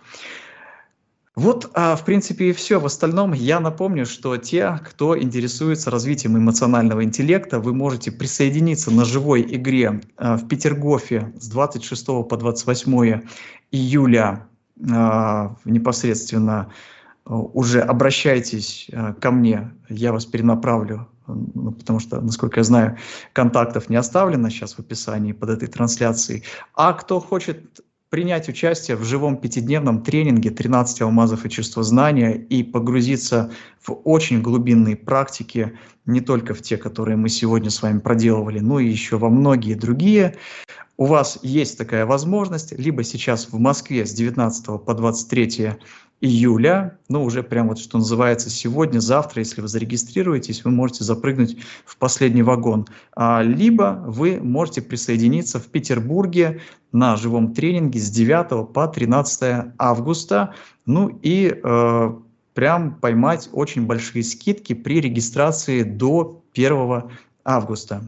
Вот, в принципе, и все. В остальном я напомню, что те, кто интересуется развитием эмоционального интеллекта, вы можете присоединиться на живой игре в Петергофе с 26 по 28 июля. Непосредственно уже обращайтесь ко мне, я вас перенаправлю, потому что, насколько я знаю, контактов не оставлено сейчас в описании под этой трансляцией. А кто хочет принять участие в живом 5-дневном тренинге «13 алмазов и чувство знания» и погрузиться в очень глубинные практики, не только в те, которые мы сегодня с вами проделывали, но и еще во многие другие, у вас есть такая возможность, либо сейчас в Москве с 19 по 23 июля, уже прям вот что называется сегодня, завтра, если вы зарегистрируетесь, вы можете запрыгнуть в последний вагон. Либо вы можете присоединиться в Петербурге на живом тренинге с 9 по 13 августа, и прям поймать очень большие скидки при регистрации до 1 августа.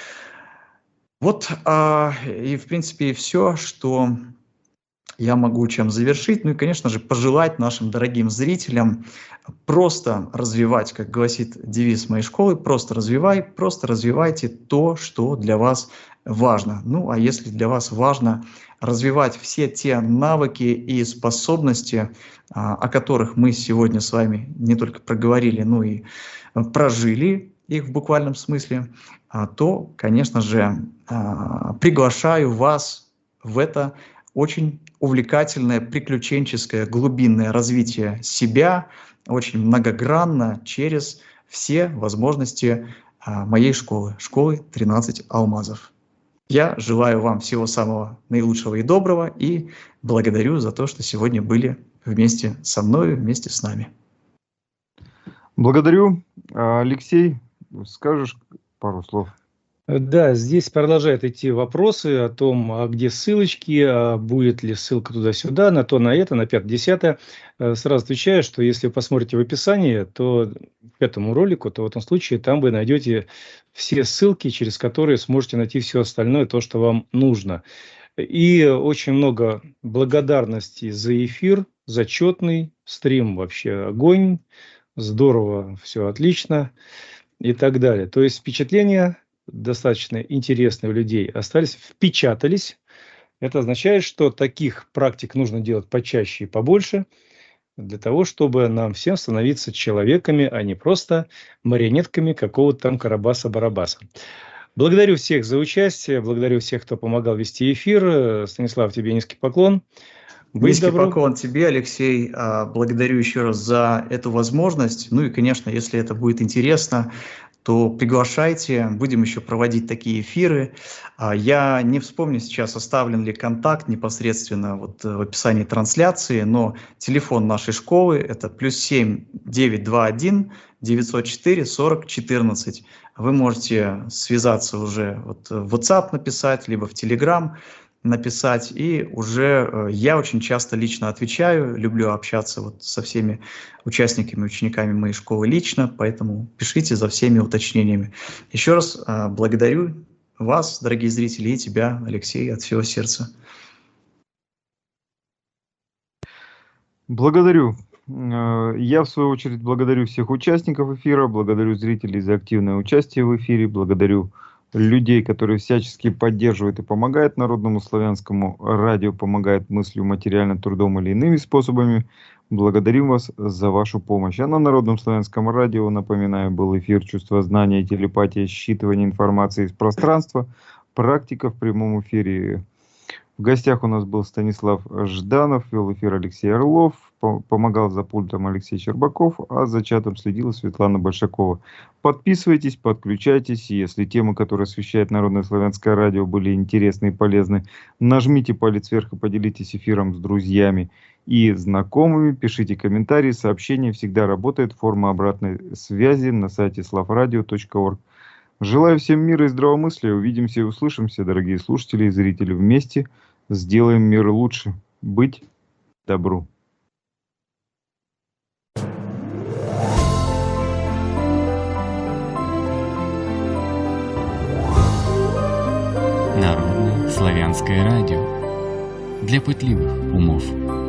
Вот и в принципе все, что я могу чем завершить. И, конечно же, пожелать нашим дорогим зрителям просто развивать, как гласит девиз моей школы, просто развивайте то, что для вас важно. А если для вас важно развивать все те навыки и способности, о которых мы сегодня с вами не только проговорили, но и прожили их в буквальном смысле, то, конечно же, приглашаю вас в это очень увлекательное, приключенческое, глубинное развитие себя, очень многогранно через все возможности моей школы 13 алмазов. Я желаю вам всего самого наилучшего и доброго и благодарю за то, что сегодня были вместе со мной, вместе с нами. Благодарю. Алексей, скажешь пару слов? Да, здесь продолжают идти вопросы о том, где ссылочки, будет ли ссылка туда-сюда, на то, на это, на 5-10. Сразу отвечаю, что если вы посмотрите в описании, то к этому ролику, то в этом случае там вы найдете все ссылки, через которые сможете найти все остальное, то, что вам нужно. И очень много благодарности за эфир, зачетный, стрим вообще огонь, здорово, все отлично и так далее. То есть впечатления достаточно интересные у людей остались, впечатались. Это означает, что таких практик нужно делать почаще и побольше, для того, чтобы нам всем становиться человеками, а не просто марионетками какого-то там Карабаса-Барабаса. Благодарю всех за участие, благодарю всех, кто помогал вести эфир. Станислав, тебе низкий поклон. Низкий поклон тебе, Алексей. Благодарю еще раз за эту возможность. И, конечно, если это будет интересно, то приглашайте, будем еще проводить такие эфиры. Я не вспомню сейчас, оставлен ли контакт непосредственно в описании трансляции, но телефон нашей школы это +7 921 904 40 14. Вы можете связаться уже в WhatsApp написать, либо в Telegram написать, и уже я очень часто лично отвечаю, люблю общаться со всеми участниками, учениками моей школы лично, поэтому пишите за всеми уточнениями. Еще раз благодарю вас, дорогие зрители, и тебя, Алексей, от всего сердца. Благодарю. Я, в свою очередь, благодарю всех участников эфира, благодарю зрителей за активное участие в эфире, благодарю людей, которые всячески поддерживают и помогают Народному славянскому радио, помогают мыслью, материально, трудом или иными способами. Благодарим вас за вашу помощь. А на Народном славянском радио, напоминаю, был эфир «Чувство знания, телепатия, считывание информации из пространства», практика в прямом эфире. В гостях у нас был Станислав Жданов, вел эфир Алексей Орлов, помогал за пультом Алексей Щербаков, а за чатом следила Светлана Большакова. Подписывайтесь, подключайтесь, и если темы, которые освещает Народное славянское радио, были интересны и полезны, нажмите палец вверх и поделитесь эфиром с друзьями и знакомыми, пишите комментарии, сообщения, всегда работает форма обратной связи на сайте slavradio.org. Желаю всем мира и здравомыслия. Увидимся и услышимся, дорогие слушатели и зрители. Вместе сделаем мир лучше. Быть добру. Народное славянское радио. Для пытливых умов.